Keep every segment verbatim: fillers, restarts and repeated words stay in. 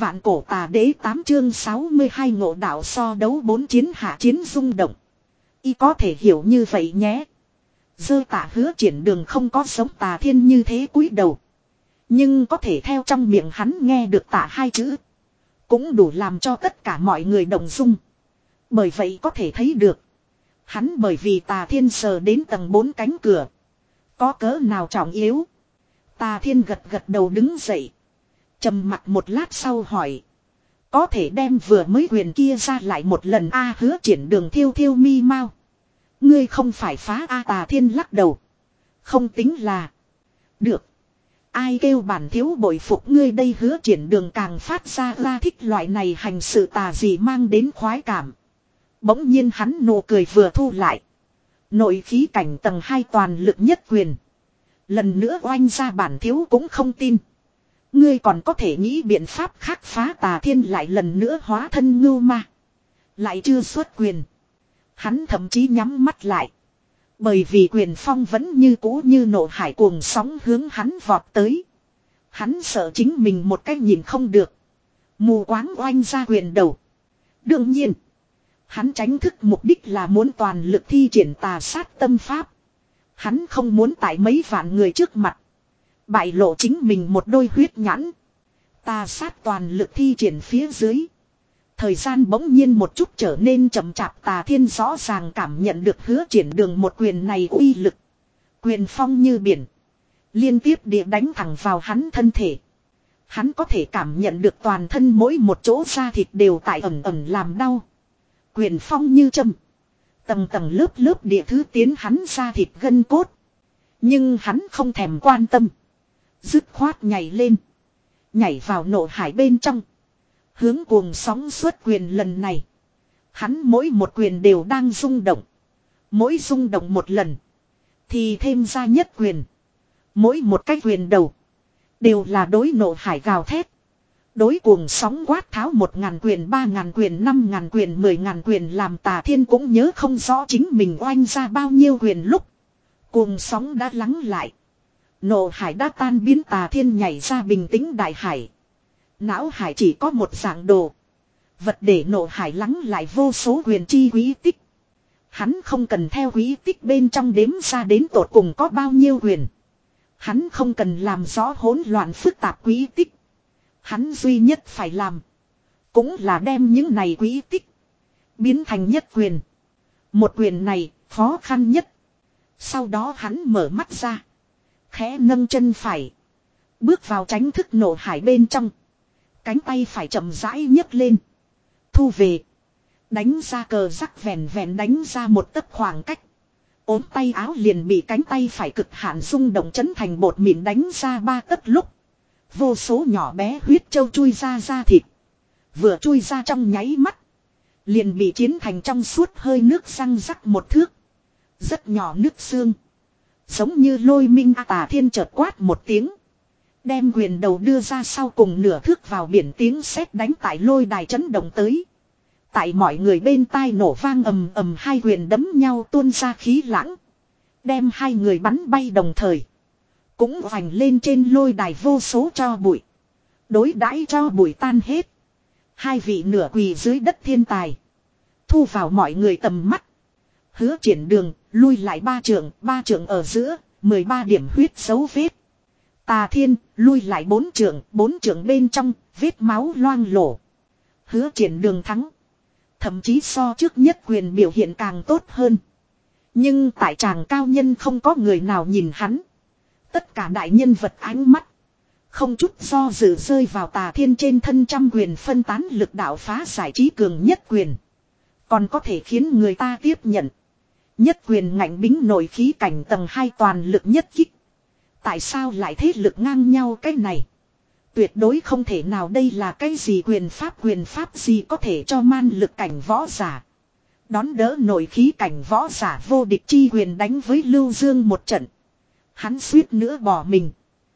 Vạn cổ tà đế tám chương sáu mươi hai ngộ đạo so đấu bốn chiến hạ chiến rung động. Y có thể hiểu như vậy nhé. Dơ Tạ Hứa Triển Đường không có giống Tà Thiên như thế cúi đầu. Nhưng có thể theo trong miệng hắn nghe được Tạ hai chữ. Cũng đủ làm cho tất cả mọi người động dung. Bởi vậy có thể thấy được. Hắn bởi vì Tà Thiên sờ đến tầng bốn cánh cửa. Có cỡ nào trọng yếu. Tà Thiên gật gật đầu đứng dậy. Trầm mặt một lát sau hỏi. Có thể đem vừa mới quyền kia ra lại một lần a à, Hứa Triển Đường thiêu thiêu mi mau. Ngươi không phải phá a à, Tà Thiên lắc đầu. Không tính là. Được. Ai kêu bản thiếu bội phục ngươi đây Hứa Triển Đường càng phát ra ra thích loại này hành sự tà gì mang đến khoái cảm. Bỗng nhiên hắn nụ cười vừa thu lại. Nội khí cảnh tầng hai toàn lực nhất quyền. Lần nữa oanh ra bản thiếu cũng không tin. Ngươi còn có thể nghĩ biện pháp khác phá Tà Thiên lại lần nữa hóa thân ngưu ma. Lại chưa xuất quyền. Hắn thậm chí nhắm mắt lại. Bởi vì quyền phong vẫn như cũ như nộ hải cuồng sóng hướng hắn vọt tới. Hắn sợ chính mình một cách nhìn không được. Mù quáng oanh ra quyền đầu. Đương nhiên. Hắn tránh thức mục đích là muốn toàn lực thi triển tà sát tâm pháp. Hắn không muốn tại mấy vạn người trước mặt. Bại lộ chính mình một đôi huyết nhãn. Tà sát toàn lực thi triển phía dưới. Thời gian bỗng nhiên một chút trở nên chậm chạp. Tà Thiên rõ ràng cảm nhận được Hứa Triển Đường một quyền này uy lực. Quyền phong như biển. Liên tiếp địa đánh thẳng vào hắn thân thể. Hắn có thể cảm nhận được toàn thân mỗi một chỗ da thịt đều tại ẩn ẩn làm đau. Quyền phong như châm. Tầng tầng lớp lớp địa thứ tiến hắn da thịt gân cốt. Nhưng hắn không thèm quan tâm. Dứt khoát nhảy lên. Nhảy vào nộ hải bên trong. Hướng cuồng sóng xuất quyền lần này. Hắn mỗi một quyền đều đang rung động. Mỗi rung động một lần. Thì thêm ra nhất quyền. Mỗi một cái quyền đầu. Đều là đối nộ hải gào thét. Đối cuồng sóng quát tháo một ngàn quyền, ba ngàn quyền, năm ngàn quyền, mười ngàn quyền làm Tà Thiên cũng nhớ không rõ chính mình oanh ra bao nhiêu quyền lúc. Cuồng sóng đã lắng lại. Nộ hải đã tan biến. Tà Thiên nhảy ra bình tĩnh đại hải. Não hải chỉ có một dạng đồ. Vật để nộ hải lắng lại vô số quyền chi quý tích. Hắn không cần theo quý tích bên trong đếm ra đến tột cùng có bao nhiêu quyền. Hắn không cần làm rõ hỗn loạn phức tạp quý tích. Hắn duy nhất phải làm. Cũng là đem những này quý tích. Biến thành nhất quyền. Một quyền này khó khăn nhất. Sau đó hắn mở mắt ra. Khẽ nâng chân phải. Bước vào tránh thức nộ hải bên trong. Cánh tay phải chậm rãi nhấc lên. Thu về. Đánh ra cờ rắc vẹn vẹn đánh ra một tấc khoảng cách. Ốm tay áo liền bị cánh tay phải cực hạn rung động chấn thành bột mịn đánh ra ba tấc lúc. Vô số nhỏ bé huyết châu chui ra da thịt. Vừa chui ra trong nháy mắt. Liền bị chiến thành trong suốt hơi nước răng rắc một thước. Rất nhỏ nước xương. Giống như lôi minh. Tà Thiên chợt quát một tiếng. Đem quyền đầu đưa ra sau cùng nửa thước vào biển tiếng sét đánh tại lôi đài chấn động tới. Tại mọi người bên tai nổ vang ầm ầm hai quyền đấm nhau tuôn ra khí lãng. Đem hai người bắn bay đồng thời. Cũng hoành lên trên lôi đài vô số cho bụi. Đối đãi cho bụi tan hết. Hai vị nửa quỳ dưới đất thiên tài. Thu vào mọi người tầm mắt. Hứa Triển Đường lui lại ba trượng, ba trượng ở giữa, mười ba điểm huyết dấu vết. Tà Thiên lui lại bốn trượng, bốn trượng bên trong, vết máu loang lổ. Hứa Triển Đường thắng. Thậm chí so trước nhất quyền biểu hiện càng tốt hơn. Nhưng tại tràng cao nhân không có người nào nhìn hắn. Tất cả đại nhân vật ánh mắt. Không chút do dự rơi vào Tà Thiên trên thân trăm quyền phân tán lực đạo phá giải trí cường nhất quyền. Còn có thể khiến người ta tiếp nhận. Nhất quyền ngạnh bính nội khí cảnh tầng hai toàn lực nhất kích. Tại sao lại thế lực ngang nhau cái này? Tuyệt đối không thể nào đây là cái gì quyền pháp quyền pháp gì có thể cho man lực cảnh võ giả. Đón đỡ nội khí cảnh võ giả vô địch chi quyền đánh với Lưu Dương một trận. Hắn suýt nữa bỏ mình.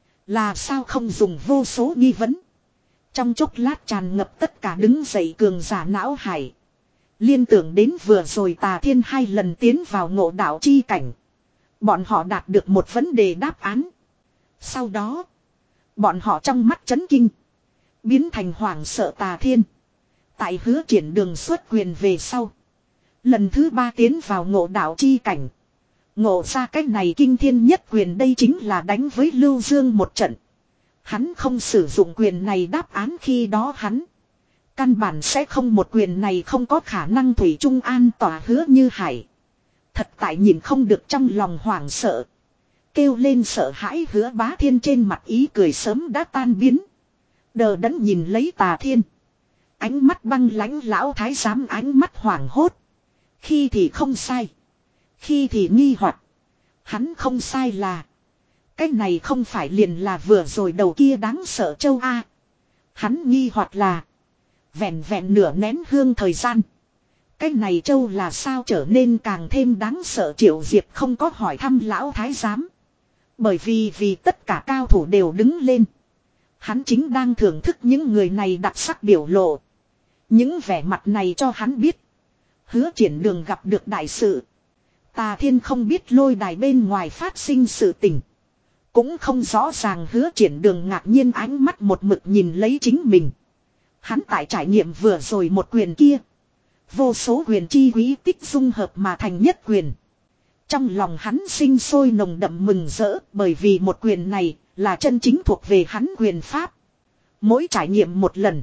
Là sao không dùng vô số nghi vấn. Trong chốc lát tràn ngập tất cả đứng dậy cường giả não hải. Liên tưởng đến vừa rồi Tà Thiên hai lần tiến vào ngộ đạo chi cảnh. Bọn họ đạt được một vấn đề đáp án. Sau đó. Bọn họ trong mắt chấn kinh. Biến thành hoảng sợ Tà Thiên. Tại Hứa Triển Đường xuất quyền về sau. Lần thứ ba tiến vào ngộ đạo chi cảnh. Ngộ ra cách này kinh thiên nhất quyền, đây chính là đánh với Lưu Dương một trận. Hắn không sử dụng quyền này đáp án khi đó hắn. Căn bản sẽ không, một quyền này không có khả năng thủy chung an tỏa Hứa Như Hải. Thật tại nhìn không được trong lòng hoảng sợ. Kêu lên sợ hãi Hứa Bá Thiên trên mặt ý cười sớm đã tan biến. Đờ đẫn nhìn lấy Tà Thiên. Ánh mắt băng lãnh lão thái giám ánh mắt hoảng hốt. Khi thì không sai. Khi thì nghi hoặc. Hắn không sai là. Cái này không phải liền là vừa rồi đầu kia đáng sợ châu A. Hắn nghi hoặc là. Vẹn vẹn nửa nén hương thời gian. Cái này châu là sao trở nên càng thêm đáng sợ. Triệu Diệp không có hỏi thăm lão thái giám. Bởi vì vì tất cả cao thủ đều đứng lên. Hắn chính đang thưởng thức những người này đặc sắc biểu lộ. Những vẻ mặt này cho hắn biết. Hứa Triển Đường gặp được đại sự. Tà Thiên không biết lôi đài bên ngoài phát sinh sự tình. Cũng không rõ ràng Hứa Triển Đường ngạc nhiên ánh mắt một mực nhìn lấy chính mình. Hắn tại trải nghiệm vừa rồi một quyền kia. Vô số quyền chi quý tích dung hợp mà thành nhất quyền. Trong lòng hắn sinh sôi nồng đậm mừng rỡ, bởi vì một quyền này là chân chính thuộc về hắn quyền pháp. Mỗi trải nghiệm một lần,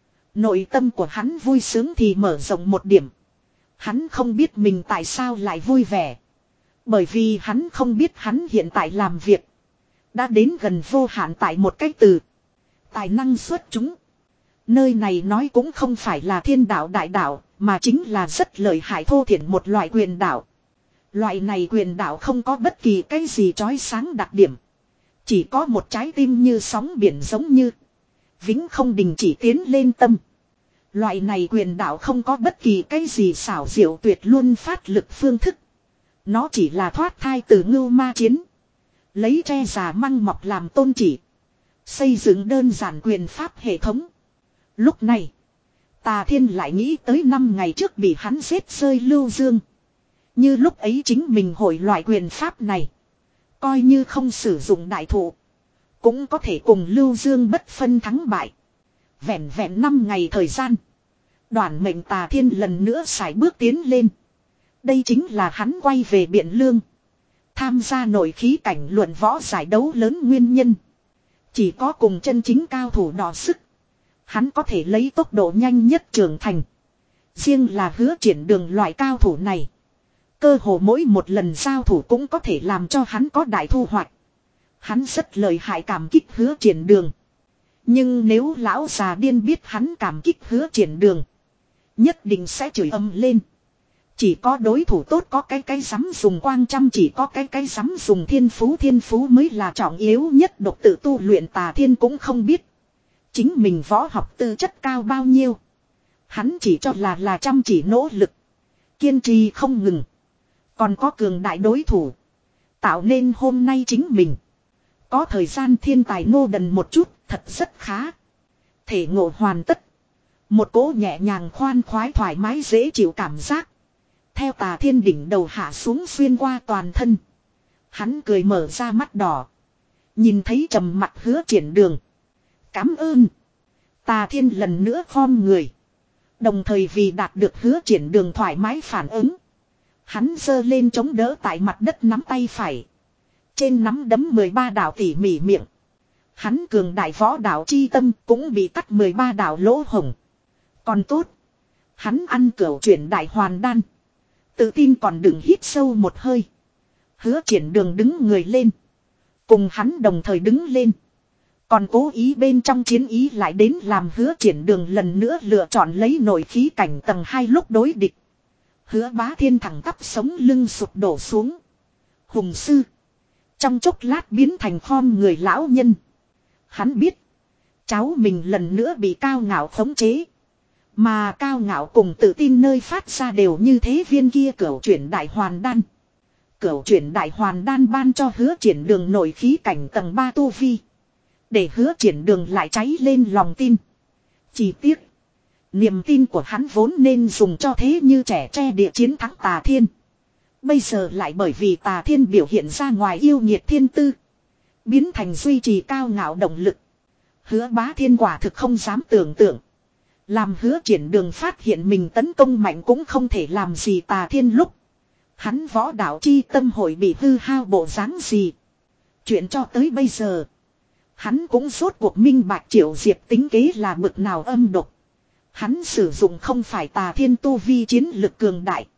nội tâm của hắn vui sướng thì mở rộng một điểm. Hắn không biết mình tại sao lại vui vẻ. Bởi vì hắn không biết hắn hiện tại làm việc đã đến gần vô hạn tại một cái từ. Tài năng xuất chúng. Nơi này nói cũng không phải là thiên đạo đại đạo, mà chính là rất lợi hại thô thiển một loại quyền đạo. Loại này quyền đạo không có bất kỳ cái gì chói sáng đặc điểm. Chỉ có một trái tim như sóng biển giống như. Vĩnh không đình chỉ tiến lên tâm. Loại này quyền đạo không có bất kỳ cái gì xảo diệu tuyệt luôn phát lực phương thức. Nó chỉ là thoát thai từ ngưu ma chiến. Lấy tre già măng mọc làm tôn chỉ. Xây dựng đơn giản quyền pháp hệ thống. Lúc này, Tà Thiên lại nghĩ tới năm ngày trước bị hắn giết rơi Lưu Dương. Như lúc ấy chính mình hội loại quyền pháp này. Coi như không sử dụng đại thụ. Cũng có thể cùng Lưu Dương bất phân thắng bại. Vẹn vẹn năm ngày thời gian. Đoản mệnh Tà Thiên lần nữa sải bước tiến lên. Đây chính là hắn quay về Biện Lương. Tham gia nội khí cảnh luận võ giải đấu lớn nguyên nhân. Chỉ có cùng chân chính cao thủ đọ sức. Hắn có thể lấy tốc độ nhanh nhất trưởng thành. Riêng là Hứa Triển Đường loại cao thủ này. Cơ hồ mỗi một lần giao thủ cũng có thể làm cho hắn có đại thu hoạch. Hắn rất lợi hại, cảm kích Hứa Triển Đường. Nhưng nếu lão già điên biết hắn cảm kích Hứa Triển Đường, nhất định sẽ chửi ầm lên. Chỉ có đối thủ tốt có cái cái dám dùng quang chăm, chỉ có cái cái dám dùng thiên phú, thiên phú mới là trọng yếu nhất. Độc tự tu luyện Tà Thiên cũng không biết chính mình võ học tư chất cao bao nhiêu. Hắn chỉ cho là là chăm chỉ nỗ lực, kiên trì không ngừng. Còn có cường đại đối thủ, tạo nên hôm nay chính mình. Có thời gian thiên tài nô đần một chút, thật rất khá. Thể ngộ hoàn tất. Một cỗ nhẹ nhàng khoan khoái thoải mái dễ chịu cảm giác theo Tà Thiên đỉnh đầu hạ xuống xuyên qua toàn thân. Hắn cười mở ra mắt đỏ. Nhìn thấy trầm mặt Hứa Triển Đường. Cảm ơn. Tà Thiên lần nữa khom người. Đồng thời vì đạt được Hứa Triển Đường thoải mái phản ứng. Hắn giơ lên chống đỡ tại mặt đất nắm tay phải. Trên nắm đấm mười ba đạo tỉ mỉ miệng. Hắn cường đại võ đạo chi tâm cũng bị cắt mười ba đạo lỗ hổng. Còn tốt. Hắn ăn cửu chuyển đại hoàn đan. Tự tin còn đừng hít sâu một hơi. Hứa Triển Đường đứng người lên. Cùng hắn đồng thời đứng lên. Còn cố ý bên trong chiến ý lại đến làm Hứa Triển Đường lần nữa lựa chọn lấy nội khí cảnh tầng hai lúc đối địch. Hứa Bá Thiên thẳng tắp sống lưng sụp đổ xuống. Hùng sư. Trong chốc lát biến thành khom người lão nhân. Hắn biết. Cháu mình lần nữa bị cao ngạo khống chế. Mà cao ngạo cùng tự tin nơi phát ra đều như thế viên kia cửu chuyển đại hoàn đan. Cửu chuyển đại hoàn đan ban cho Hứa Triển Đường nội khí cảnh tầng ba tu vi. Để Hứa Triển Đường lại cháy lên lòng tin. Chỉ tiếc. Niềm tin của hắn vốn nên dùng cho thế như trẻ tre địa chiến thắng Tà Thiên. Bây giờ lại bởi vì Tà Thiên biểu hiện ra ngoài yêu nhiệt thiên tư. Biến thành duy trì cao ngạo động lực. Hứa Bá Thiên quả thực không dám tưởng tượng. Làm Hứa Triển Đường phát hiện mình tấn công mạnh cũng không thể làm gì Tà Thiên lúc. Hắn võ đạo chi tâm hội bị hư hao bộ dáng gì. Chuyện cho tới bây giờ. Hắn cũng rốt cuộc minh bạch Triệu Diệp tính kế là bực nào âm độc. Hắn sử dụng không phải Tà Thiên tu vi chiến lực cường đại.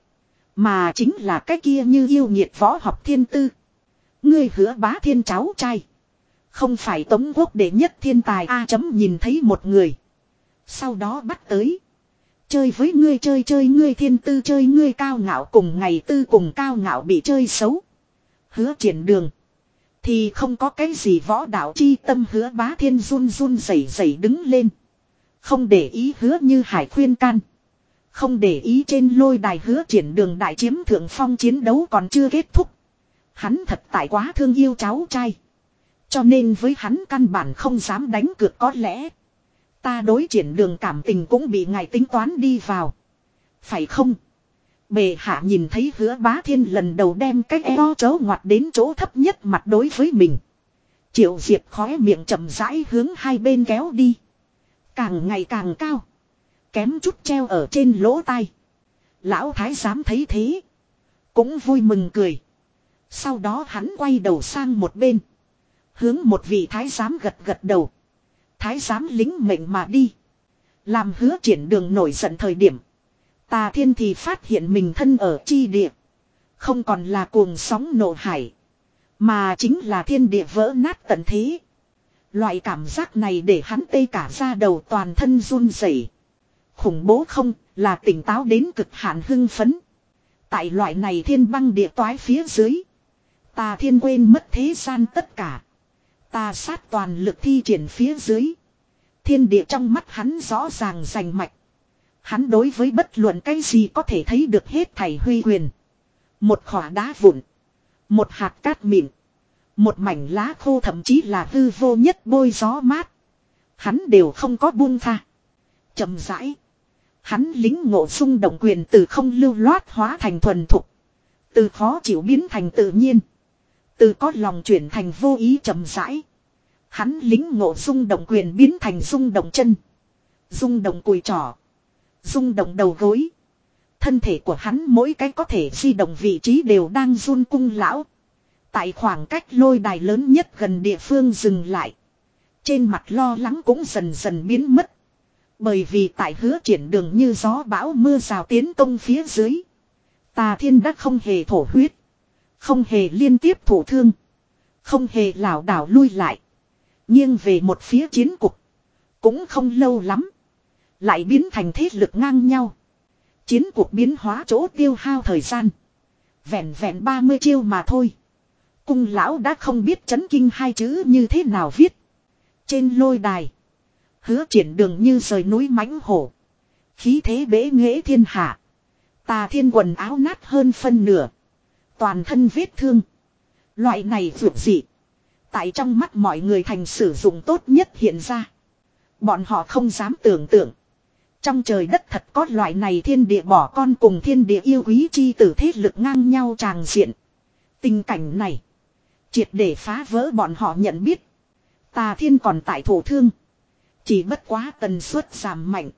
Mà chính là cái kia như yêu nhiệt võ học thiên tư. Ngươi Hứa Bá Thiên cháu trai. Không phải Tống Quốc đệ nhất thiên tài A chấm nhìn thấy một người. Sau đó bắt tới. Chơi với ngươi chơi chơi ngươi thiên tư chơi ngươi cao ngạo cùng ngày tư cùng cao ngạo bị chơi xấu. Hứa Triển Đường. Thì không có cái gì võ đạo chi tâm Hứa Bá Thiên run run rẩy rẩy đứng lên. Không để ý Hứa Như Hải khuyên can. Không để ý trên lôi đài Hứa Triển Đường đại chiếm thượng phong chiến đấu còn chưa kết thúc. Hắn thật tại quá thương yêu cháu trai. Cho nên với hắn căn bản không dám đánh cược có lẽ. Ta đối Triển Đường cảm tình cũng bị ngài tính toán đi vào. Phải không? Bề hạ nhìn thấy Hứa Bá Thiên lần đầu đem cái eo chấu ngoặt đến chỗ thấp nhất mặt đối với mình. Triệu Diệp khóe miệng chậm rãi hướng hai bên kéo đi. Càng ngày càng cao. Kém chút treo ở trên lỗ tai. Lão thái giám thấy thế. Cũng vui mừng cười. Sau đó hắn quay đầu sang một bên. Hướng một vị thái giám gật gật đầu. Thái giám lính mệnh mà đi. Làm Hứa Triển Đường nổi giận thời điểm. Tà Thiên thì phát hiện mình thân ở chi địa. Không còn là cuồng sóng nộ hải. Mà chính là thiên địa vỡ nát tận thế. Loại cảm giác này để hắn tê cả da đầu toàn thân run rẩy. Khủng bố không là tỉnh táo đến cực hạn hưng phấn. Tại loại này thiên băng địa toái phía dưới. Tà Thiên quên mất thế gian tất cả. Tà sát toàn lực thi triển phía dưới. Thiên địa trong mắt hắn rõ ràng rành mạch. Hắn đối với bất luận cái gì có thể thấy được hết thảy huy quyền. Một khỏa đá vụn. Một hạt cát mịn. Một mảnh lá khô thậm chí là hư vô nhất bôi gió mát. Hắn đều không có buông tha. Chậm rãi. Hắn lính ngộ xung động quyền từ không lưu loát hóa thành thuần thục. Từ khó chịu biến thành tự nhiên. Từ có lòng chuyển thành vô ý chậm rãi. Hắn lính ngộ rung động quyền biến thành rung động chân. Rung động cùi trỏ. Rung động đầu gối. Thân thể của hắn mỗi cái có thể di động vị trí đều đang run cung lão. Tại khoảng cách lôi đài lớn nhất gần địa phương dừng lại. Trên mặt lo lắng cũng dần dần biến mất. Bởi vì tại Hứa Triển Đường như gió bão mưa rào tiến công phía dưới. Tà Thiên đã không hề thổ huyết. Không hề liên tiếp thổ thương. Không hề lảo đảo lui lại. Nghiêng về một phía chiến cục. Cũng không lâu lắm. Lại biến thành thế lực ngang nhau. Chiến cuộc biến hóa chỗ tiêu hao thời gian. Vẹn vẹn ba mươi chiêu mà thôi. Cung lão đã không biết chấn kinh hai chữ như thế nào viết. Trên lôi đài. Hứa Triển Đường như rời núi mãnh hổ. Khí thế bế nghệ thiên hạ. Tà Thiên quần áo nát hơn phân nửa. Toàn thân vết thương. Loại này vượt dị. Tại trong mắt mọi người thành sử dụng tốt nhất hiện ra. Bọn họ không dám tưởng tượng. Trong trời đất thật có loại này thiên địa bỏ con cùng thiên địa yêu quý chi tử thế lực ngang nhau tràng diện. Tình cảnh này. Triệt để phá vỡ bọn họ nhận biết. Tà Thiên còn tại thổ thương. Chỉ bất quá tần suất giảm mạnh.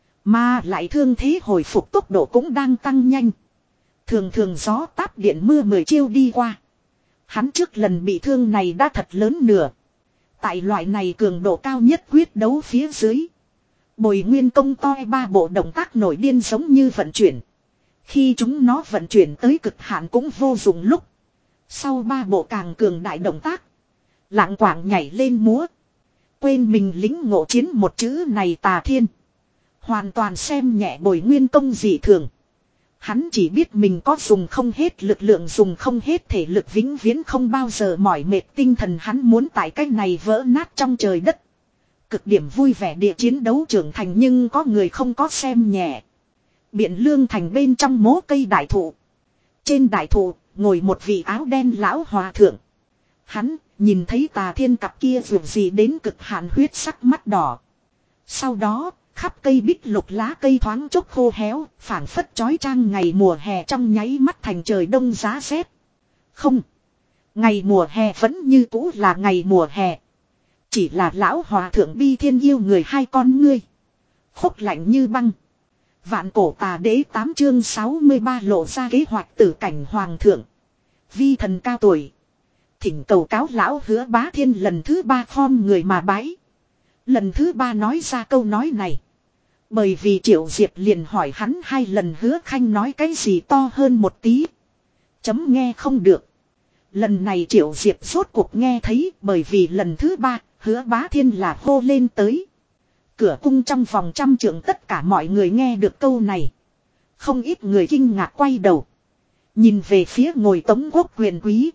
Mà lại thương thế hồi phục tốc độ cũng đang tăng nhanh. Thường thường gió táp điện mưa mười chiêu đi qua. Hắn trước lần bị thương này đã thật lớn nửa. Tại loại này cường độ cao nhất quyết đấu phía dưới. Bồi nguyên công toi ba bộ động tác nổi điên giống như vận chuyển. Khi chúng nó vận chuyển tới cực hạn cũng vô dụng lúc. Sau ba bộ càng cường đại động tác. Lạng quạng nhảy lên múa. Quên mình lính ngộ chiến một chữ này Tà Thiên. Hoàn toàn xem nhẹ bồi nguyên công dị thường. Hắn chỉ biết mình có dùng không hết lực lượng dùng không hết thể lực vĩnh viễn không bao giờ mỏi mệt tinh thần hắn muốn tại cách này vỡ nát trong trời đất. Cực điểm vui vẻ địa chiến đấu trưởng thành nhưng có người không có xem nhẹ. Biện Lương thành bên trong mố cây đại thụ. Trên đại thụ ngồi một vị áo đen lão hòa thượng. Hắn nhìn thấy Tà Thiên cặp kia vượt gì đến cực hạn huyết sắc mắt đỏ. Sau đó khắp cây bích lục lá cây thoáng chốc khô héo, phảng phất chói chang ngày mùa hè trong nháy mắt thành trời đông giá rét. Không, ngày mùa hè vẫn như cũ là ngày mùa hè. Chỉ là lão hòa thượng bi thiên yêu người hai con ngươi. Khốc lạnh như băng. Vạn cổ tà đế tám chương sáu mươi ba lộ ra kế hoạch tử cảnh hoàng thượng. Vi thần cao tuổi. Thỉnh cầu cáo lão Hứa Bá Thiên lần thứ ba khom người mà bái. Lần thứ ba nói ra câu nói này. Bởi vì Triệu Diệp liền hỏi hắn hai lần Hứa Khanh nói cái gì to hơn một tí. Chấm nghe không được. Lần này Triệu Diệp rốt cuộc nghe thấy, bởi vì lần thứ ba Hứa Bá Thiên là hô lên tới. Cửa cung trong vòng trăm trượng tất cả mọi người nghe được câu này. Không ít người kinh ngạc quay đầu. Nhìn về phía ngồi Tống Quốc quyền quý.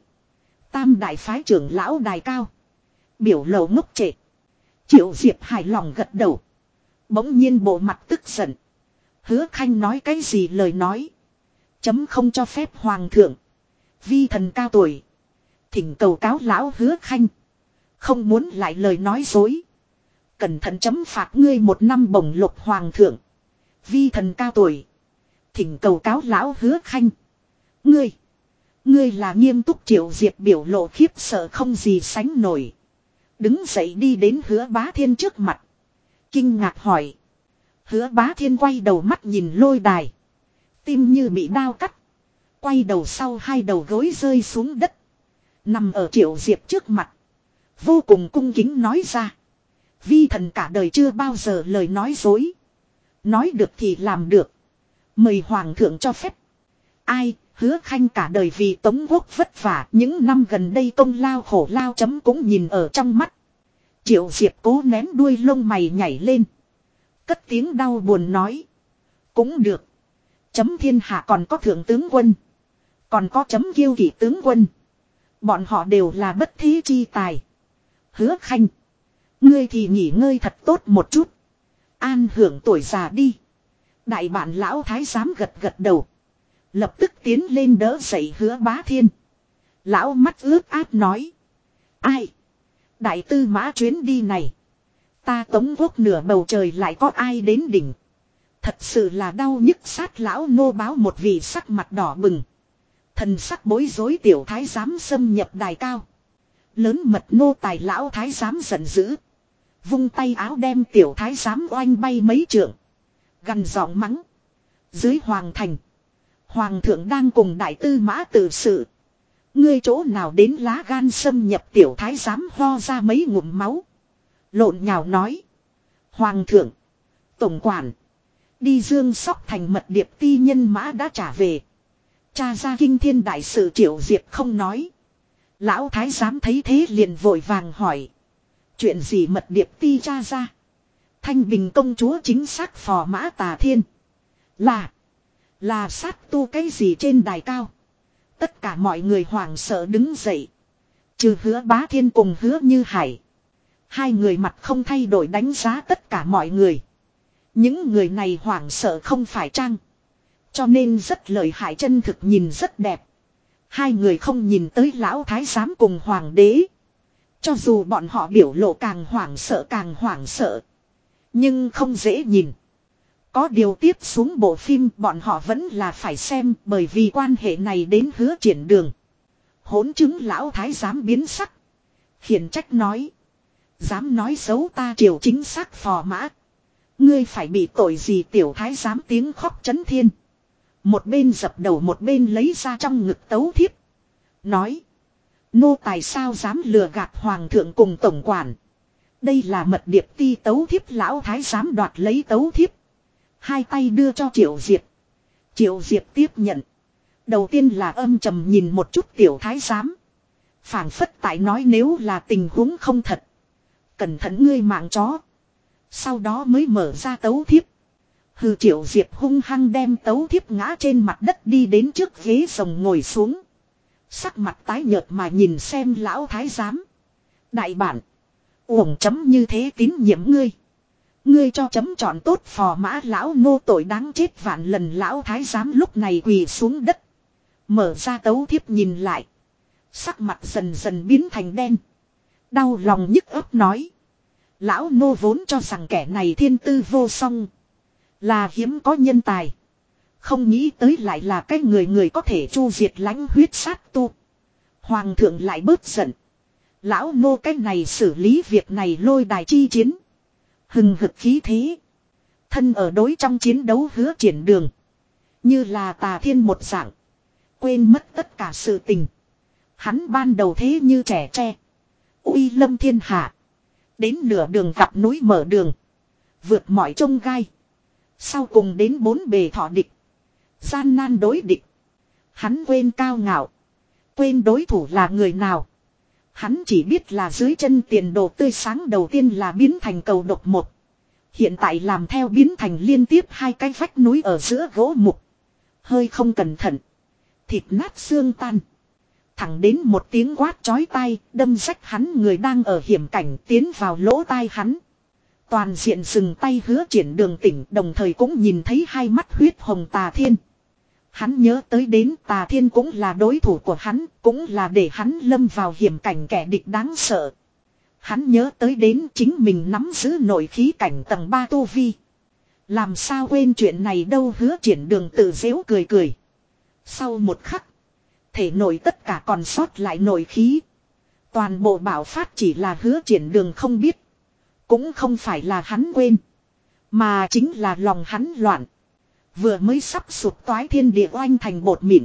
Tam đại phái trưởng lão đài cao. Biểu lầu ngốc trệ. Triệu Diệp hài lòng gật đầu. Bỗng nhiên bộ mặt tức giận. Hứa Khanh nói cái gì lời nói. Chấm không cho phép hoàng thượng. Vi thần cao tuổi. Thỉnh cầu cáo lão Hứa Khanh. Không muốn lại lời nói dối. Cẩn thận chấm phạt ngươi một năm bổng lộc hoàng thượng. Vi thần cao tuổi. Thỉnh cầu cáo lão Hứa Khanh. Ngươi. Ngươi là nghiêm túc. Triệu Diệp biểu lộ khiếp sợ không gì sánh nổi. Đứng dậy đi đến Hứa Bá Thiên trước mặt. Kinh ngạc hỏi. Hứa Bá Thiên quay đầu mắt nhìn lôi đài. Tim như bị đao cắt. Quay đầu sau hai đầu gối rơi xuống đất. Nằm ở Triệu Diệp trước mặt. Vô cùng cung kính nói ra. Vi thần cả đời chưa bao giờ lời nói dối. Nói được thì làm được. Mời hoàng thượng cho phép. Ai, Hứa Khanh cả đời vì Tống Quốc vất vả. Những năm gần đây công lao khổ lao chấm cũng nhìn ở trong mắt. Triệu Diệp cố nén đuôi lông mày nhảy lên. Cất tiếng đau buồn nói. Cũng được. Chấm thiên hạ còn có thượng tướng quân. Còn có chấm kiêu kỵ tướng quân. Bọn họ đều là bất thí chi tài. Hứa Khanh. Ngươi thì nghỉ ngơi thật tốt một chút. An hưởng tuổi già đi. Đại bản lão thái giám gật gật đầu. Lập tức tiến lên đỡ dậy Hứa Bá Thiên. Lão mắt ướt át nói. Ai? Đại tư mã chuyến đi này. Ta Tống Quốc nửa bầu trời lại có ai đến đỉnh. Thật sự là đau nhức sát lão nô báo một vị sắc mặt đỏ bừng. Thần sắc bối rối tiểu thái giám xâm nhập đài cao. Lớn mật nô tài lão thái giám giận dữ. Vung tay áo đem tiểu thái giám oanh bay mấy trượng. Gằn giọng mắng. Dưới hoàng thành. Hoàng thượng đang cùng đại tư mã tự sự. Ngươi chỗ nào đến lá gan xâm nhập tiểu thái giám ho ra mấy ngụm máu. Lộn nhào nói. Hoàng thượng. Tổng quản. Đi Dương Sóc thành mật điệp ti nhân mã đã trả về. Cha ra kinh thiên đại sự Triệu Diệp không nói. Lão thái giám thấy thế liền vội vàng hỏi. Chuyện gì mật điệp ti cha ra. Thanh Bình công chúa chính xác phò mã Tà Thiên. Là. Là sát tu cái gì trên đài cao. Tất cả mọi người hoảng sợ đứng dậy. Trừ Hứa Bá Thiên cùng Hứa Như Hải. Hai người mặt không thay đổi đánh giá tất cả mọi người. Những người này hoảng sợ không phải trang. Cho nên rất lợi hại, chân thực nhìn rất đẹp. Hai người không nhìn tới lão thái giám cùng hoàng đế. Cho dù bọn họ biểu lộ càng hoảng sợ càng hoảng sợ. Nhưng không dễ nhìn. Có điều tiếp xuống bộ phim bọn họ vẫn là phải xem, bởi vì quan hệ này đến Hứa Triển Đường. Hỗn chứng lão thái giám biến sắc. Khiển trách nói. Dám nói xấu ta triều chính xác phò mã. Ngươi phải bị tội gì? Tiểu thái giám tiếng khóc chấn thiên. Một bên dập đầu một bên lấy ra trong ngực tấu thiếp. Nói. Nô tài sao dám lừa gạt hoàng thượng cùng tổng quản. Đây là mật điệp ti tấu thiếp. Lão thái giám đoạt lấy tấu thiếp. Hai tay đưa cho Triệu Diệp. Triệu Diệp tiếp nhận. Đầu tiên là âm trầm nhìn một chút tiểu thái giám. Phảng phất tại nói nếu là tình huống không thật. Cẩn thận ngươi mạng chó. Sau đó mới mở ra tấu thiếp. Hừ, Triệu Diệp hung hăng đem tấu thiếp ngã trên mặt đất đi đến trước ghế rồng ngồi xuống. Sắc mặt tái nhợt mà nhìn xem lão thái giám. Đại bản. Uổng chấm như thế tín nhiệm ngươi. Ngươi cho chấm chọn tốt phò mã lão nô tội đáng chết vạn lần. Lão thái giám lúc này quỳ xuống đất. Mở ra tấu thiếp nhìn lại. Sắc mặt dần dần biến thành đen. Đau lòng nhức ấp nói. Lão nô vốn cho rằng kẻ này thiên tư vô song. Là hiếm có nhân tài. Không nghĩ tới lại là cái người người có thể chu diệt lãnh huyết sát tu. Hoàng thượng lại bớt giận. Lão nô cái này xử lý việc này lôi đài chi chiến. Hừng hực khí thế. Thân ở đối trong chiến đấu Hứa Triển Đường. Như là Tà Thiên một dạng. Quên mất tất cả sự tình. Hắn ban đầu thế như trẻ tre. Uy lâm thiên hạ. Đến nửa đường gặp núi mở đường. Vượt mọi trông gai. Sau cùng đến bốn bề thọ địch. Gian nan đối địch. Hắn quên cao ngạo. Quên đối thủ là người nào. Hắn chỉ biết là dưới chân tiền đồ tươi sáng đầu tiên là biến thành cầu độc một. Hiện tại làm theo biến thành liên tiếp hai cái vách núi ở giữa gỗ mục. Hơi không cẩn thận. Thịt nát xương tan. Thẳng đến một tiếng quát chói tai, đâm rách hắn người đang ở hiểm cảnh tiến vào lỗ tai hắn. Toàn diện dừng tay Hứa Triển Đường tỉnh, đồng thời cũng nhìn thấy hai mắt huyết hồng Tà Thiên. Hắn nhớ tới đến Tà Thiên cũng là đối thủ của hắn, cũng là để hắn lâm vào hiểm cảnh kẻ địch đáng sợ. Hắn nhớ tới đến chính mình nắm giữ nội khí cảnh tầng ba tu vi. Làm sao quên chuyện này đâu, Hứa Triển Đường tự giễu cười cười. Sau một khắc, thể nội tất cả còn sót lại nội khí. Toàn bộ bạo phát chỉ là Hứa Triển Đường không biết. Cũng không phải là hắn quên. Mà chính là lòng hắn loạn. Vừa mới sắp sụp toái thiên địa oanh thành bột mịn.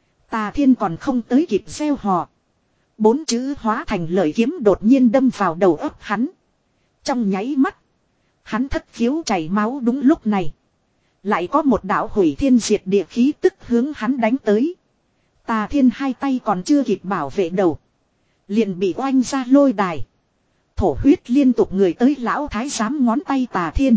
Tà Thiên còn không tới kịp gieo hò. Bốn chữ hóa thành lợi kiếm đột nhiên đâm vào đầu óc hắn. Trong nháy mắt. Hắn thất khiếu chảy máu đúng lúc này. Lại có một đạo hủy thiên diệt địa khí tức hướng hắn đánh tới. Tà Thiên hai tay còn chưa kịp bảo vệ đầu. Liền bị oanh ra lôi đài. Thổ huyết liên tục người tới lão thái giám ngón tay Tà Thiên.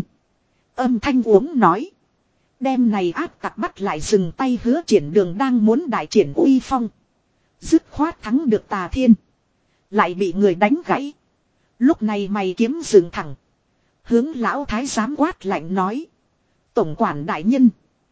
Âm thanh uống nói. Đêm này áp tặc bắt lại dừng tay. Hứa Triển Đường đang muốn đại triển uy phong. Dứt khoát thắng được Tà Thiên. Lại bị người đánh gãy. Lúc này mày kiếm dừng thẳng. Hướng lão thái giám quát lạnh nói. Tổng quản đại nhân.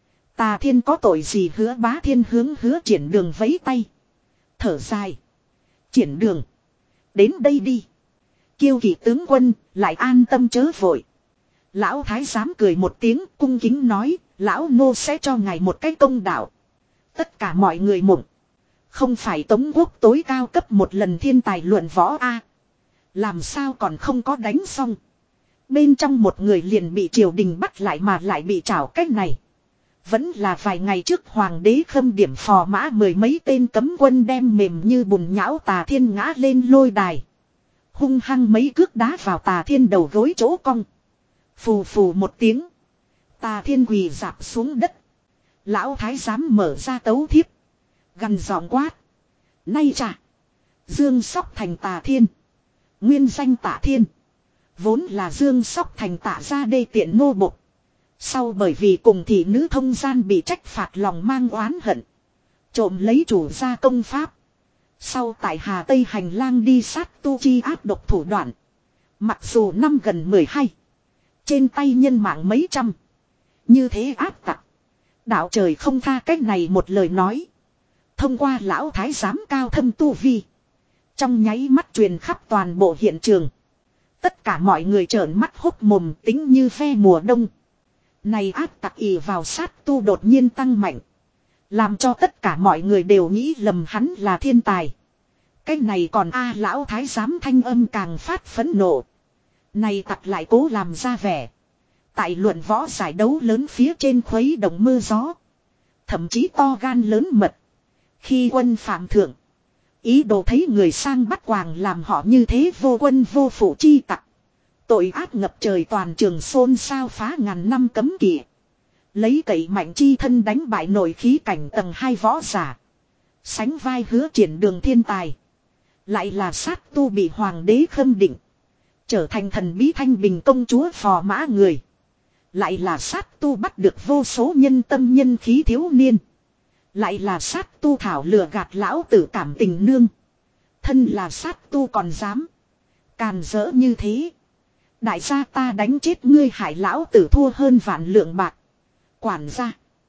Tà Thiên có tội gì? Hứa Bá Thiên hướng Hứa Triển Đường vẫy tay. Thở dài. Triển Đường. Đến đây đi. Kiêu kỵ tướng quân lại an tâm chớ vội. Lão thái giám cười một tiếng cung kính nói. Lão nô sẽ cho ngài một cái công đạo. Tất cả mọi người mộng. Không phải Tống Quốc tối cao cấp một lần thiên tài luận võ a. Làm sao còn không có đánh xong. Bên trong một người liền bị triều đình bắt lại mà lại bị trảo cách này. Vẫn là vài ngày trước hoàng đế khâm điểm phò mã mười mấy tên cấm quân đem mềm như bùn nhão Tà Thiên ngã lên lôi đài. Hung hăng mấy cước đá vào Tà Thiên đầu gối chỗ cong. Phù phù một tiếng. Tà Thiên quỳ rạp xuống đất. Lão thái giám mở ra tấu thiếp. Gần giọng quát. Nay chà. Dương Sóc Thành Tà Thiên. Nguyên danh Tà Thiên. Vốn là Dương Sóc Thành Tạ ra đê tiện nô bộc. Sau bởi vì cùng thị nữ thông gian bị trách phạt lòng mang oán hận. Trộm lấy chủ gia công pháp. Sau tại Hà Tây hành lang đi sát tu chi áp độc thủ đoạn. Mặc dù năm gần mười hai. Trên tay nhân mạng mấy trăm. Như thế áp tặc. Đạo trời không tha cách này một lời nói. Thông qua lão thái giám cao thâm tu vi. Trong nháy mắt truyền khắp toàn bộ hiện trường. Tất cả mọi người trợn mắt hốc mồm tính như ve mùa đông. Này áp tặc ì vào sát tu đột nhiên tăng mạnh. Làm cho tất cả mọi người đều nghĩ lầm hắn là thiên tài. Cái này còn a lão thái giám thanh âm càng phát phẫn nộ. Này tặc lại cố làm ra vẻ. Tại luận võ giải đấu lớn phía trên khuấy động mưa gió. Thậm chí to gan lớn mật. Khi quân phạm thượng. Ý đồ thấy người sang bắt quàng làm họ như thế vô quân vô phụ chi tặc. Tội ác ngập trời toàn trường xôn xao phá ngàn năm cấm kỵ. Lấy cậy mạnh chi thân đánh bại nội khí cảnh tầng hai võ giả. Sánh vai Hứa Triển Đường thiên tài. Lại là sát tu bị hoàng đế khâm định. Trở thành thần bí thanh bình công chúa phò mã người. Lại là sát tu bắt được vô số nhân tâm nhân khí thiếu niên. Lại là sát tu thảo lừa gạt lão tử cảm tình nương. Thân là sát tu còn dám. Càn rỡ như thế. Đại gia ta đánh chết ngươi hại lão tử thua hơn vạn lượng bạc. Quản gia.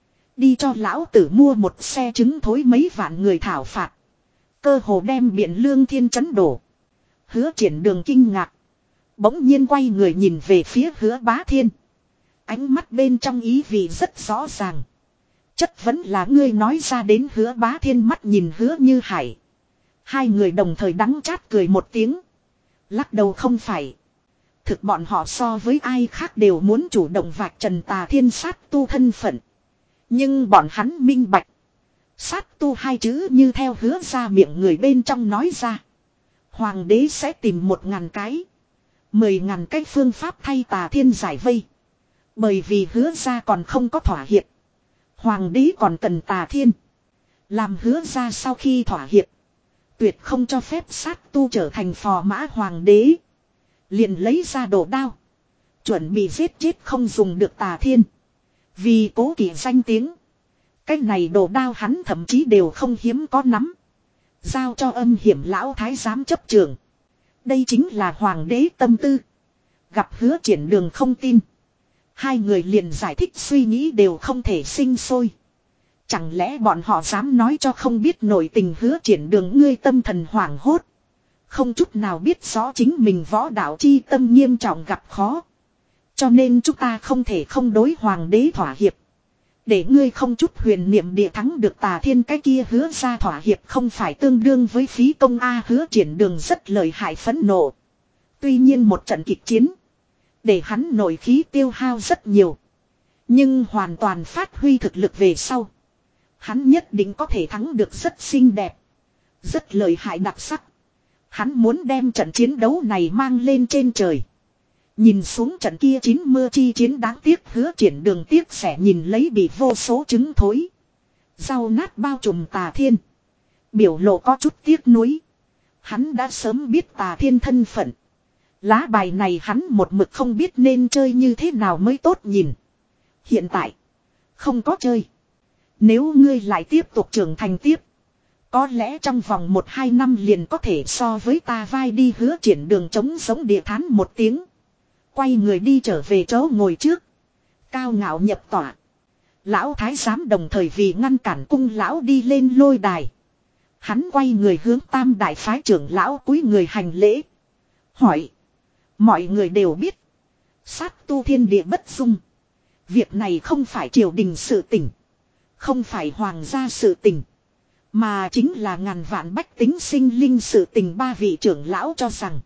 Đi cho lão tử mua một xe trứng thối mấy vạn người thảo phạt. Cơ hồ đem Biện Lương Thiên chấn đổ. Hứa Triển Đường kinh ngạc. Bỗng nhiên quay người nhìn về phía Hứa Bá Thiên. Ánh mắt bên trong ý vị rất rõ ràng. Chất vẫn là ngươi nói ra đến. Hứa Bá Thiên mắt nhìn Hứa Như Hải. Hai người đồng thời đắng chát cười một tiếng. Lắc đầu không phải. Thực bọn họ so với ai khác đều muốn chủ động vạch trần Tà Thiên sát tu thân phận. Nhưng bọn hắn minh bạch. Sát tu hai chữ như theo hứa ra miệng người bên trong nói ra. Hoàng đế sẽ tìm một ngàn cái. Mười ngàn cái phương pháp thay Tà Thiên giải vây. Bởi vì hứa ra còn không có thỏa hiệp. Hoàng đế còn cần Tà Thiên. Làm hứa ra sau khi thỏa hiệp. Tuyệt không cho phép sát tu trở thành phò mã hoàng đế. Liền lấy ra đồ đao. Chuẩn bị giết chết không dùng được Tà Thiên. Vì cố kỵ danh tiếng. Cái này đồ đao hắn thậm chí đều không hiếm có nắm. Giao cho âm hiểm lão thái giám chấp trường. Đây chính là hoàng đế tâm tư. Gặp hứa triển đường không tin. Hai người liền giải thích suy nghĩ đều không thể sinh sôi. Chẳng lẽ bọn họ dám nói cho không biết nội tình hứa triển đường ngươi tâm thần hoảng hốt. Không chút nào biết rõ chính mình võ đạo chi tâm nghiêm trọng gặp khó. Cho nên chúng ta không thể không đối hoàng đế thỏa hiệp. Để ngươi không chút huyền niệm địa thắng được Tà Thiên cái kia hứa ra thỏa hiệp không phải tương đương với phí công A hứa triển đường rất lợi hại phẫn nộ. Tuy nhiên một trận kịch chiến. Để hắn nội khí tiêu hao rất nhiều. Nhưng hoàn toàn phát huy thực lực về sau. Hắn nhất định có thể thắng được rất xinh đẹp. Rất lợi hại đặc sắc. Hắn muốn đem trận chiến đấu này mang lên trên trời. Nhìn xuống trận kia chín mưa chi chiến đáng tiếc hứa triển đường tiếc sẽ nhìn lấy bị vô số trứng thối. Rau nát bao trùm Tà Thiên. Biểu lộ có chút tiếc nuối. Hắn đã sớm biết Tà Thiên thân phận. Lá bài này hắn một mực không biết nên chơi như thế nào mới tốt nhìn. Hiện tại. Không có chơi. Nếu ngươi lại tiếp tục trưởng thành tiếp. Có lẽ trong vòng một hai năm liền có thể so với ta vai đi hứa triển đường trống giống địa thán một tiếng. Quay người đi trở về chỗ ngồi trước. Cao ngạo nhập tỏa. Lão thái giám đồng thời vì ngăn cản cung lão đi lên lôi đài. Hắn quay người hướng tam đại phái trưởng lão cúi người hành lễ. Hỏi. Mọi người đều biết. Sát tu thiên địa bất dung. Việc này không phải triều đình sự tình. Không phải hoàng gia sự tình. Mà chính là ngàn vạn bách tính sinh linh sự tình ba vị trưởng lão cho rằng.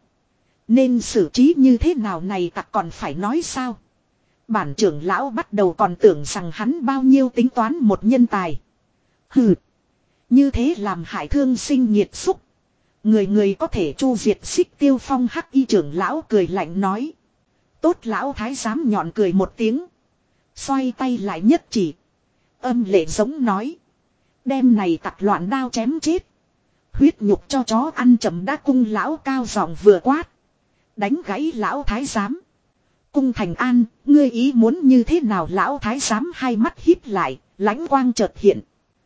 Nên xử trí như thế nào này tặc còn phải nói sao. Bản trưởng lão bắt đầu còn tưởng rằng hắn bao nhiêu tính toán một nhân tài. Hừ. Như thế làm hại thương sinh nhiệt xúc. Người người có thể chu diệt xích tiêu phong hắc y trưởng lão cười lạnh nói. Tốt lão thái giám nhọn cười một tiếng. Xoay tay lại nhất chỉ. Âm lệ giống nói. Đêm này tặc loạn đao chém chết. Huyết nhục cho chó ăn chậm đã cung lão cao giọng vừa quát. Đánh gãy lão thái giám. Cung thành an, ngươi ý muốn như thế nào lão thái giám hai mắt híp lại, lãnh quang chợt hiện.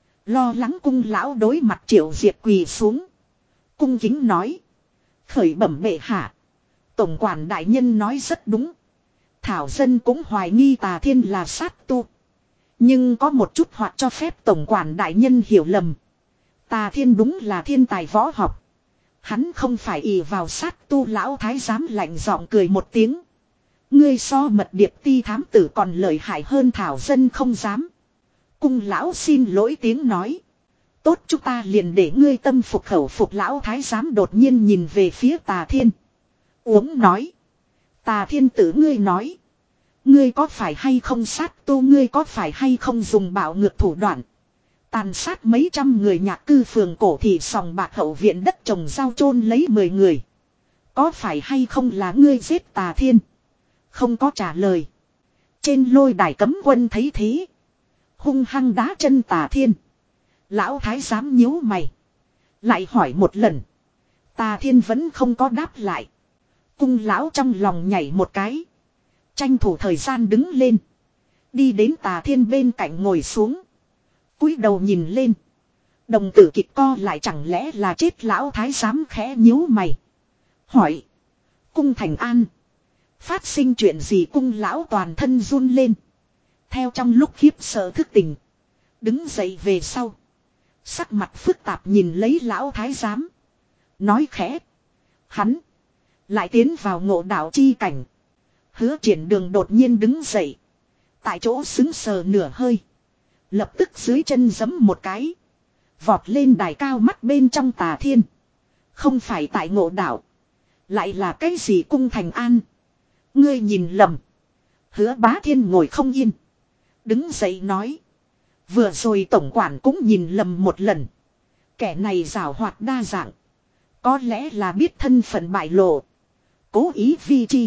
Lo lắng cung lão đối mặt Triệu Diệp quỳ xuống. Cung kính nói. Khởi bẩm bệ hạ. Tổng quản đại nhân nói rất đúng. Thảo dân cũng hoài nghi Tà Thiên là sát tu. Nhưng có một chút hoặc cho phép tổng quản đại nhân hiểu lầm. Tà Thiên đúng là thiên tài võ học. Hắn không phải ỷ vào sát tu lão thái giám lạnh giọng cười một tiếng. Ngươi so mật điệp ti thám tử còn lợi hại hơn thảo dân không dám. Cung lão xin lỗi tiếng nói. Tốt chúng ta liền để ngươi tâm phục khẩu phục lão thái giám đột nhiên nhìn về phía Tà Thiên. Uống nói. Tà Thiên tử ngươi nói. Ngươi có phải hay không sát tu ngươi có phải hay không dùng bạo ngược thủ đoạn. Tàn sát mấy trăm người nhạc cư phường cổ thị sòng bạc hậu viện đất trồng rau chôn lấy mười người. Có phải hay không là ngươi giết Tà Thiên? Không có trả lời. Trên lôi đài cấm quân thấy thế. Hung hăng đá chân Tà Thiên. Lão thái giám nhíu mày. Lại hỏi một lần. Tà Thiên vẫn không có đáp lại. Cung lão trong lòng nhảy một cái. Tranh thủ thời gian đứng lên. Đi đến Tà Thiên bên cạnh ngồi xuống. Cúi đầu nhìn lên. Đồng tử kịch co lại chẳng lẽ là chết lão thái giám khẽ nhíu mày. Hỏi. Cung thành an. Phát sinh chuyện gì cung lão toàn thân run lên. Theo trong lúc khiếp sợ thức tỉnh. Đứng dậy về sau. Sắc mặt phức tạp nhìn lấy lão thái giám. Nói khẽ. Hắn. Lại tiến vào ngộ đạo chi cảnh. Hứa triển đường đột nhiên đứng dậy. Tại chỗ xứng sờ nửa hơi. Lập tức dưới chân giẫm một cái. Vọt lên đài cao mắt bên trong Tà Thiên. Không phải tại ngộ đạo. Lại là cái gì cung thành an. Ngươi nhìn lầm. Hứa Bá Thiên ngồi không yên. Đứng dậy nói. Vừa rồi tổng quản cũng nhìn lầm một lần. Kẻ này giảo hoạt đa dạng. Có lẽ là biết thân phận bại lộ. Cố ý vi chi.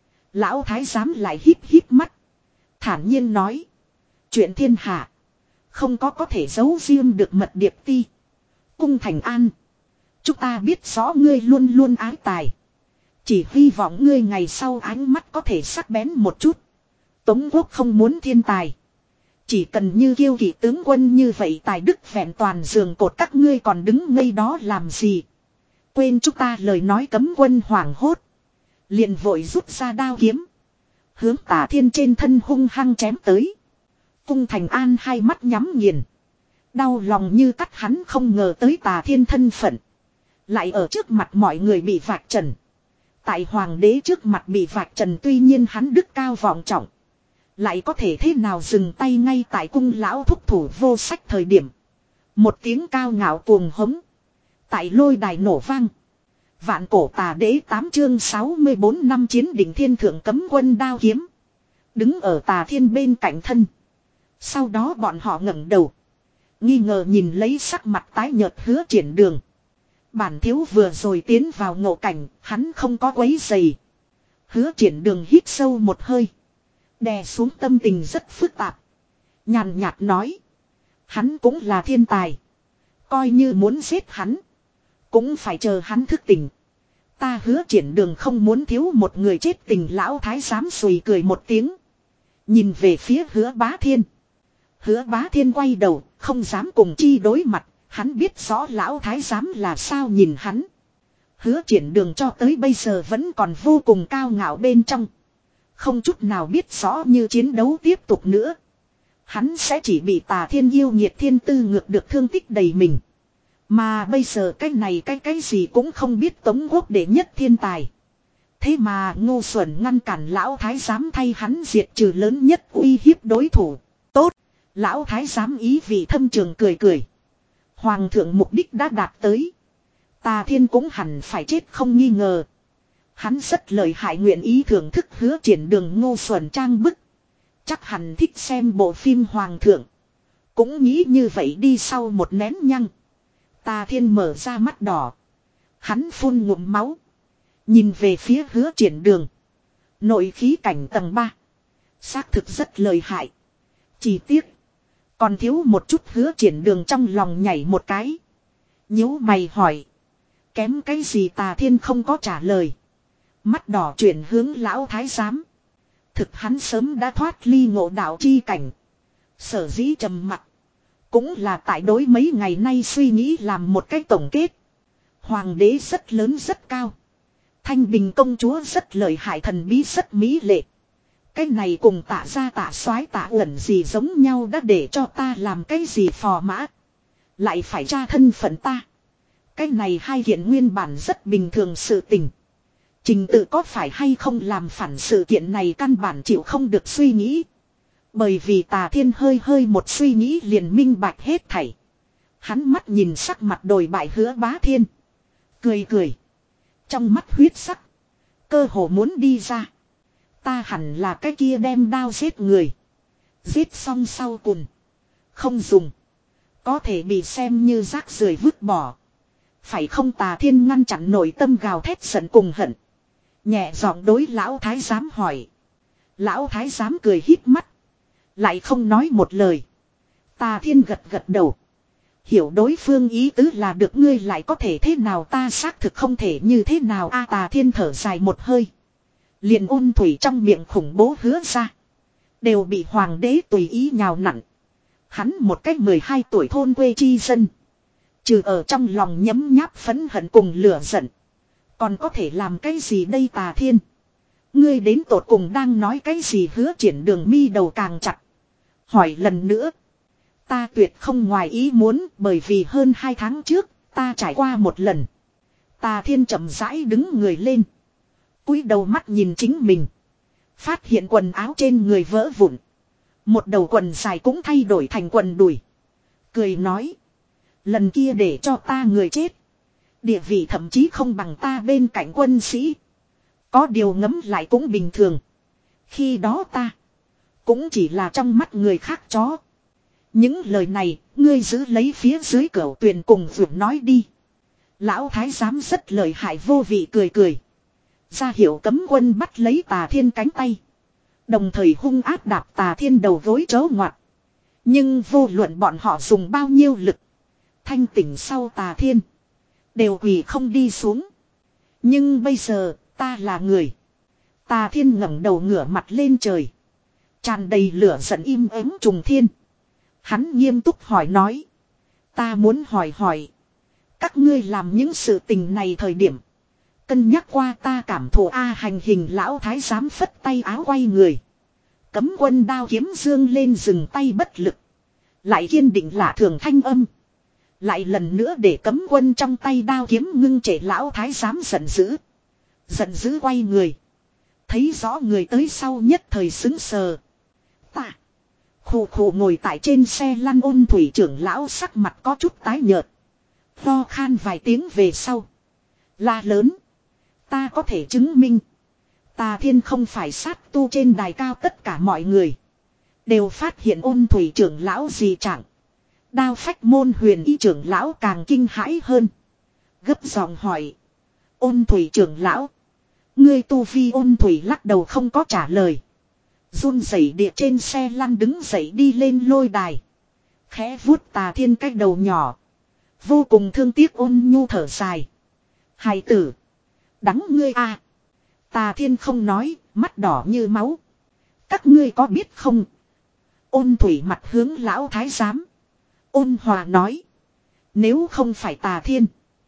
Lão thái giám lại híp híp mắt. Thản nhiên nói. Chuyện thiên hạ. Không có có thể giấu riêng được mật điệp ti. Cung thành an. Chúng ta biết rõ ngươi luôn luôn ái tài. Chỉ hy vọng ngươi ngày sau ánh mắt có thể sắc bén một chút. Tống quốc không muốn thiên tài. Chỉ cần như kiêu kỵ tướng quân như vậy tài đức vẹn toàn giường cột các ngươi còn đứng ngây đó làm gì. Quên chúng ta lời nói cấm quân hoảng hốt. Liền vội rút ra đao kiếm. Hướng Tả Thiên trên thân hung hăng chém tới. Cung thành an hai mắt nhắm nghiền. Đau lòng như cắt hắn không ngờ tới Tả Thiên thân phận. Lại ở trước mặt mọi người bị vạch trần. Tại hoàng đế trước mặt bị vạch trần tuy nhiên hắn đức cao vọng trọng. Lại có thể thế nào dừng tay ngay tại cung lão thúc thủ vô sách thời điểm. Một tiếng cao ngạo cuồng hống. Tại lôi đài nổ vang. Vạn cổ tà đế tám chương sáu mươi bốn năm chiến đỉnh thiên thượng cấm quân đao kiếm. Đứng ở Tà Thiên bên cạnh thân. Sau đó bọn họ ngẩng đầu. Nghi ngờ nhìn lấy sắc mặt tái nhợt Hứa Triển Đường. Bản thiếu vừa rồi tiến vào ngộ cảnh, hắn không có quấy rầy. Hứa Triển Đường hít sâu một hơi. Đè xuống tâm tình rất phức tạp. Nhàn nhạt nói. Hắn cũng là thiên tài. Coi như muốn giết hắn. Cũng phải chờ hắn thức tỉnh. Ta Hứa Triển Đường không muốn thiếu một người chết tình. Lão thái giám sùi cười một tiếng. Nhìn về phía Hứa Bá Thiên. Hứa Bá Thiên quay đầu, không dám cùng chi đối mặt. Hắn biết rõ lão thái giám là sao nhìn hắn. Hứa Triển Đường cho tới bây giờ vẫn còn vô cùng cao ngạo bên trong. Không chút nào biết rõ như chiến đấu tiếp tục nữa. Hắn sẽ chỉ bị Tà Thiên yêu nhiệt thiên tư ngược được thương tích đầy mình. Mà bây giờ cái này cái cái gì cũng không biết Tống quốc đệ nhất thiên tài. Thế mà ngu xuẩn ngăn cản lão thái giám thay hắn diệt trừ lớn nhất uy hiếp đối thủ. Tốt, lão thái giám ý vị thâm trường cười cười. Hoàng thượng mục đích đã đạt tới. Tà Thiên cũng hẳn phải chết không nghi ngờ. Hắn rất lợi hại nguyện ý thưởng thức Hứa Triển Đường ngu xuẩn trang bức. Chắc hẳn thích xem bộ phim Hoàng thượng. Cũng nghĩ như vậy đi sau một nén nhăng. Tà Thiên mở ra mắt đỏ. Hắn phun ngụm máu. Nhìn về phía Hứa Triển Đường. Nội khí cảnh tầng ba. Xác thực rất lợi hại. Chỉ tiếc. Còn thiếu một chút. Hứa Triển Đường trong lòng nhảy một cái. Nhíu mày hỏi. Kém cái gì? Tà Thiên không có trả lời. Mắt đỏ chuyển hướng lão thái giám. Thực hắn sớm đã thoát ly ngộ đạo chi cảnh. Sở dĩ trầm mặc. Cũng là tại đối mấy ngày nay suy nghĩ làm một cái tổng kết. Hoàng đế rất lớn rất cao. Thanh Bình công chúa rất lợi hại, thần bí rất mỹ lệ. Cái này cùng Tạ gia Tạ soái Tạ Uẩn gì giống nhau, đã để cho ta làm cái gì phò mã. Lại phải tra thân phận ta. Cái này hai kiện nguyên bản rất bình thường sự tình. Trình tự có phải hay không làm phản sự kiện này căn bản chịu không được suy nghĩ. Bởi vì Tà Thiên hơi hơi một suy nghĩ liền minh bạch hết thảy. Hắn mắt nhìn sắc mặt đồi bại Hứa Bá Thiên. Cười cười. Trong mắt huyết sắc. Cơ hồ muốn đi ra. Ta hẳn là cái kia đem đao giết người. Giết xong sau cùng. Không dùng. Có thể bị xem như rác rưởi vứt bỏ. Phải không? Tà Thiên ngăn chặn nội tâm gào thét giận cùng hận. Nhẹ giọng đối lão thái giám hỏi. Lão thái giám cười híp mắt. Lại không nói một lời. Tà Thiên gật gật đầu. Hiểu đối phương ý tứ là được, ngươi lại có thể thế nào? Ta xác thực không thể như thế nào a. Tà Thiên thở dài một hơi. Liền ôn thủy trong miệng khủng bố hứa ra. Đều bị hoàng đế tùy ý nhào nặn. Hắn một cách mười hai tuổi thôn quê chi dân. Trừ ở trong lòng nhấm nháp phẫn hận cùng lửa giận. Còn có thể làm cái gì đây? Tà Thiên. Ngươi đến tột cùng đang nói cái gì? Hứa Triển Đường mi đầu càng chặt. Hỏi lần nữa. Ta tuyệt không ngoài ý muốn, bởi vì hơn hai tháng trước, ta trải qua một lần. Tà Thiên chậm rãi đứng người lên. Cúi đầu mắt nhìn chính mình. Phát hiện quần áo trên người vỡ vụn. Một đầu quần dài cũng thay đổi thành quần đùi. Cười nói. Lần kia để cho ta người chết. Địa vị thậm chí không bằng ta bên cạnh quân sĩ. Có điều ngấm lại cũng bình thường. Khi đó ta cũng chỉ là trong mắt người khác chó. Những lời này ngươi giữ lấy phía dưới cửa tuyền cùng vượt nói đi. Lão thái giám rất lợi hại vô vị cười cười. Ra hiệu cấm quân bắt lấy Tà Thiên cánh tay. Đồng thời hung áp đạp Tà Thiên đầu gối chớ ngoặt. Nhưng vô luận bọn họ dùng bao nhiêu lực. Thanh tỉnh sau Tà Thiên đều quỳ không đi xuống. Nhưng bây giờ ta là người. Tà Thiên ngẩng đầu ngửa mặt lên trời. Tràn đầy lửa giận im ắng trùng thiên. Hắn nghiêm túc hỏi nói. Ta muốn hỏi hỏi. Các ngươi làm những sự tình này thời điểm. Cân nhắc qua ta cảm thụ A hành hình lão thái giám phất tay áo quay người. Cấm quân đao kiếm dương lên dừng tay bất lực. Lại kiên định lạ thường thanh âm. Lại lần nữa để cấm quân trong tay đao kiếm ngưng trệ lão thái giám giận dữ. Giận dữ quay người. Thấy rõ người tới sau nhất thời xứng sờ. Ta. Khủ khủ ngồi tại trên xe lăn Ôn thủy trưởng lão sắc mặt có chút tái nhợt. Ho khan vài tiếng về sau. La lớn. Ta có thể chứng minh. Tà Thiên không phải sát tu trên đài cao tất cả mọi người. Đều phát hiện Ôn thủy trưởng lão gì chẳng. Đao phách môn huyền y trưởng lão càng kinh hãi hơn. Gấp giọng hỏi. Ôn thủy trưởng lão. Ngươi tu vi Ôn thủy lắc đầu không có trả lời. Run rẩy địa trên xe lăn đứng dậy đi lên lôi đài. Khẽ vuốt Tà Thiên cái đầu nhỏ. Vô cùng thương tiếc ôn nhu thở dài. Hài tử. Đắng ngươi a. Tà Thiên không nói, mắt đỏ như máu. Các ngươi có biết không? Ôn thủy mặt hướng lão thái giám. Ôn hòa nói. Nếu không phải Tà Thiên.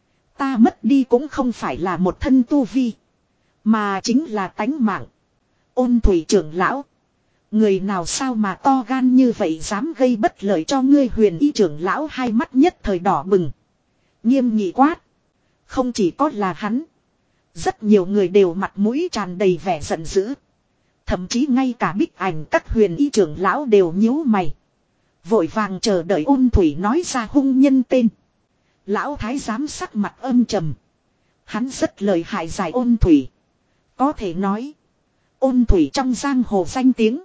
Ta mất đi cũng không phải là một thân tu vi. Mà chính là tánh mạng. Ôn thủy trưởng lão. Người nào sao mà to gan như vậy dám gây bất lợi cho ngươi huyền y trưởng lão hai mắt nhất thời đỏ bừng. Nghiêm nghị quát. Không chỉ có là hắn. Rất nhiều người đều mặt mũi tràn đầy vẻ giận dữ. Thậm chí ngay cả bích ảnh các huyền y trưởng lão đều nhíu mày. Vội vàng chờ đợi Ôn thủy nói ra hung nhân tên. Lão thái giám sắc mặt âm trầm. Hắn rất lợi hại giải Ôn thủy. Có thể nói. Ôn thủy trong giang hồ danh tiếng.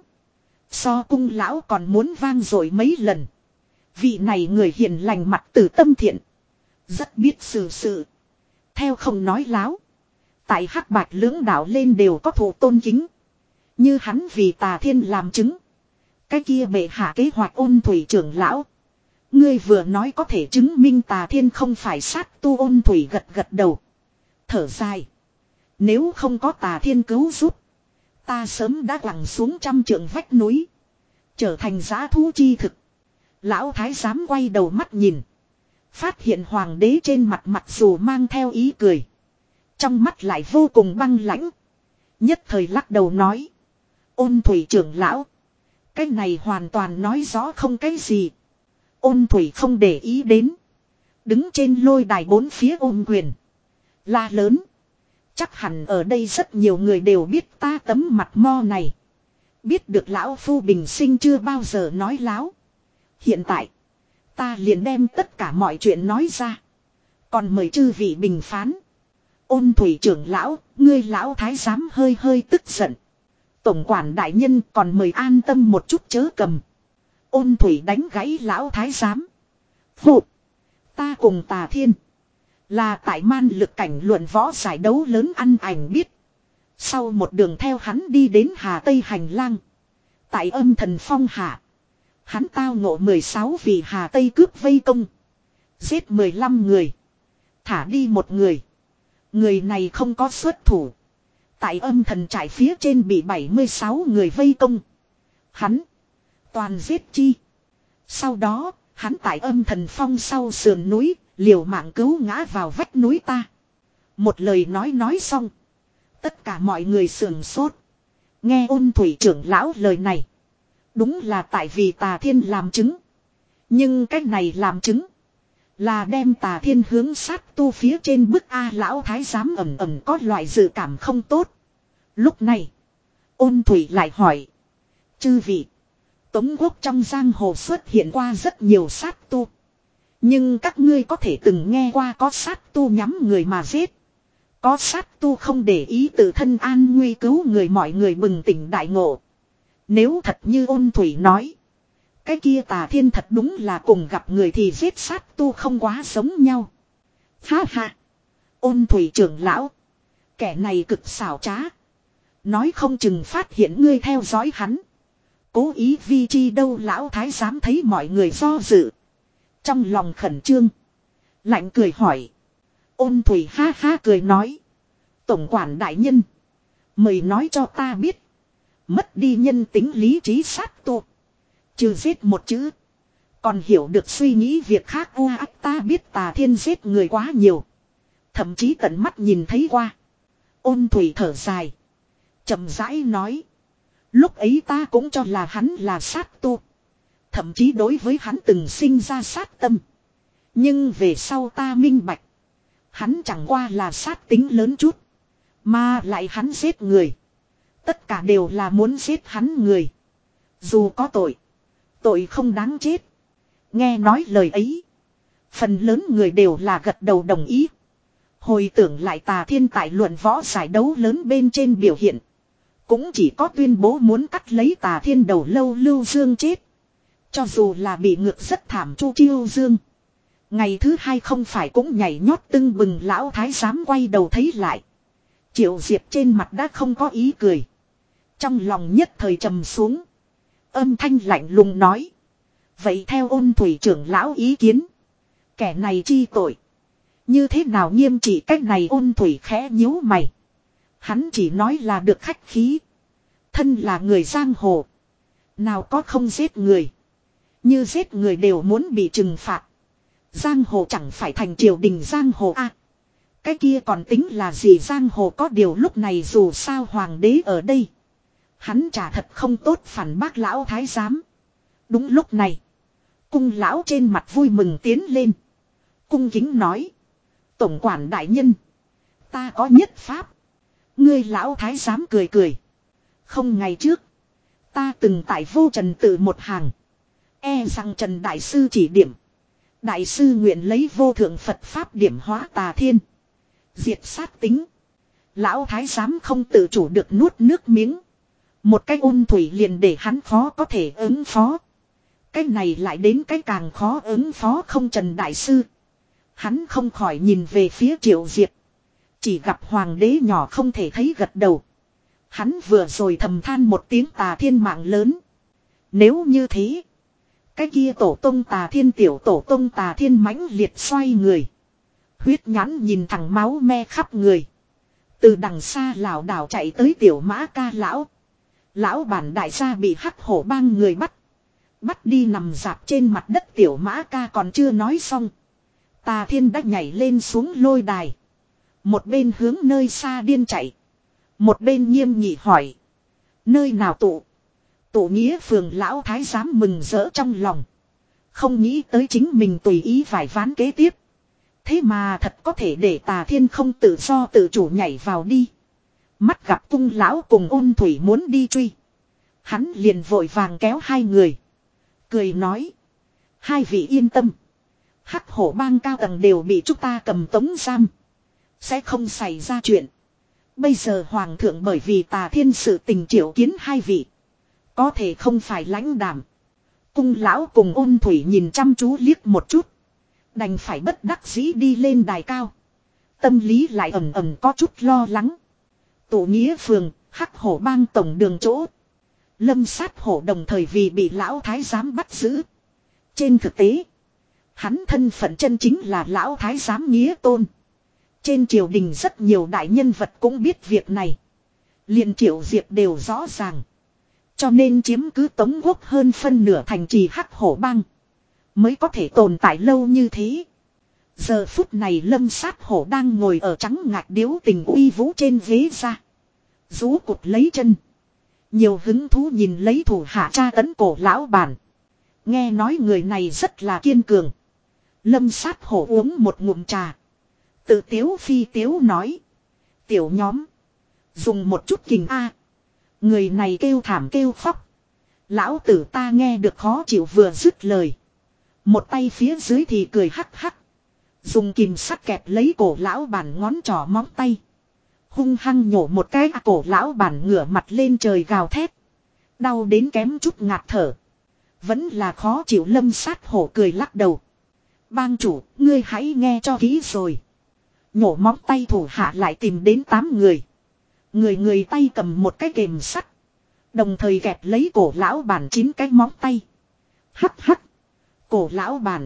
So cung lão còn muốn vang dội mấy lần. Vị này người hiền lành mặt từ tâm thiện. Rất biết xử sự. Theo không nói láo. Tại hắc bạch lưỡng đạo lên đều có thụ tôn kính. Như hắn vì Tà Thiên làm chứng. Cái kia bệ hạ kế hoạch Ôn thủy trưởng lão. Ngươi vừa nói có thể chứng minh Tà Thiên không phải sát tu. Ôn thủy gật gật đầu. Thở dài. Nếu không có Tà Thiên cứu giúp. Ta sớm đã quẳng xuống trăm trượng vách núi. Trở thành giã thú chi thực. Lão thái giám quay đầu mắt nhìn. Phát hiện hoàng đế trên mặt mặc dù mang theo ý cười. Trong mắt lại vô cùng băng lãnh. Nhất thời lắc đầu nói. Ôn thủy trưởng lão. Cái này hoàn toàn nói rõ không cái gì. Ôn thủy không để ý đến. Đứng trên lôi đài bốn phía ôm quyền. La lớn. Chắc hẳn ở đây rất nhiều người đều biết ta tấm mặt mo này. Biết được lão phu bình sinh chưa bao giờ nói láo. Hiện tại. Ta liền đem tất cả mọi chuyện nói ra. Còn mời chư vị bình phán. Ôn thủy trưởng lão. Ngươi lão thái giám hơi hơi tức giận. Tổng quản đại nhân còn mời an tâm một chút chớ cầm. Ôn thủy đánh gãy lão thái giám. Phụ. Ta cùng Tà Thiên. Là tại man lực cảnh luận võ giải đấu lớn ăn ảnh biết. Sau một đường theo hắn đi đến Hà Tây hành lang. Tại âm thần phong hạ. Hắn tao ngộ mười sáu vì Hà Tây cướp vây công. Giết mười lăm người. Thả đi một người. Người này không có xuất thủ. Tại âm thần trại phía trên bị bảy mươi sáu người vây công. Hắn. Toàn giết chi. Sau đó, hắn tại âm thần phong sau sườn núi. Liều mạng cứu ngã vào vách núi ta. Một lời nói nói xong. Tất cả mọi người sườn sốt. Nghe Ôn thủy trưởng lão lời này. Đúng là tại vì Tà Thiên làm chứng. Nhưng cách này làm chứng. Là đem Tà Thiên hướng sát tu phía trên bức A. Lão thái giám ẩm ẩm có loại dự cảm không tốt. Lúc này. Ôn thủy lại hỏi. Chư vị. Tống quốc trong giang hồ xuất hiện qua rất nhiều sát tu. Nhưng các ngươi có thể từng nghe qua có sát tu nhắm người mà giết. Có sát tu không để ý tự thân an nguy cứu người, mọi người bừng tỉnh đại ngộ. Nếu thật như Ôn Thủy nói, cái kia Tà Thiên thật đúng là cùng gặp người thì giết sát tu không quá giống nhau. Ha ha. Ôn Thủy trưởng lão, kẻ này cực xảo trá. Nói không chừng phát hiện ngươi theo dõi hắn, cố ý vi chi đâu. Lão thái giám thấy mọi người do dự, trong lòng khẩn trương, lạnh cười hỏi. Ôn Thủy ha ha cười nói. Tổng quản đại nhân, mời nói cho ta biết, mất đi nhân tính lý trí sát tu, trừ giết một chữ, còn hiểu được suy nghĩ việc khác. U ác, ta biết Tà Thiên giết người quá nhiều, thậm chí tận mắt nhìn thấy qua. Ôn Thủy thở dài, chậm rãi nói. Lúc ấy ta cũng cho là hắn là sát tu, thậm chí đối với hắn từng sinh ra sát tâm. Nhưng về sau ta minh bạch, hắn chẳng qua là sát tính lớn chút, mà lại hắn giết người, tất cả đều là muốn giết hắn người. Dù có tội, tội không đáng chết. Nghe nói lời ấy, phần lớn người đều là gật đầu đồng ý. Hồi tưởng lại Tà Thiên tại luận võ giải đấu lớn bên trên biểu hiện, cũng chỉ có tuyên bố muốn cắt lấy Tà Thiên đầu lâu Lưu Dương chết. Cho dù là bị ngược rất thảm Chu Chiêu Dương, ngày thứ hai không phải cũng nhảy nhót tưng bừng. Lão thái giám quay đầu thấy lại, Triệu Diệp trên mặt đã không có ý cười, trong lòng nhất thời trầm xuống, âm thanh lạnh lùng nói. Vậy theo Ôn Thủy trưởng lão ý kiến, kẻ này chi tội như thế nào nghiêm trị? Cách này Ôn Thủy khẽ nhíu mày, hắn chỉ nói là được khách khí. Thân là người giang hồ, nào có không giết người, như giết người đều muốn bị trừng phạt. Giang hồ chẳng phải thành triều đình giang hồ à, cái kia còn tính là gì giang hồ? Có điều lúc này dù sao hoàng đế ở đây, hắn chả thật không tốt phản bác lão thái giám. Đúng lúc này, cung lão trên mặt vui mừng tiến lên, cung kính nói. Tổng quản đại nhân, ta có nhất pháp. Ngươi lão thái giám cười cười. Không, ngày trước ta từng tại Vô Trần tự một hàng, e rằng Trần đại sư chỉ điểm, đại sư nguyện lấy vô thượng Phật pháp điểm hóa Tà Thiên, diệt sát tính. Lão thái giám không tự chủ được nuốt nước miếng. Một cái Ôn Thủy liền để hắn khó có thể ứng phó, cái này lại đến cái càng khó ứng phó không Trần đại sư. Hắn không khỏi nhìn về phía Triệu Diệp, chỉ gặp hoàng đế nhỏ không thể thấy gật đầu. Hắn vừa rồi thầm than một tiếng Tà Thiên mạng lớn. Nếu như thế, cái kia tổ tông Tà Thiên tiểu tổ tông Tà Thiên mãnh liệt xoay người, huyết nhãn nhìn thẳng máu me khắp người. Từ đằng xa lảo đảo chạy tới tiểu Mã Ca lão. Lão bản đại gia bị hắc hổ bang người bắt. Bắt đi nằm dạp trên mặt đất. Tiểu Mã Ca còn chưa nói xong, Tà Thiên đã nhảy lên xuống lôi đài, một bên hướng nơi xa điên chạy, một bên nghiêm nghị hỏi. Nơi nào tụ? Tụ Nghĩa phường. Lão thái giám mừng rỡ trong lòng, không nghĩ tới chính mình tùy ý vải ván kế tiếp, thế mà thật có thể để Tà Thiên không tự do tự chủ nhảy vào đi. Mắt gặp cung lão cùng Ôn Thủy muốn đi truy, hắn liền vội vàng kéo hai người, cười nói. Hai vị yên tâm, hắc hổ bang cao tầng đều bị chúng ta cầm tống giam, sẽ không xảy ra chuyện. Bây giờ hoàng thượng bởi vì Tà Thiên sự tình triệu kiến hai vị, có thể không phải lãnh đảm. Cung lão cùng Ôn Thủy nhìn chăm chú liếc một chút, đành phải bất đắc dĩ đi lên đài cao. Tâm lý lại ầm ầm có chút lo lắng. Tụ Nghĩa phường, hắc hổ bang tổng đường chỗ. Lâm Sát Hổ đồng thời vì bị lão thái giám bắt giữ. Trên thực tế, hắn thân phận chân chính là lão thái giám Nghĩa Tôn. Trên triều đình rất nhiều đại nhân vật cũng biết việc này, liền Triệu Diệp đều rõ ràng. Cho nên chiếm cứ Tống Quốc hơn phân nửa thành trì hắc hổ bang mới có thể tồn tại lâu như thế. Giờ phút này Lâm Sát Hổ đang ngồi ở trắng ngạc điếu tình uy vũ trên ghế ra, rú cụt lấy chân, nhiều hứng thú nhìn lấy thủ hạ tra tấn cổ lão bản. Nghe nói người này rất là kiên cường. Lâm Sát Hổ uống một ngụm trà, tự tiếu phi tiếu nói. Tiểu nhóm, dùng một chút kình a. Người này kêu thảm kêu khóc, lão tử ta nghe được khó chịu. Vừa dứt lời, Một tay phía dưới thì cười hắc hắc. Dùng kìm sắt kẹp lấy cổ lão bản ngón trỏ móng tay. Hung hăng nhổ một cái à, cổ lão bản ngửa mặt lên trời gào thét. Đau đến kém chút ngạt thở. Vẫn là khó chịu. Lâm Sát Hổ cười lắc đầu. Bang chủ, ngươi hãy nghe cho kỹ rồi. Nhổ móng tay thủ hạ lại tìm đến tám người. Người người tay cầm một cái kềm sắt. Đồng thời kẹp lấy cổ lão bản chín cái móng tay. Hắc hắc. Cổ lão bản.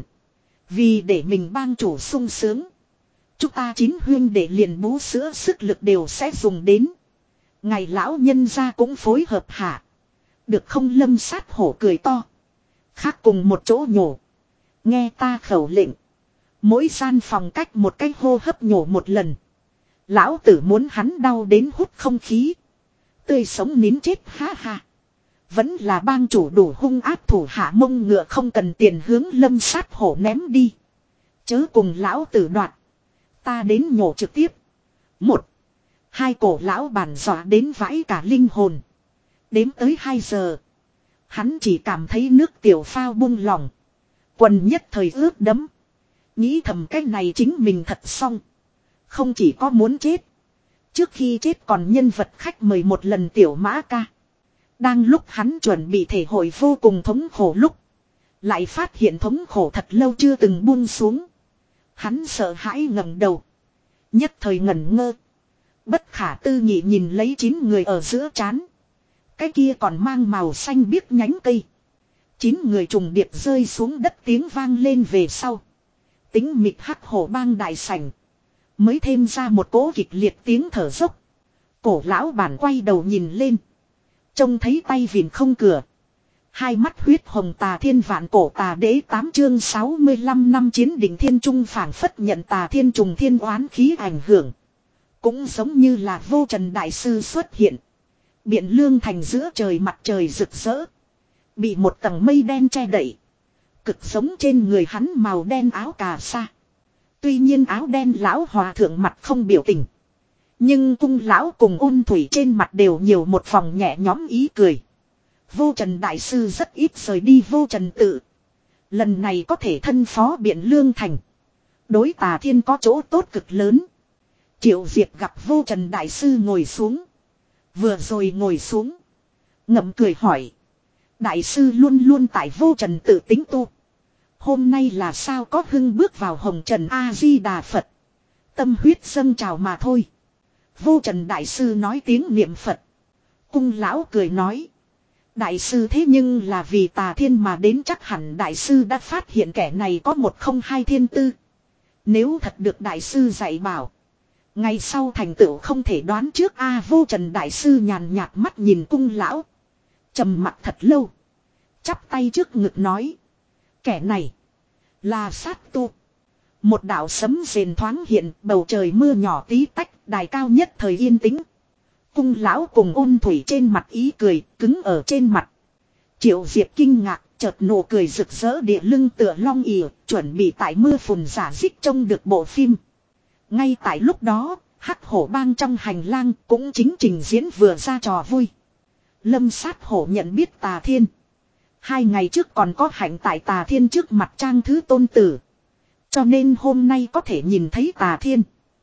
Vì để mình bang chủ sung sướng. Chúng ta chín huyên để liền bú sữa sức lực đều sẽ dùng đến. Ngày lão nhân gia cũng phối hợp hạ. Được không? Lâm Sát Hổ cười to. Khác cùng một chỗ nhổ. Nghe ta khẩu lệnh. Mỗi gian phòng cách một cái hô hấp nhổ một lần. Lão tử muốn hắn đau đến hút không khí. Tươi sống nín chết ha ha. Vẫn là bang chủ đủ hung áp, thủ hạ mông ngựa không cần tiền hướng Lâm Sát Hổ ném đi. Chớ cùng lão tử đoạt. Ta đến nhổ trực tiếp. Một. Hai, cổ lão bản dọa đến vãi cả linh hồn. Đếm tới hai giờ. Hắn chỉ cảm thấy nước tiểu phao bung lỏng. Quần nhất thời ướt đẫm. Nghĩ thầm cái này chính mình thật xong. Không chỉ có muốn chết. Trước khi chết còn nhân vật khách mời một lần tiểu mã ca. Đang lúc hắn chuẩn bị thể hội vô cùng thống khổ lúc. Lại phát hiện thống khổ thật lâu chưa từng buông xuống. Hắn sợ hãi ngẩng đầu. Nhất thời ngẩn ngơ. Bất khả tư nghị nhìn lấy chín người ở giữa trán. Cái kia còn mang màu xanh biếc nhánh cây. Chín người trùng điệp rơi xuống đất tiếng vang lên về sau. Tính mịt hắc hổ bang đại sảnh. Mới thêm ra một cỗ kịch liệt tiếng thở dốc. Cổ lão bản quay đầu nhìn lên. Trông thấy tay vịn không cửa. Hai mắt huyết hồng Tà Thiên vạn cổ tà đế tám chương sáu mươi lăm năm chiến đỉnh thiên trung phảng phất nhận Tà Thiên trùng thiên oán khí ảnh hưởng. Cũng giống như là vô trần đại sư xuất hiện. Biện lương thành giữa trời mặt trời rực rỡ. Bị một tầng mây đen che đậy. Cực giống trên người hắn màu đen áo cà sa. Tuy nhiên áo đen lão hòa thượng mặt không biểu tình. Nhưng cung lão cùng ôn thủy trên mặt đều nhiều một vòng nhẹ nhõm ý cười. Vô trần đại sư rất ít rời đi vô trần tự. Lần này có thể thân phó biện lương thành. Đối Tà Thiên có chỗ tốt cực lớn. Triệu Diệp gặp vô trần đại sư ngồi xuống. Vừa rồi ngồi xuống. Ngậm cười hỏi. Đại sư luôn luôn tại vô trần tự tính tu. Hôm nay là sao có hưng bước vào hồng trần A-di-đà Phật. Tâm huyết dâng trào mà thôi. Vô trần đại sư nói tiếng niệm Phật. Cung lão cười nói. Đại sư thế nhưng là vì Tà Thiên mà đến, chắc hẳn đại sư đã phát hiện kẻ này có một không hai thiên tư. Nếu thật được đại sư dạy bảo. Ngày sau thành tựu không thể đoán trước a. Vô trần đại sư nhàn nhạt mắt nhìn cung lão. Trầm mặt thật lâu. Chắp tay trước ngực nói. Kẻ này là sát tu. Một đạo sấm rền thoáng hiện, bầu trời mưa nhỏ tí tách, đài cao nhất thời yên tĩnh. Cung lão cùng ôn thủy trên mặt ý cười, cứng ở trên mặt. Triệu Diệp kinh ngạc, chợt nụ cười rực rỡ địa lưng tựa long ỉa, chuẩn bị tại mưa phùn giả dích trông được bộ phim. Ngay tại lúc đó, hắc hổ bang trong hành lang cũng chính trình diễn vừa ra trò vui. Lâm Sát Hổ nhận biết Tà Thiên. Hai ngày trước còn có hạnh tại Tà Thiên trước mặt trang thứ tôn tử. Cho nên hôm nay có thể nhìn thấy Tà Thiên.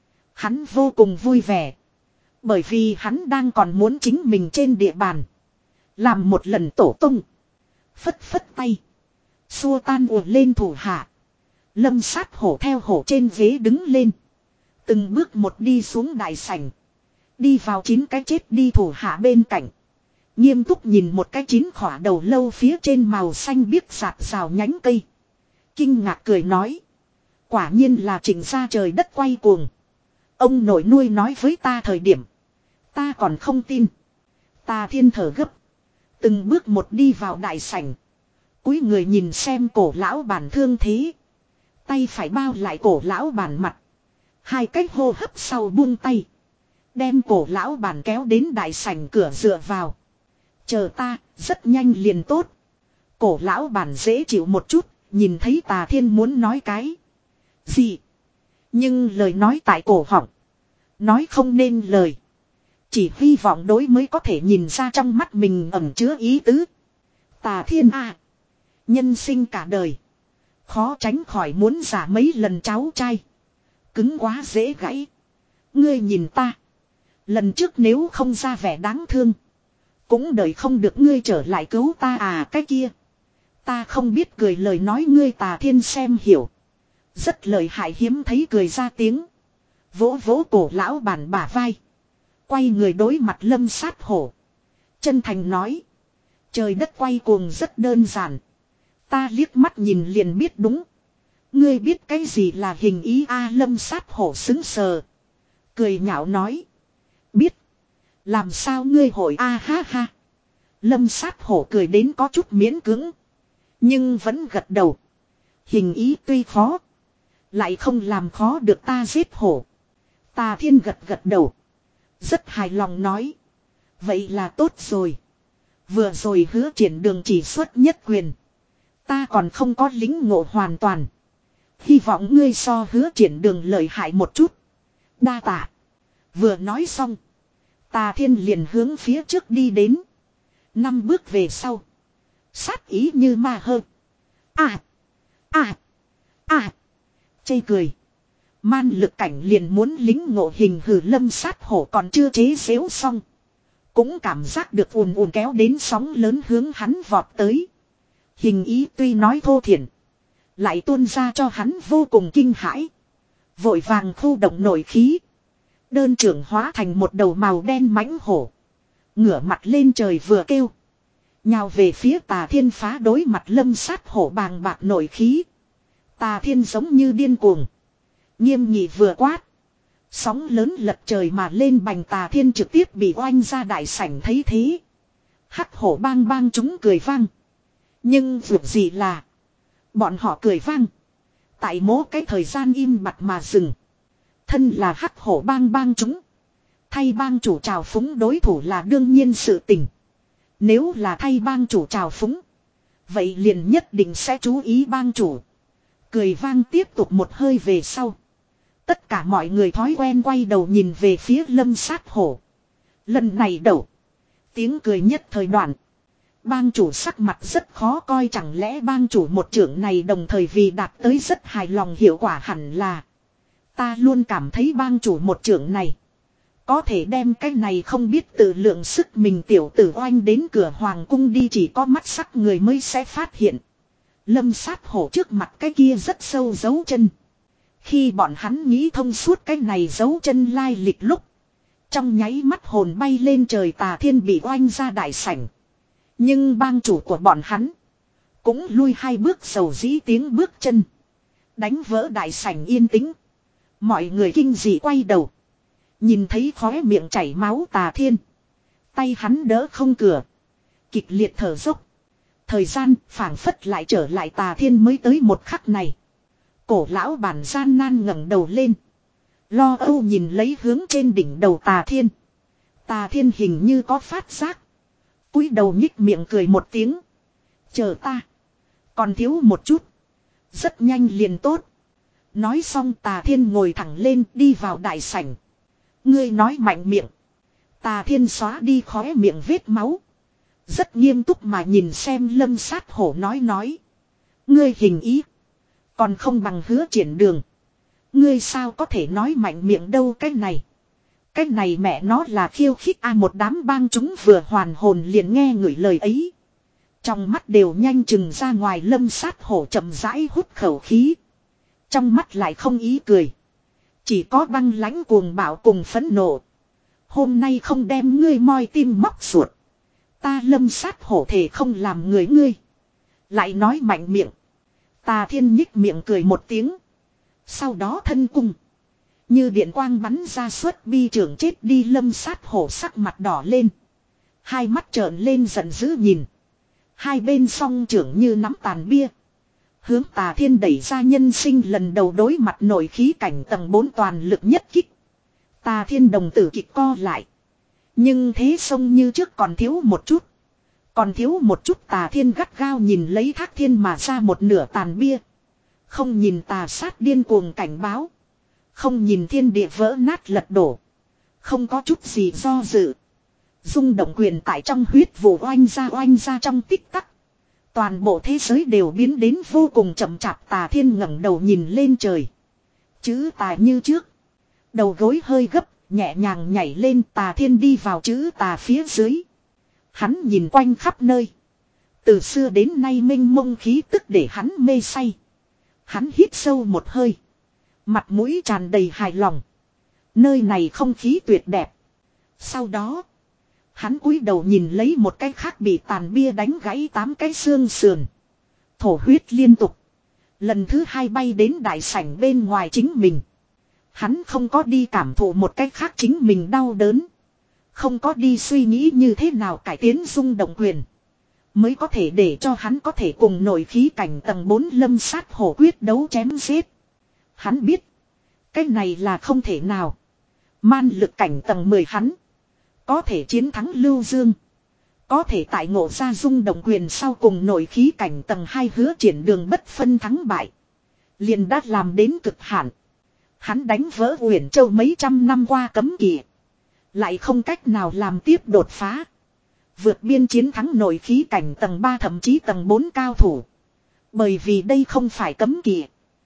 Hắn vô cùng vui vẻ. Bởi vì hắn đang còn muốn chính mình trên địa bàn. Làm một lần tổ tung. Phất phất tay. Xua tan ùa lên thủ hạ. Lâm Sát Hổ theo hổ trên ghế đứng lên. Từng bước một đi xuống đại sảnh. Đi vào chín cái chết đi thủ hạ bên cạnh. Nghiêm túc nhìn một cái chín khỏa đầu lâu phía trên màu xanh biếc sạt rào nhánh cây. Kinh ngạc cười nói. Quả nhiên là Trịnh gia trời đất quay cuồng. Ông nội nuôi nói với ta thời điểm. Ta còn không tin. Tà Thiên thở gấp. Từng bước một đi vào đại sảnh. Cúi người nhìn xem cổ lão bản thương thế. Tay phải bao lại cổ lão bản mặt. Hai cách hô hấp sau buông tay. Đem cổ lão bản kéo đến đại sảnh cửa dựa vào. Chờ ta, rất nhanh liền tốt. Cổ lão bản dễ chịu một chút, nhìn thấy Tà Thiên muốn nói cái gì. Nhưng lời nói tại cổ họng. Nói không nên lời. Chỉ hy vọng đối mới có thể nhìn ra trong mắt mình ẩn chứa ý tứ. Tà Thiên à. Nhân sinh cả đời. Khó tránh khỏi muốn giả mấy lần cháu trai. Cứng quá dễ gãy. Ngươi nhìn ta. Lần trước nếu không ra vẻ đáng thương. Cũng đợi không được ngươi trở lại cứu ta à cái kia. Ta không biết cười lời nói ngươi Tà Thiên xem hiểu. Rất lợi hại hiếm thấy cười ra tiếng. Vỗ vỗ cổ lão bản bả vai. Quay người đối mặt Lâm Sát Hổ. Chân thành nói. Trời đất quay cuồng rất đơn giản. Ta liếc mắt nhìn liền biết đúng. Ngươi biết cái gì là hình ý a Lâm Sát Hổ xứng sờ. Cười nhạo nói. Biết. Làm sao ngươi hội a ha ha. Lâm Sát Hổ cười đến có chút miễn cưỡng. Nhưng vẫn gật đầu. Hình ý tuy khó. Lại không làm khó được ta giết hổ. Tà Thiên gật gật đầu. Rất hài lòng nói. Vậy là tốt rồi. Vừa rồi hứa triển đường chỉ xuất nhất quyền. Ta còn không có lính ngộ hoàn toàn. Hy vọng ngươi so hứa triển đường lợi hại một chút. Đa tạ. Vừa nói xong. Tà Thiên liền hướng phía trước đi đến. Năm bước về sau. Sát ý như ma hơn. À. À. À. Chê cười. Man lực cảnh liền muốn lính ngộ hình hử Lâm Sát Hổ còn chưa chế xếu xong. Cũng cảm giác được ùn ùn kéo đến sóng lớn hướng hắn vọt tới. Hình ý tuy nói thô thiển. Lại tuôn ra cho hắn vô cùng kinh hãi. Vội vàng khu động nội khí. Đơn trưởng hóa thành một đầu màu đen mãnh hổ. Ngửa mặt lên trời vừa kêu. Nhào về phía Tà Thiên phá đối mặt Lâm Sát Hổ bàng bạc nội khí. Tà Thiên giống như điên cuồng. Nghiêm nghị vừa quát. Sóng lớn lật trời mà lên bành Tà Thiên trực tiếp bị oanh ra đại sảnh thấy thế. Hắc hổ bang bang chúng cười vang. Nhưng việc gì là. Bọn họ cười vang. Tại mố cái thời gian im bặt mà dừng. Thân là hắc hổ bang bang chúng. Thay bang chủ trào phúng đối thủ là đương nhiên sự tình. Nếu là thay bang chủ trào phúng. Vậy liền nhất định sẽ chú ý bang chủ. Cười vang tiếp tục một hơi về sau. Tất cả mọi người thói quen quay đầu nhìn về phía Lâm Sát Hổ. Lần này đầu. Tiếng cười nhất thời đoạn. Bang chủ sắc mặt rất khó coi chẳng lẽ bang chủ một trưởng này đồng thời vì đạt tới rất hài lòng hiệu quả hẳn là. Ta luôn cảm thấy bang chủ một trưởng này. Có thể đem cái này không biết tự lượng sức mình tiểu tử oanh đến cửa hoàng cung đi chỉ có mắt sắc người mới sẽ phát hiện. Lâm Sát Hổ trước mặt cái kia rất sâu dấu chân. Khi bọn hắn nghĩ thông suốt cái này dấu chân lai lịch lúc. Trong nháy mắt hồn bay lên trời Tà Thiên bị oanh ra đại sảnh. Nhưng bang chủ của bọn hắn. Cũng lui hai bước sầu dĩ tiếng bước chân. Đánh vỡ đại sảnh yên tĩnh. Mọi người kinh dị quay đầu. Nhìn thấy khóe miệng chảy máu Tà Thiên. Tay hắn đỡ không cửa. Kịch liệt thở dốc. Thời gian phảng phất lại trở lại Tà Thiên mới tới một khắc này. Cổ lão bản gian nan ngẩng đầu lên. Lo âu nhìn lấy hướng trên đỉnh đầu Tà Thiên. Tà Thiên hình như có phát giác. Cúi đầu nhích miệng cười một tiếng. Chờ ta. Còn thiếu một chút. Rất nhanh liền tốt. Nói xong Tà Thiên ngồi thẳng lên đi vào đại sảnh. Ngươi nói mạnh miệng. Tà Thiên xóa đi khóe miệng vết máu. Rất nghiêm túc mà nhìn xem Lâm Sát Hổ nói nói. Ngươi hình ý. Còn không bằng hứa triển đường. Ngươi sao có thể nói mạnh miệng đâu cái này. Cái này mẹ nó là khiêu khích a một đám bang chúng vừa hoàn hồn liền nghe ngửi lời ấy. Trong mắt đều nhanh chừng ra ngoài Lâm Sát Hổ chậm rãi hút khẩu khí. Trong mắt lại không ý cười. Chỉ có băng lãnh cuồng bạo cùng phẫn nộ. Hôm nay không đem ngươi moi tim móc ruột. Ta Lâm Sát Hổ thể không làm người ngươi. Lại nói mạnh miệng. Tà Thiên nhích miệng cười một tiếng. Sau đó thân cung. Như điện quang bắn ra suốt bi trưởng chết đi Lâm Sát Hổ sắc mặt đỏ lên. Hai mắt trợn lên giận dữ nhìn. Hai bên song trưởng như nắm tàn bia. Hướng Tà Thiên đẩy ra nhân sinh lần đầu đối mặt nội khí cảnh tầng bốn toàn lực nhất kích. Tà Thiên đồng tử kịch co lại. Nhưng thế sông như trước còn thiếu một chút. Còn thiếu một chút Tà Thiên gắt gao nhìn lấy Thác Thiên mà ra một nửa tàn bia. Không nhìn Tà Sát điên cuồng cảnh báo. Không nhìn thiên địa vỡ nát lật đổ. Không có chút gì do dự. Dung động quyền tại trong huyết vụ oanh ra oanh ra trong tích tắc. Toàn bộ thế giới đều biến đến vô cùng chậm chạp. Tà Thiên ngẩng đầu nhìn lên trời. Chữ tà như trước. Đầu gối hơi gấp, nhẹ nhàng nhảy lên. Tà Thiên đi vào chữ tà phía dưới. Hắn nhìn quanh khắp nơi. Từ xưa đến nay mênh mông khí tức để hắn mê say. Hắn hít sâu một hơi. Mặt mũi tràn đầy hài lòng. Nơi này không khí tuyệt đẹp. Sau đó, hắn cúi đầu nhìn lấy một cái khác bị tàn bia đánh gãy tám cái xương sườn. Thổ huyết liên tục. Lần thứ hai bay đến đại sảnh bên ngoài chính mình. Hắn không có đi cảm thụ một cái khác chính mình đau đớn. Không có đi suy nghĩ như thế nào cải tiến rung động quyền. Mới có thể để cho hắn có thể cùng nội khí cảnh tầng bốn lâm sát hổ quyết đấu chém giết. Hắn biết. Cái này là không thể nào. Man lực cảnh tầng mười hắn. Có thể chiến thắng Lưu Dương. Có thể tại ngộ ra rung động quyền sau cùng nội khí cảnh tầng hai hứa triển đường bất phân thắng bại. Liền đã làm đến cực hạn. Hắn đánh vỡ Uyển Châu mấy trăm năm qua cấm kỵ. Lại không cách nào làm tiếp đột phá. Vượt biên chiến thắng nội khí cảnh tầng ba thậm chí tầng bốn cao thủ. Bởi vì đây không phải cấm kỵ.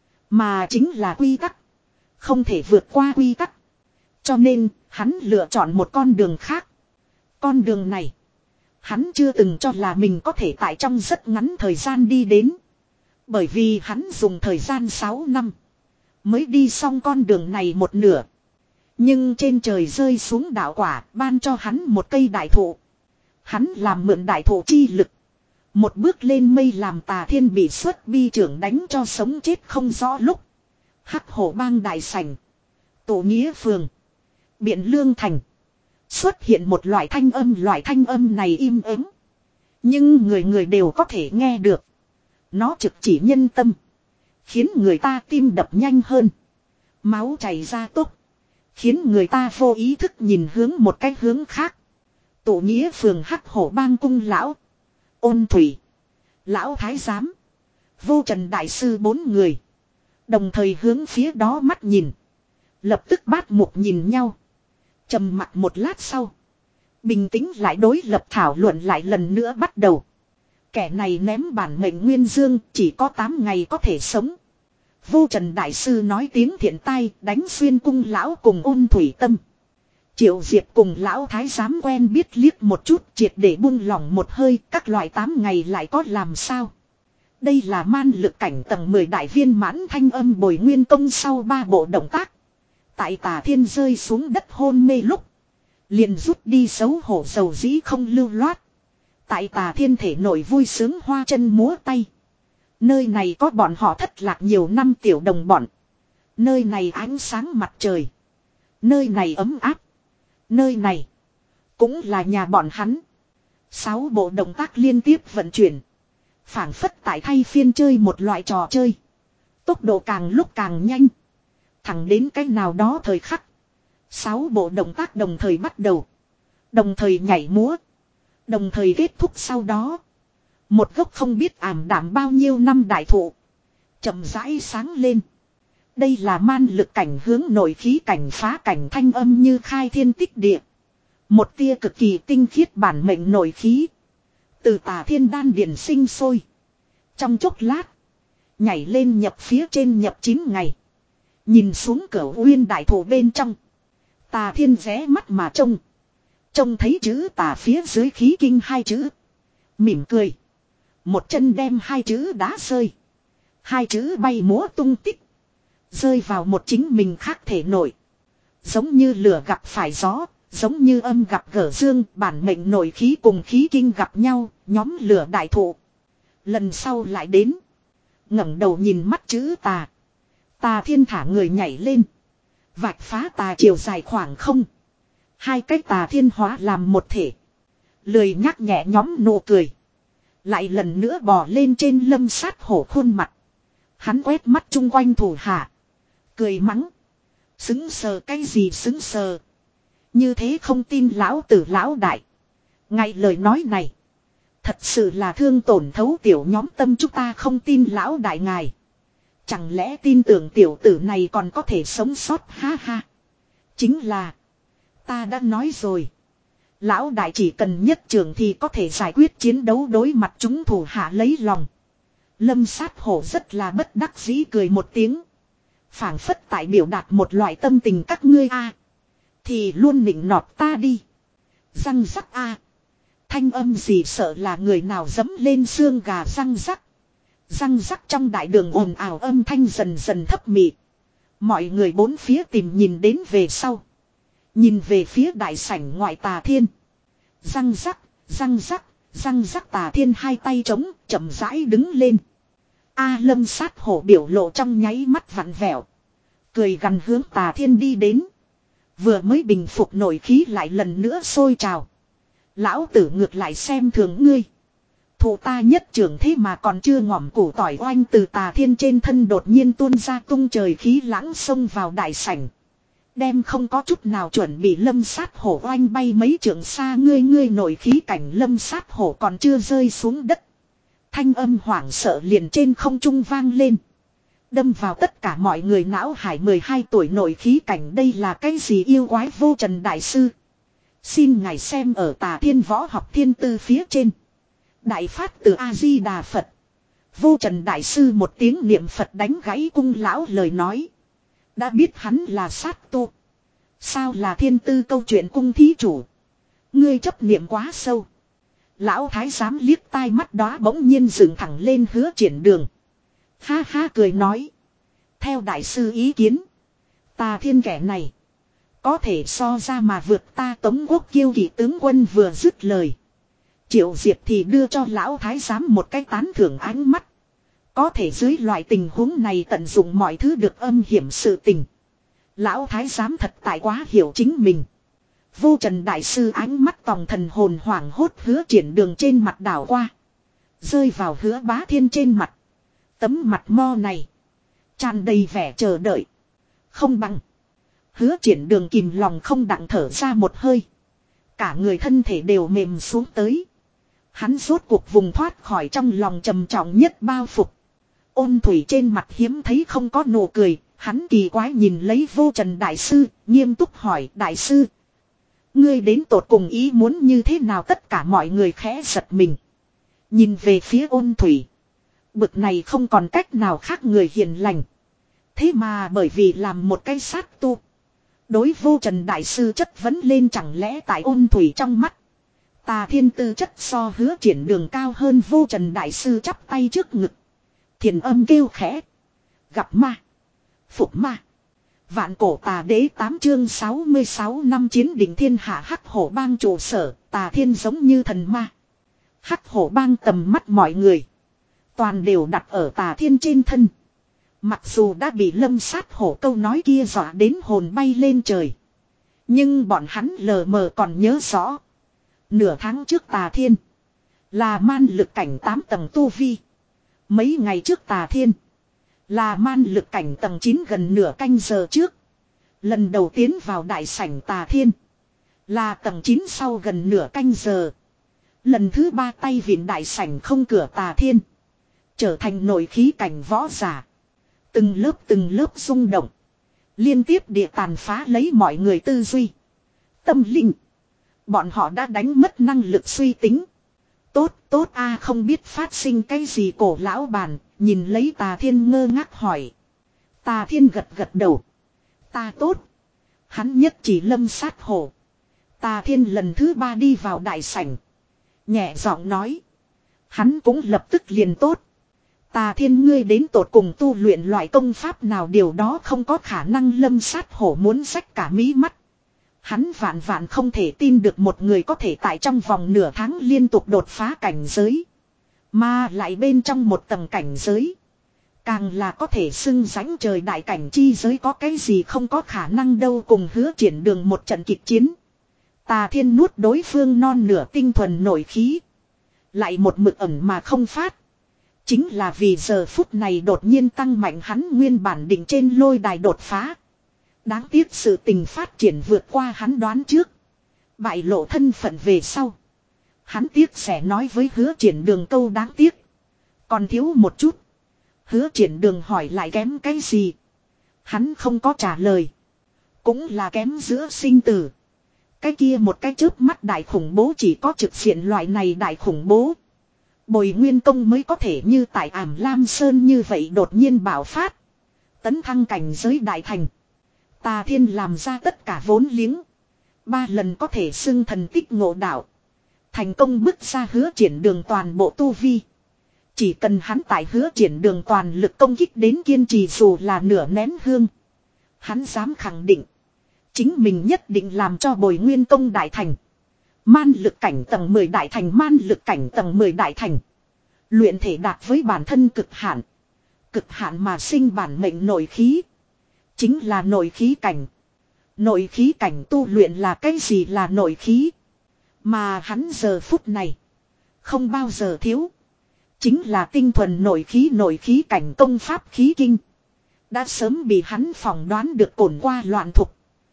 Mà chính là quy tắc. Không thể vượt qua quy tắc. Cho nên, hắn lựa chọn một con đường khác. Con đường này, hắn chưa từng cho là mình có thể tại trong rất ngắn thời gian đi đến. Bởi vì hắn dùng thời gian sáu năm. Mới đi xong con đường này một nửa. Nhưng trên trời rơi xuống đạo quả, ban cho hắn một cây đại thụ. Hắn làm mượn đại thụ chi lực. Một bước lên mây làm Tà Thiên bị xuất bi trưởng đánh cho sống chết không rõ lúc. Hắc Hổ Bang đại sảnh. Tổ Nghĩa Phường. Biện Lương Thành. Xuất hiện một loại thanh âm. Loại thanh âm này im ắng. Nhưng người người đều có thể nghe được. Nó trực chỉ nhân tâm. Khiến người ta tim đập nhanh hơn. Máu chảy ra tốc. Khiến người ta vô ý thức nhìn hướng một cái hướng khác. Tổ Nghĩa Phường Hắc Hổ Bang cung lão. Ôn Thủy. Lão Thái Giám. Vô Trần Đại Sư bốn người. Đồng thời hướng phía đó mắt nhìn. Lập tức bát mục nhìn nhau. Trầm mặt một lát sau. Bình tĩnh lại đối lập thảo luận lại lần nữa bắt đầu. Kẻ này ném bản mệnh nguyên dương chỉ có tám ngày có thể sống. Vô Trần Đại Sư nói tiếng thiện tai đánh xuyên cung lão cùng Ôn Thủy tâm. Triệu Diệp cùng lão thái giám quen biết liếc một chút triệt để buông lỏng một hơi các loại tám ngày lại có làm sao. Đây là man lực cảnh tầng mười đại viên mãn thanh âm bồi nguyên công sau ba bộ động tác. Tại Tà Thiên rơi xuống đất hôn mê lúc. Liền rút đi xấu hổ dầu dĩ không lưu loát. Tại Tà Thiên thể nổi vui sướng hoa chân múa tay. Nơi này có bọn họ thất lạc nhiều năm tiểu đồng bọn. Nơi này ánh sáng mặt trời. Nơi này ấm áp. Nơi này cũng là nhà bọn hắn. Sáu bộ động tác liên tiếp vận chuyển. Phảng phất tại thay phiên chơi một loại trò chơi. Tốc độ càng lúc càng nhanh. Thẳng đến cái nào đó thời khắc. Sáu bộ động tác đồng thời bắt đầu. Đồng thời nhảy múa. Đồng thời kết thúc sau đó. Một gốc không biết ảm đạm bao nhiêu năm đại thụ. Chậm rãi sáng lên. Đây là man lực cảnh hướng nội khí cảnh phá cảnh thanh âm như khai thiên tích địa. Một tia cực kỳ tinh khiết bản mệnh nội khí. Từ Tà Thiên đan điển sinh sôi. Trong chốc lát. Nhảy lên nhập phía trên nhập chín ngày. Nhìn xuống cửa uyên đại thụ bên trong. Tà Thiên ré mắt mà trông. Trông thấy chữ tà phía dưới khí kinh hai chữ. Mỉm cười. Một chân đem hai chữ đá rơi. Hai chữ bay múa tung tích. Rơi vào một chính mình khác thể nổi. Giống như lửa gặp phải gió. Giống như âm gặp gở dương. Bản mệnh nội khí cùng khí kinh gặp nhau. Nhóm lửa đại thụ. Lần sau lại đến. ngẩng đầu nhìn mắt chữ tà. Tà Thiên thả người nhảy lên. Vạch phá tà chiều dài khoảng không. Hai cái Tà Thiên hóa làm một thể. Lười nhắc nhẹ nhóm nụ cười. Lại lần nữa bò lên trên lâm sát hổ khuôn mặt. Hắn quét mắt chung quanh thủ hạ. Cười mắng. Xứng sờ cái gì xứng sờ. Như thế không tin lão tử lão đại. Ngay lời nói này. Thật sự là thương tổn thấu tiểu nhóm tâm chúng ta không tin lão đại ngài. Chẳng lẽ tin tưởng tiểu tử này còn có thể sống sót ha ha. Chính là. Ta đã nói rồi. Lão đại chỉ cần nhất trưởng thì có thể giải quyết chiến đấu đối mặt chúng thủ hạ lấy lòng. Lâm sát hổ rất là bất đắc dĩ cười một tiếng. Phảng phất tại biểu đạt một loại tâm tình các ngươi a thì luôn nịnh nọt ta đi. Răng rắc a thanh âm gì sợ là người nào dẫm lên xương gà răng rắc. Răng rắc trong đại đường ồn ào âm thanh dần dần thấp mịt. Mọi người bốn phía tìm nhìn đến về sau. Nhìn về phía đại sảnh ngoại Tà Thiên. Răng rắc, răng rắc, răng rắc Tà Thiên hai tay trống, chậm rãi đứng lên. A Lâm sát hổ biểu lộ trong nháy mắt vặn vẹo. Cười gần hướng Tà Thiên đi đến. Vừa mới bình phục nổi khí lại lần nữa sôi trào. Lão tử ngược lại xem thường ngươi. Thủ ta nhất trưởng thế mà còn chưa ngỏm củ tỏi oanh từ Tà Thiên trên thân đột nhiên tuôn ra tung trời khí lãng xông vào đại sảnh. Đem không có chút nào chuẩn bị lâm sát hổ oanh bay mấy trượng xa ngươi ngươi nổi khí cảnh lâm sát hổ còn chưa rơi xuống đất. Thanh âm hoảng sợ liền trên không trung vang lên. Đâm vào tất cả mọi người não hải mười hai tuổi nổi khí cảnh đây là cái gì yêu quái vô trần đại sư. Xin ngài xem ở Tà Thiên võ học thiên tư phía trên. Đại phát từ A-di-đà Phật. Vô trần đại sư một tiếng niệm Phật đánh gãy cung lão lời nói. Đã biết hắn là sát tu. Sao là thiên tư câu chuyện cung thí chủ. Ngươi chấp niệm quá sâu. Lão thái giám liếc tai mắt đó bỗng nhiên dựng thẳng lên Hứa Triển Đường. Ha ha cười nói. Theo đại sư ý kiến. Tà Thiên kẻ này. Có thể so ra mà vượt ta Tống Quốc kiêu kỵ tướng quân vừa dứt lời. Triệu Diệp thì đưa cho lão thái giám một cái tán thưởng ánh mắt. Có thể dưới loại tình huống này tận dụng mọi thứ được âm hiểm sự tình. Lão thái giám thật tại quá hiểu chính mình. Vô trần đại sư ánh mắt tòng thần hồn hoảng hốt Hứa Triển Đường trên mặt đảo qua. Rơi vào Hứa Bá Thiên trên mặt. Tấm mặt mo này. Tràn đầy vẻ chờ đợi. Không bằng. Hứa Triển Đường kìm lòng không đặng thở ra một hơi. Cả người thân thể đều mềm xuống tới. Hắn rốt cuộc vùng thoát khỏi trong lòng trầm trọng nhất bao phục. Ôn thủy trên mặt hiếm thấy không có nụ cười. Hắn kỳ quái nhìn lấy Vô Trần đại sư. Nghiêm túc hỏi đại sư. Ngươi đến tột cùng ý muốn như thế nào tất cả mọi người khẽ giật mình. Nhìn về phía ôn thủy. Bực này không còn cách nào khác người hiền lành. Thế mà bởi vì làm một cái sát tu. Đối Vô Trần đại sư chất vấn lên chẳng lẽ tại ôn thủy trong mắt. Tà Thiên tư chất so Hứa Triển Đường cao hơn Vô Trần đại sư chắp tay trước ngực. Thiền âm kêu khẽ. Gặp ma. Phục ma. Vạn cổ tà đế tám chương sáu mươi sáu năm chiến đỉnh thiên hạ hắc hổ bang trụ sở. Tà Thiên giống như thần ma. Hắc hổ bang tầm mắt mọi người. Toàn đều đặt ở Tà Thiên trên thân. Mặc dù đã bị lâm sát hổ câu nói kia dọa đến hồn bay lên trời. Nhưng bọn hắn lờ mờ còn nhớ rõ. Nửa tháng trước Tà Thiên. Là man lực cảnh tám tầng tu vi. Mấy ngày trước Tà Thiên. Là man lực cảnh tầng chín gần nửa canh giờ trước. Lần đầu tiến vào đại sảnh Tà Thiên. Là tầng chín sau gần nửa canh giờ. Lần thứ ba tay vịn đại sảnh không cửa Tà Thiên. Trở thành nội khí cảnh võ giả. Từng lớp từng lớp rung động. Liên tiếp địa tàn phá lấy mọi người tư duy. Tâm linh. Bọn họ đã đánh mất năng lực suy tính. Tốt tốt a không biết phát sinh cái gì cổ lão bàn. Nhìn lấy Tà Thiên ngơ ngác hỏi. Tà Thiên gật gật đầu. Ta tốt. Hắn nhất chỉ lâm sát hổ. Tà Thiên lần thứ ba đi vào đại sảnh. Nhẹ giọng nói. Hắn cũng lập tức liền tốt. Tà Thiên ngươi đến tột cùng tu luyện loại công pháp nào điều đó không có khả năng lâm sát hổ muốn rách cả mí mắt. Hắn vạn vạn không thể tin được một người có thể tại trong vòng nửa tháng liên tục đột phá cảnh giới. Mà lại bên trong một tầng cảnh giới. Càng là có thể xưng rãnh trời đại cảnh chi giới có cái gì không có khả năng đâu cùng Hứa Triển Đường một trận kịch chiến. Tà Thiên nuốt đối phương non nửa tinh thuần nổi khí. Lại một mực ẩn mà không phát. Chính là vì giờ phút này đột nhiên tăng mạnh hắn nguyên bản đỉnh trên lôi đài đột phá. Đáng tiếc sự tình phát triển vượt qua hắn đoán trước. Bại lộ thân phận về sau. Hắn tiếc sẽ nói với Hứa Triển Đường câu đáng tiếc. Còn thiếu một chút. Hứa Triển Đường hỏi lại kém cái gì. Hắn không có trả lời. Cũng là kém giữa sinh tử. cái kia một cái chớp mắt đại khủng bố chỉ có trực diện loại này đại khủng bố. Bồi Nguyên Công mới có thể như tại Ảm Lam Sơn như vậy đột nhiên bạo phát. Tấn thăng cảnh giới đại thành. Tà Thiên làm ra tất cả vốn liếng. Ba lần có thể xưng thần tích ngộ đạo. Thành công bước ra hứa triển đường toàn bộ tu vi. Chỉ cần hắn tại hứa triển đường toàn lực công kích đến kiên trì dù là nửa nén hương. Hắn dám khẳng định. Chính mình nhất định làm cho Bồi Nguyên Công đại thành. Man lực cảnh tầng mười đại thành, man lực cảnh tầng mười đại thành. Luyện thể đạt với bản thân cực hạn. Cực hạn mà sinh bản mệnh nội khí. Chính là nội khí cảnh. Nội khí cảnh tu luyện là cái gì là nội khí? Mà hắn giờ phút này. Không bao giờ thiếu. Chính là tinh thuần nội khí nội khí cảnh công pháp khí kinh. Đã sớm bị hắn phỏng đoán được cổn qua loạn thục.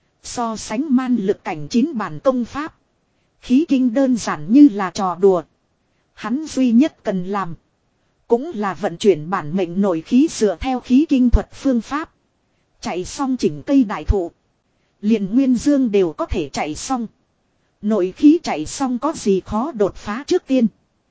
So sánh man lực cảnh chín bản công pháp. Khí kinh đơn giản như là trò đùa. Hắn duy nhất cần làm. Cũng là vận chuyển bản mệnh nội khí dựa theo khí kinh thuật phương pháp. Chạy xong chỉnh cây đại thụ. Liền Nguyên Dương đều có thể chạy xong. Nội khí chạy xong có gì khó đột phá trước tiên.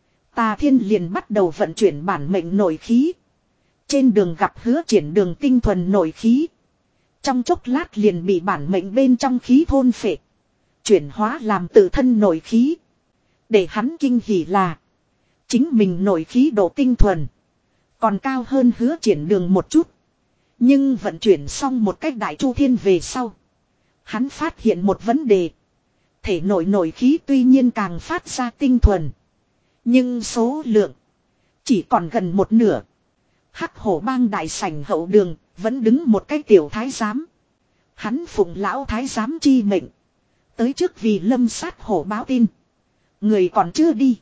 Tà Thiên liền bắt đầu vận chuyển bản mệnh nội khí. Trên đường gặp hứa triển đường tinh thuần nội khí. Trong chốc lát liền bị bản mệnh bên trong khí thôn phệ. Chuyển hóa làm tự thân nội khí. Để hắn kinh hỉ là. Chính mình nội khí độ tinh thuần. Còn cao hơn hứa triển đường một chút. Nhưng vận chuyển xong một cách đại chu thiên về sau. Hắn phát hiện một vấn đề. Thể nội nội khí tuy nhiên càng phát ra tinh thuần. Nhưng số lượng. Chỉ còn gần một nửa. Hắc Hổ Bang đại sảnh hậu đường. Vẫn đứng một cái tiểu thái giám. Hắn phụng lão thái giám chi mệnh. Tới trước vì lâm sát hổ báo tin. Người còn chưa đi.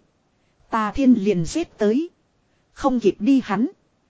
Tà Thiên liền giết tới. Không kịp đi hắn.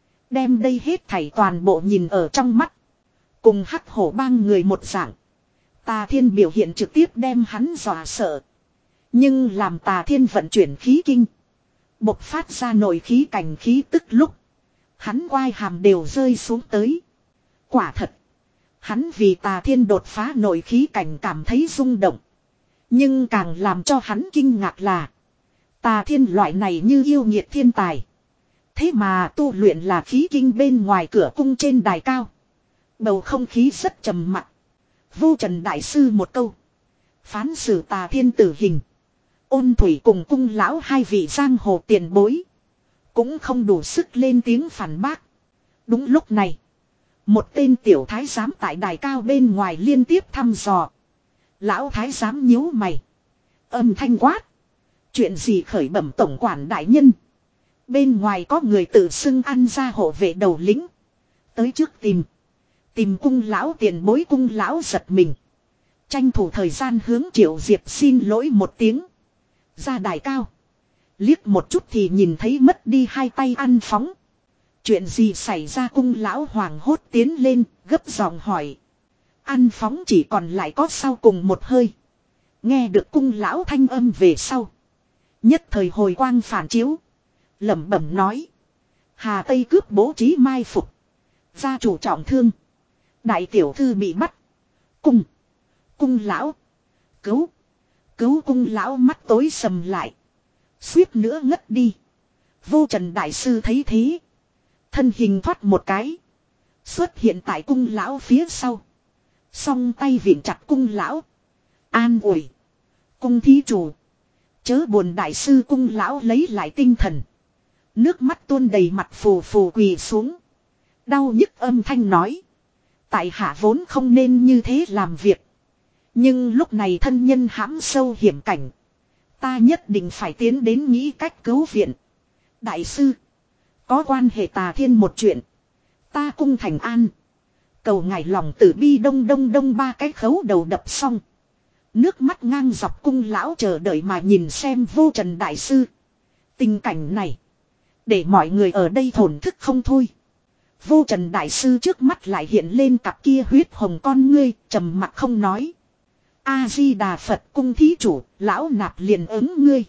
Đem đây hết thảy toàn bộ nhìn ở trong mắt. Cùng Hắc Hổ Bang người một dạng. Tà Thiên biểu hiện trực tiếp đem hắn dọa sợ. Nhưng làm Tà Thiên vận chuyển khí kinh. Bộc phát ra nội khí cảnh khí tức lúc. Hắn quai hàm đều rơi xuống tới. Quả thật. Hắn vì Tà Thiên đột phá nội khí cảnh cảm thấy rung động. Nhưng càng làm cho hắn kinh ngạc là. Tà Thiên loại này như yêu nghiệt thiên tài. Thế mà tu luyện là khí kinh bên ngoài cửa cung trên đài cao. Bầu không khí rất trầm mặc. Vô Trần Đại Sư một câu. Phán xử Tà Thiên tử hình. Ôn Thủy cùng cung lão hai vị giang hồ tiền bối. Cũng không đủ sức lên tiếng phản bác. Đúng lúc này. Một tên tiểu thái giám tại đài cao bên ngoài liên tiếp thăm dò. Lão thái giám nhíu mày. Âm thanh quát. Chuyện gì khởi bẩm tổng quản đại nhân. Bên ngoài có người tự xưng ăn ra hộ vệ đầu lĩnh. Tới trước tìm. Tìm cung lão tiền bối cung lão giật mình. Tranh thủ thời gian hướng Triệu Diệp xin lỗi một tiếng. Ra đài cao. Liếc một chút thì nhìn thấy mất đi hai tay ăn phóng. Chuyện gì xảy ra cung lão hoàng hốt tiến lên gấp giọng hỏi. Ăn phóng chỉ còn lại có sau cùng một hơi. Nghe được cung lão thanh âm về sau. Nhất thời hồi quang phản chiếu. Lẩm bẩm nói. Hà Tây cướp bố trí mai phục. Gia chủ trọng thương. Đại tiểu thư bị bắt. Cung. Cung lão. Cứu. Cứu cung lão mắt tối sầm lại. Suýt nữa ngất đi. Vô Trần Đại Sư thấy thế. Thân hình thoát một cái. Xuất hiện tại cung lão phía sau. Song tay viện chặt cung lão. An ủi. Cung thí chủ. Chớ buồn đại sư cung lão lấy lại tinh thần. Nước mắt tuôn đầy mặt phù phù quỳ xuống. Đau nhức âm thanh nói. Tại hạ vốn không nên như thế làm việc. Nhưng lúc này thân nhân hãm sâu hiểm cảnh. Ta nhất định phải tiến đến nghĩ cách cứu viện. Đại sư. Có quan hệ Tà Thiên một chuyện. Ta cung thành an. Cầu ngài lòng tử bi đông đông đông ba cái khấu đầu đập xong. Nước mắt ngang dọc cung lão chờ đợi mà nhìn xem Vô Trần Đại Sư. Tình cảnh này. Để mọi người ở đây thổn thức không thôi. Vô Trần Đại Sư trước mắt lại hiện lên cặp kia huyết hồng con ngươi. Trầm mặt không nói. A-di-đà Phật cung thí chủ. Lão nạp liền ứng ngươi.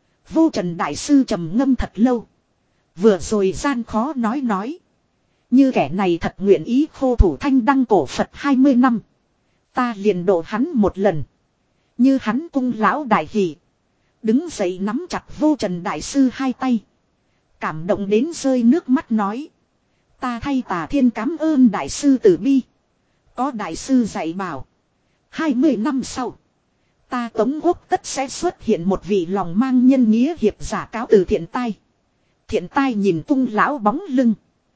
Vô Trần Đại Sư trầm ngâm thật lâu. Vừa rồi gian khó nói nói. Như kẻ này thật nguyện ý khô thủ thanh đăng cổ Phật hai mươi năm. Ta liền độ hắn một lần. Như hắn cung lão đại hỷ. Đứng dậy nắm chặt Vô Trần đại sư hai tay. Cảm động đến rơi nước mắt nói. Ta thay Tà Thiên cảm ơn đại sư từ bi. Có đại sư dạy bảo. Hai mươi năm sau. Ta Tống Quốc tất sẽ xuất hiện một vị lòng mang nhân nghĩa hiệp giả cáo từ Thiện Tai. Thiện Tai nhìn cung lão bóng lưng.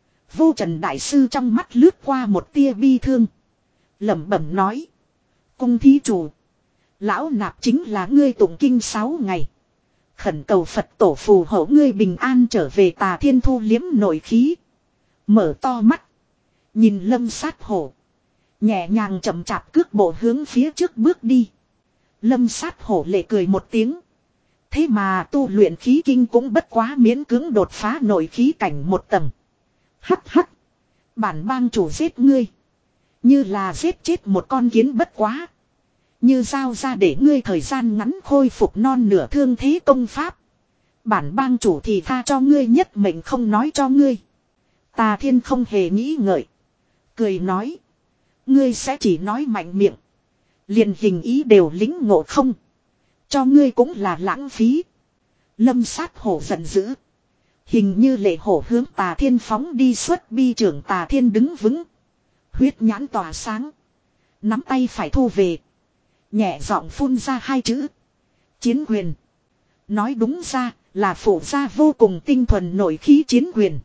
Vô Trần đại sư trong mắt lướt qua một tia bi thương. Lẩm bẩm nói. Cung thí chủ. Lão nạp chính là ngươi tụng kinh sáu ngày. Khẩn cầu Phật tổ phù hộ ngươi bình an trở về Tà Thiên thu liếm nội khí. Mở to mắt. Nhìn Lâm Sát Hổ. Nhẹ nhàng chậm chạp cước bộ hướng phía trước bước đi. Lâm Sát Hổ lệ cười một tiếng. Thế mà tu luyện khí kinh cũng bất quá miễn cưỡng đột phá nội khí cảnh một tầng. Hắc hắc. Bản bang chủ giết ngươi. Như là giết chết một con kiến bất quá. Như giao ra để ngươi thời gian ngắn khôi phục non nửa thương thế công pháp. Bản bang chủ thì tha cho ngươi nhất mệnh không nói cho ngươi. Tà Thiên không hề nghĩ ngợi. Cười nói. Ngươi sẽ chỉ nói mạnh miệng. Liền hình ý đều lính ngộ không. Cho ngươi cũng là lãng phí. Lâm Sát Hổ giận dữ. Hình như lệ hổ hướng Tà Thiên phóng đi xuất bi trưởng Tà Thiên đứng vững. Huyết nhãn tỏa sáng. Nắm tay phải thu về. Nhẹ giọng phun ra hai chữ. Chiến quyền. Nói đúng ra là phổ ra vô cùng tinh thuần nội khí chiến quyền.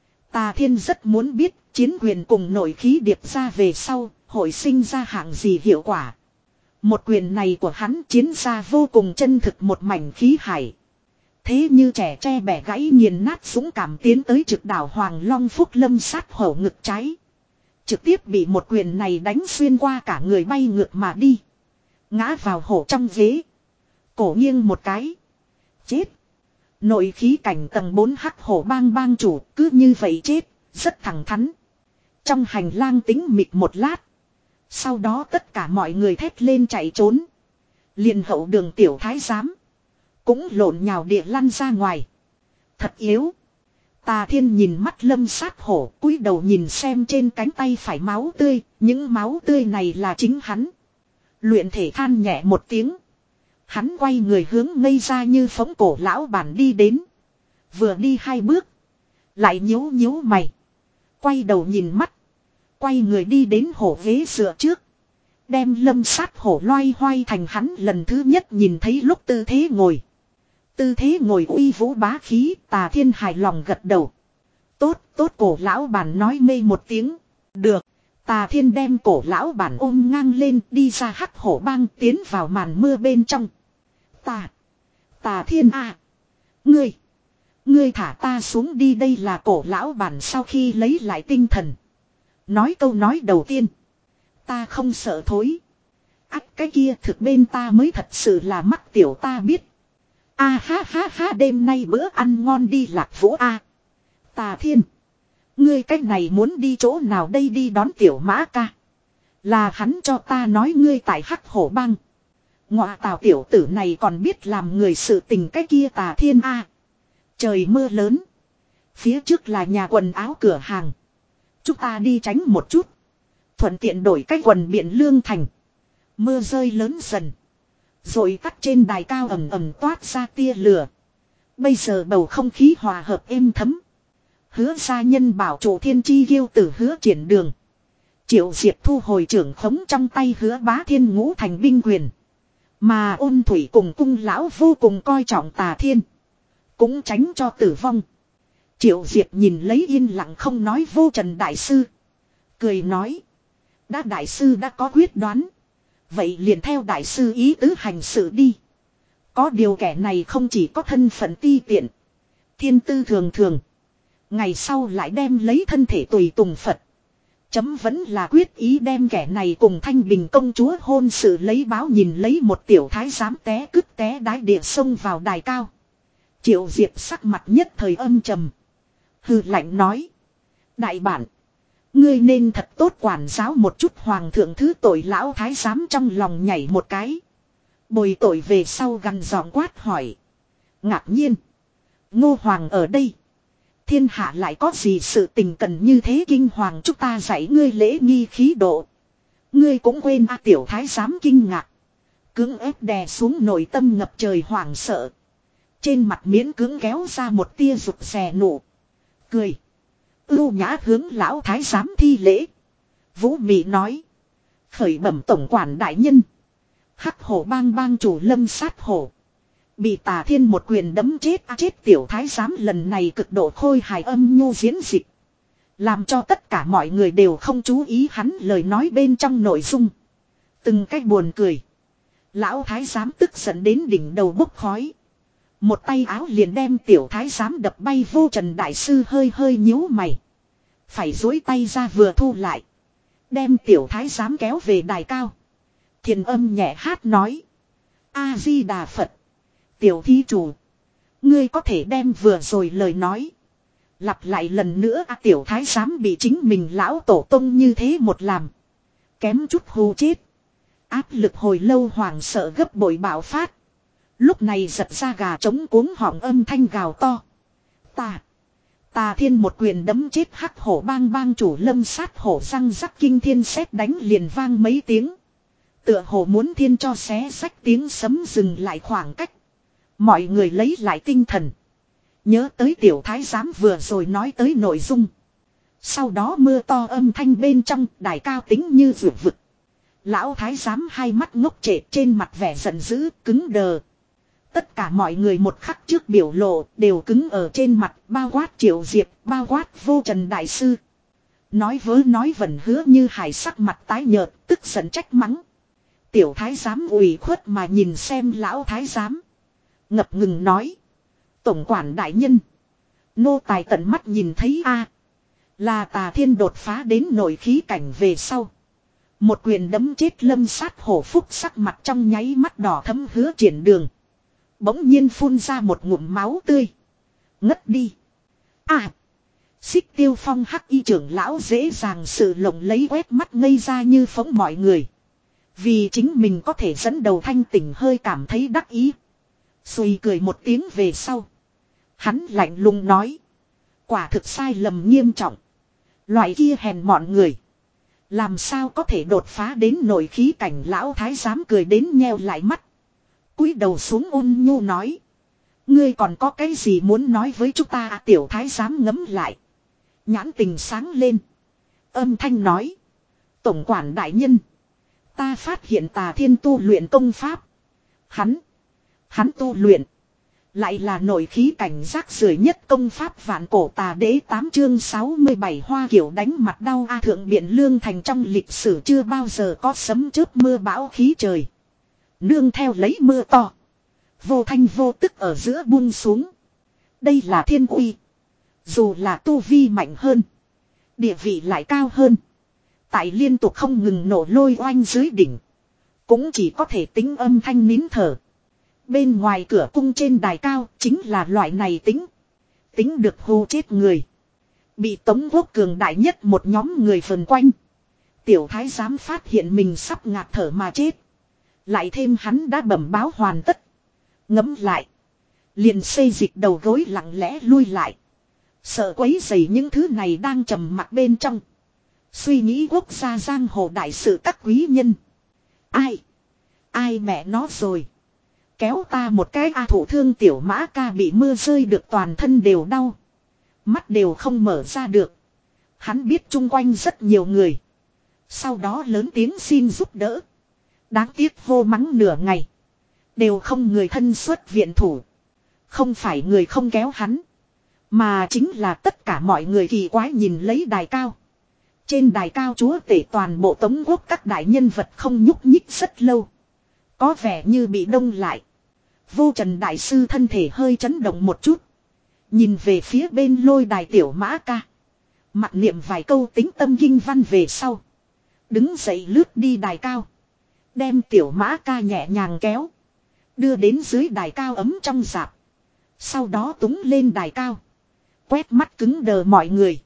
Tà Thiên rất muốn biết chiến quyền cùng nội khí điệp ra về sau hội sinh ra hạng gì hiệu quả. Một quyền này của hắn chiến ra vô cùng chân thực một mảnh khí hải. Thế như trẻ tre bẻ gãy nghiền nát dũng cảm tiến tới trực đảo Hoàng Long Phúc Lâm Sát Hổ ngực trái. Trực tiếp bị một quyền này đánh xuyên qua cả người bay ngược mà đi. Ngã vào hổ trong ghế. Cổ nghiêng một cái. Chết. Nội khí cảnh tầng bốn hắc hổ bang bang chủ cứ như vậy chết. Rất thẳng thắn. Trong hành lang tính mịt một lát. Sau đó tất cả mọi người thét lên chạy trốn. Liền hậu đường tiểu thái giám. Cũng lộn nhào địa lăn ra ngoài. Thật yếu. Tà Thiên nhìn mắt Lâm Sát Hổ cúi đầu nhìn xem trên cánh tay phải máu tươi. Những máu tươi này là chính hắn. Luyện thể than nhẹ một tiếng. Hắn quay người hướng ngây ra như phóng cổ lão bản đi đến. Vừa đi hai bước. Lại nhíu nhíu mày. Quay đầu nhìn mắt. Quay người đi đến hổ ghế dựa trước. Đem Lâm Sát Hổ loay hoay thành hắn lần thứ nhất nhìn thấy lúc tư thế ngồi. Tư thế ngồi uy vũ bá khí. Tà Thiên hài lòng gật đầu. Tốt tốt cổ lão bản nói mê một tiếng. Được. Tà Thiên đem cổ lão bản ôm ngang lên đi ra hắc hổ bang tiến vào màn mưa bên trong. Tà. Tà Thiên à. Ngươi. Ngươi thả ta xuống đi đây là cổ lão bản sau khi lấy lại tinh thần. Nói câu nói đầu tiên. Ta không sợ thối. Ách cái kia thực bên ta mới thật sự là mắc tiểu ta biết. A à, ha ha ha đêm nay bữa ăn ngon đi Lạc Vũ a. À. Tà Thiên. Ngươi cách này muốn đi chỗ nào đây đi đón tiểu mã ca. Là hắn cho ta nói ngươi tại hắc hổ bang. Ngọa tào tiểu tử này còn biết làm người sự tình cái kia Tà Thiên a. À. Trời mưa lớn. Phía trước là nhà quần áo cửa hàng. Chúng ta đi tránh một chút. Thuận tiện đổi cái quần biện lương thành. Mưa rơi lớn dần. Rồi tắt trên đài cao ẩm ẩm toát ra tia lửa. Bây giờ bầu không khí hòa hợp êm thấm. Hứa gia nhân bảo chủ thiên chi ghiêu tử hứa triển đường. Triệu Diệp thu hồi trưởng khống trong tay hứa bá thiên ngũ thành binh quyền. Mà ôn thủy cùng cung lão vô cùng coi trọng Tà Thiên. Cũng tránh cho tử vong. Triệu Diệp nhìn lấy yên lặng không nói Vô Trần đại sư. Cười nói. Đã đại sư đã có quyết đoán. Vậy liền theo đại sư ý tứ hành sự đi. Có điều kẻ này không chỉ có thân phận ti tiện. Thiên tư thường thường. Ngày sau lại đem lấy thân thể tùy tùng Phật. Chấm vẫn là quyết ý đem kẻ này cùng Thanh Bình công chúa hôn sự lấy báo nhìn lấy một tiểu thái giám té cứt té đái địa sông vào đài cao. Triệu Diệp sắc mặt nhất thời âm trầm. Hừ lạnh nói. Đại bản. Ngươi nên thật tốt quản giáo một chút hoàng thượng thứ tội lão thái giám trong lòng nhảy một cái. Bồi tội về sau gằn giọng quát hỏi. Ngạc nhiên. Ngô hoàng ở đây. Thiên hạ lại có gì sự tình cần như thế kinh hoàng chúng ta dạy ngươi lễ nghi khí độ. Ngươi cũng quên a tiểu thái giám kinh ngạc. cưỡng ép đè xuống nội tâm ngập trời hoảng sợ. Trên mặt miễn cưỡng kéo ra một tia rụt rè nụ. Cười. Ưu nhã hướng lão thái giám thi lễ. Vũ Mị nói. Khởi bẩm tổng quản đại nhân. Hắc hổ bang bang chủ Lâm Sát Hổ. Bị Tà Thiên một quyền đấm chết à, chết tiểu thái giám lần này cực độ khôi hài âm nhu diễn dịch. Làm cho tất cả mọi người đều không chú ý hắn lời nói bên trong nội dung. Từng cách buồn cười. Lão thái giám tức giận đến đỉnh đầu bốc khói. Một tay áo liền đem tiểu thái giám đập bay vô Trần đại sư hơi hơi nhíu mày. Phải dối tay ra vừa thu lại. Đem tiểu thái giám kéo về đài cao. Thiền âm nhẹ hát nói. A-di-đà Phật. Tiểu thí chủ. Ngươi có thể đem vừa rồi lời nói. Lặp lại lần nữa à, tiểu thái giám bị chính mình lão tổ tông như thế một làm. Kém chút hù chết. Áp lực hồi lâu hoảng sợ gấp bội bạo phát. Lúc này giật ra gà trống cuống họng âm thanh gào to. Ta. Tà Thiên một quyền đấm chết hắc hổ bang bang chủ Lâm Sát Hổ răng rắc kinh thiên sét đánh liền vang mấy tiếng. Tựa hồ muốn thiên cho xé rách tiếng sấm dừng lại khoảng cách. Mọi người lấy lại tinh thần. Nhớ tới tiểu thái giám vừa rồi nói tới nội dung. Sau đó mưa to âm thanh bên trong đài cao tính như vượt vực. Lão thái giám hai mắt ngốc trệ trên mặt vẻ giận dữ cứng đờ. Tất cả mọi người một khắc trước biểu lộ đều cứng ở trên mặt bao quát Triệu Diệp bao quát vô Trần đại sư. Nói vớ nói vẩn hứa như hải sắc mặt tái nhợt tức giận trách mắng. Tiểu thái giám ủy khuất mà nhìn xem lão thái giám. Ngập ngừng nói. Tổng quản đại nhân. Nô tài tận mắt nhìn thấy a là Tà Thiên đột phá đến nội khí cảnh về sau. Một quyền đấm chết Lâm Sát Hổ phúc sắc mặt trong nháy mắt đỏ thấm hứa triển đường. Bỗng nhiên phun ra một ngụm máu tươi. Ngất đi. À. Xích Tiêu Phong hắc y trưởng lão dễ dàng sự lộng lấy quét mắt ngây ra như phóng mọi người. Vì chính mình có thể dẫn đầu thanh tỉnh hơi cảm thấy đắc ý. Xùi cười một tiếng về sau. Hắn lạnh lùng nói. Quả thực sai lầm nghiêm trọng. Loại kia hèn mọn người. Làm sao có thể đột phá đến nội khí cảnh lão thái giám cười đến nheo lại mắt. Cúi đầu xuống ôn nhu nói. Ngươi còn có cái gì muốn nói với chúng ta à, tiểu thái giám ngấm lại. Nhãn tình sáng lên. Âm thanh nói. Tổng quản đại nhân. Ta phát hiện Tà Thiên tu luyện công pháp. Hắn. Hắn tu luyện. Lại là nội khí cảnh rác rưởi nhất công pháp vạn cổ tà đế tám chương sáu mươi bảy hoa kiểu đánh mặt đau a thượng biện lương thành trong lịch sử chưa bao giờ có sấm chớp mưa bão khí trời. Nương theo lấy mưa to. Vô thanh vô tức ở giữa buông xuống. Đây là thiên uy. Dù là tu vi mạnh hơn. Địa vị lại cao hơn. Tại liên tục không ngừng nổ lôi oanh dưới đỉnh. Cũng chỉ có thể tính âm thanh nín thở. Bên ngoài cửa cung trên đài cao chính là loại này tính. Tính được hù chết người. Bị Tống Quốc cường đại nhất một nhóm người vần quanh. Tiểu thái giám phát hiện mình sắp ngạt thở mà chết. Lại thêm hắn đã bẩm báo hoàn tất. Ngấm lại. Liền xây dịch đầu gối lặng lẽ lui lại. Sợ quấy rầy những thứ này đang trầm mặc bên trong. Suy nghĩ quốc gia giang hồ đại sự các quý nhân. Ai? Ai mẹ nó rồi? Kéo ta một cái a thủ thương tiểu mã ca bị mưa rơi được toàn thân đều đau. Mắt đều không mở ra được. Hắn biết chung quanh rất nhiều người. Sau đó lớn tiếng xin giúp đỡ. Đáng tiếc hô mắng nửa ngày. Đều không người thân xuất viện thủ. Không phải người không kéo hắn. Mà chính là tất cả mọi người kỳ quái nhìn lấy đài cao. Trên đài cao chúa tể toàn bộ Tống Quốc các đại nhân vật không nhúc nhích rất lâu. Có vẻ như bị đông lại. Vô Trần đại sư thân thể hơi chấn động một chút. Nhìn về phía bên lôi đài tiểu mã ca. Mặc niệm vài câu tính tâm kinh văn về sau. Đứng dậy lướt đi đài cao. Đem tiểu mã ca nhẹ nhàng kéo. Đưa đến dưới đài cao ấm trong rạp. Sau đó túng lên đài cao. Quét mắt cứng đờ mọi người.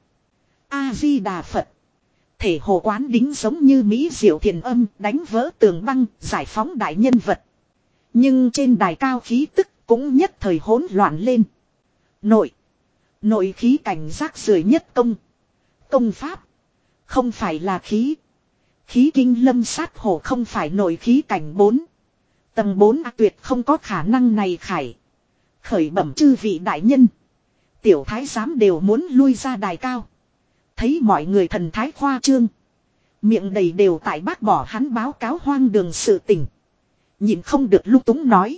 A-di-đà Phật. Thể hồ quán đính giống như Mỹ diệu thiền âm đánh vỡ tường băng giải phóng đại nhân vật. Nhưng trên đài cao khí tức cũng nhất thời hỗn loạn lên. Nội. Nội khí cảnh rác rưởi nhất công. Công pháp. Không phải là khí. Khí kinh Lâm Sát Hổ không phải nội khí cảnh bốn. Tầng bốn A tuyệt không có khả năng này khải. Khởi bẩm chư vị đại nhân. Tiểu thái giám đều muốn lui ra đài cao. Thấy mọi người thần thái khoa trương. Miệng đầy đều tại bác bỏ hắn báo cáo hoang đường sự tình. Nhìn không được lung túng nói.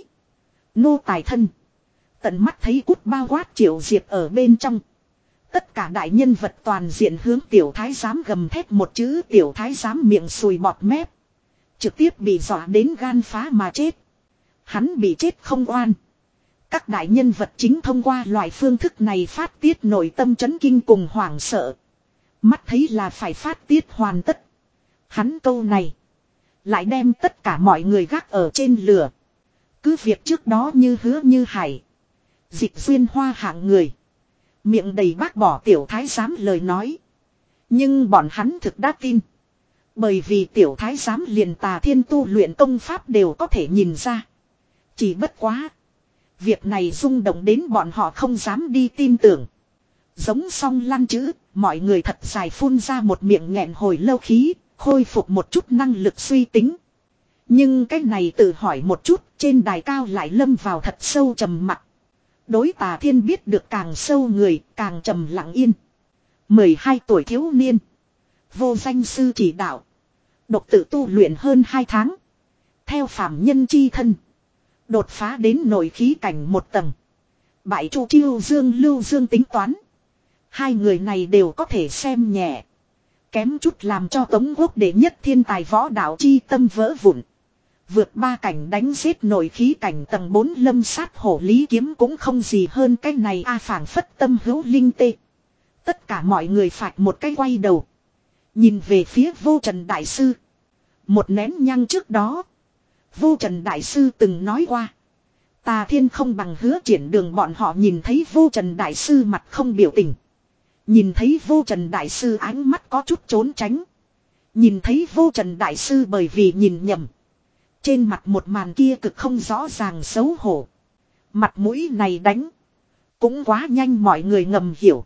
Nô tài thân. Tận mắt thấy cút bao quát Triệu Diệp ở bên trong. Tất cả đại nhân vật toàn diện hướng tiểu thái giám gầm thét một chữ, tiểu thái giám miệng sùi bọt mép. Trực tiếp bị dọa đến gan phá mà chết. Hắn bị chết không oan. Các đại nhân vật chính thông qua loại phương thức này phát tiết nội tâm chấn kinh cùng hoảng sợ. Mắt thấy là phải phát tiết hoàn tất. Hắn câu này lại đem tất cả mọi người gác ở trên lửa. Cứ việc trước đó như hứa như hải. Dịch duyên hoa hạng người. Miệng đầy bác bỏ tiểu thái giám lời nói. Nhưng bọn hắn thực đã tin. Bởi vì tiểu thái giám liền Tà Thiên tu luyện công pháp đều có thể nhìn ra. Chỉ bất quá. Việc này rung động đến bọn họ không dám đi tin tưởng. Giống song lăn chữ, mọi người thật dài phun ra một miệng nghẹn hồi lâu khí, khôi phục một chút năng lực suy tính. Nhưng cái này tự hỏi một chút, trên đài cao lại lâm vào thật sâu trầm mặc. Đối Tà Thiên biết được càng sâu người, càng trầm lặng yên. mười hai tuổi thiếu niên. Vô danh sư chỉ đạo. Độc tự tu luyện hơn hai tháng. Theo phạm nhân chi thân. Đột phá đến nội khí cảnh một tầng. Bại Chu Chiêu Dương Lưu Dương tính toán. Hai người này đều có thể xem nhẹ. Kém chút làm cho Tống Quốc đệ nhất thiên tài võ đạo chi tâm vỡ vụn. Vượt ba cảnh đánh giết nội khí cảnh tầng bốn lâm sát hổ lý kiếm cũng không gì hơn cái này a phảng phất tâm hữu linh tê. Tất cả mọi người phạt một cái quay đầu. Nhìn về phía Vô Trần Đại Sư. Một nén nhang trước đó. Vô Trần Đại Sư từng nói qua. Tà Thiên không bằng Hứa Triển Đường, bọn họ nhìn thấy Vô Trần Đại Sư mặt không biểu tình. Nhìn thấy Vô Trần Đại Sư ánh mắt có chút trốn tránh. Nhìn thấy Vô Trần Đại Sư bởi vì nhìn nhầm. Trên mặt một màn kia cực không rõ ràng xấu hổ. Mặt mũi này đánh. Cũng quá nhanh mọi người ngầm hiểu.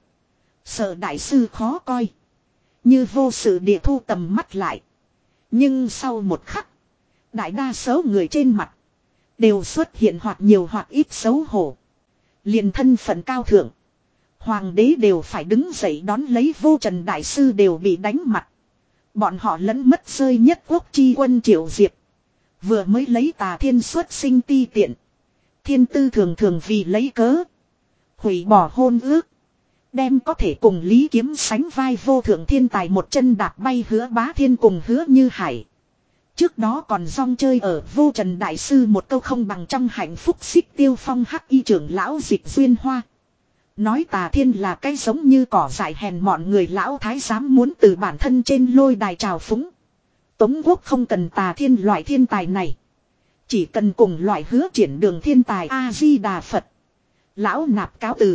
Sợ Đại Sư khó coi. Như vô sự địa thu tầm mắt lại. Nhưng sau một khắc. Đại đa số người trên mặt. Đều xuất hiện hoặc nhiều hoặc ít xấu hổ. Liền thân phận cao thượng. Hoàng đế đều phải đứng dậy đón lấy, Vô Trần Đại Sư đều bị đánh mặt. Bọn họ lẫn mất rơi nhất quốc chi quân Triệu Diệp. Vừa mới lấy Tà Thiên xuất sinh ti tiện. Thiên tư thường thường vì lấy cớ. Hủy bỏ hôn ước. Đem có thể cùng Lý Kiếm sánh vai vô thượng thiên tài một chân đạp bay Hứa Bá Thiên cùng Hứa Như Hải. Trước đó còn rong chơi ở Vô Trần Đại Sư một câu không bằng trong hạnh phúc Xích Tiêu Phong hắc y trưởng lão Dịch Duyên Hoa. Nói Tà Thiên là cái giống như cỏ dại hèn mọn người lão thái giám muốn từ bản thân trên lôi đài trào phúng. Tống Quốc không cần Tà Thiên loại thiên tài này. Chỉ cần cùng loại Hứa Triển Đường thiên tài A-di-đà Phật. Lão nạp cáo từ.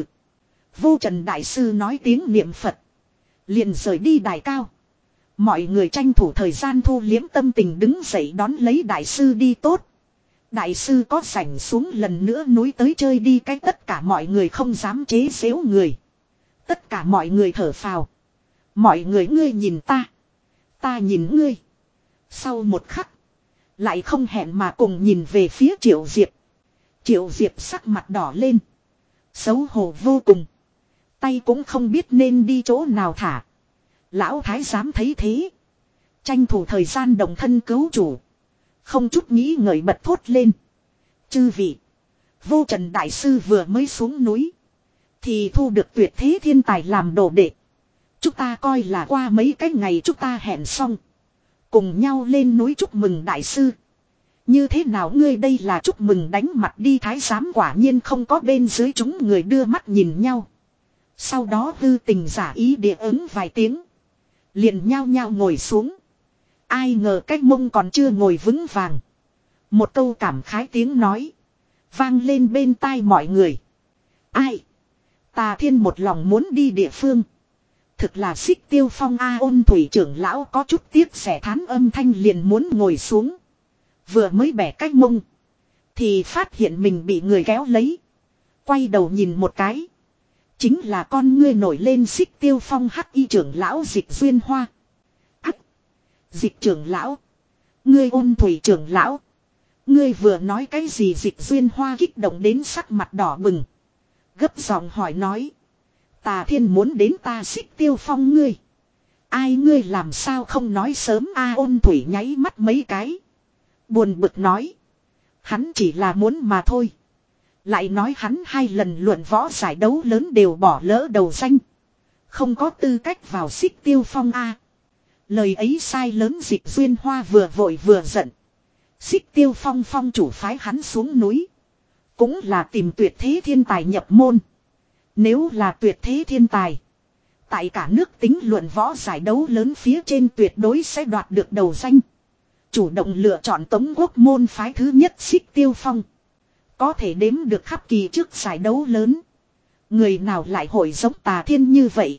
Vô Trần Đại Sư nói tiếng niệm Phật. Liền rời đi đài cao. Mọi người tranh thủ thời gian thu liếm tâm tình đứng dậy đón lấy Đại Sư đi tốt. Đại Sư có rảnh xuống lần nữa núi tới chơi đi, cái tất cả mọi người không dám chế giễu người. Tất cả mọi người thở phào. Mọi người ngươi nhìn ta. Ta nhìn ngươi. Sau một khắc. Lại không hẹn mà cùng nhìn về phía Triệu Diệp. Triệu Diệp sắc mặt đỏ lên. Xấu hổ vô cùng. Tay cũng không biết nên đi chỗ nào thả. Lão thái giám thấy thế. Tranh thủ thời gian đồng thân cứu chủ. Không chút nghĩ ngợi bật thốt lên. Chư vị. Vô Trần Đại Sư vừa mới xuống núi. Thì thu được tuyệt thế thiên tài làm đồ đệ. Chúng ta coi là qua mấy cái ngày chúng ta hẹn xong. Cùng nhau lên núi chúc mừng Đại Sư. Như thế nào ngươi đây là chúc mừng đánh mặt đi, thái giám quả nhiên không có bên dưới chúng người đưa mắt nhìn nhau. Sau đó hư tình giả ý địa ứng vài tiếng. Liền nhao nhao ngồi xuống. Ai ngờ cách mông còn chưa ngồi vững vàng. Một câu cảm khái tiếng nói. Vang lên bên tai mọi người. Ai? Tà Thiên một lòng muốn đi địa phương. Thực là Xích Tiêu Phong A. Ôn thủy trưởng lão có chút tiếc xẻ thán âm thanh liền muốn ngồi xuống. Vừa mới bẻ cách mông. Thì phát hiện mình bị người kéo lấy. Quay đầu nhìn một cái. Chính là con ngươi nổi lên Xích Tiêu Phong hắc y trưởng lão Dịch Duyên Hoa. Ác! Dịch trưởng lão. Ngươi Ôn thủy trưởng lão. Ngươi vừa nói cái gì? Dịch Duyên Hoa kích động đến sắc mặt đỏ bừng. Gấp giọng hỏi nói. Tà Thiên muốn đến ta Xích Tiêu Phong ngươi. Ai ngươi làm sao không nói sớm a? Ôn Thủy nháy mắt mấy cái. Buồn bực nói. Hắn chỉ là muốn mà thôi. Lại nói hắn hai lần luận võ giải đấu lớn đều bỏ lỡ đầu danh. Không có tư cách vào Xích Tiêu Phong a. Lời ấy sai lớn. Dịch Duyên Hoa vừa vội vừa giận. Xích Tiêu Phong phong chủ phái hắn xuống núi. Cũng là tìm tuyệt thế thiên tài nhập môn. Nếu là tuyệt thế thiên tài. Tại cả nước tính luận võ giải đấu lớn phía trên tuyệt đối sẽ đoạt được đầu danh. Chủ động lựa chọn Tống Quốc môn phái thứ nhất Xích Tiêu Phong. Có thể đếm được khắp kỳ trước giải đấu lớn. Người nào lại hội giống Tà Thiên như vậy.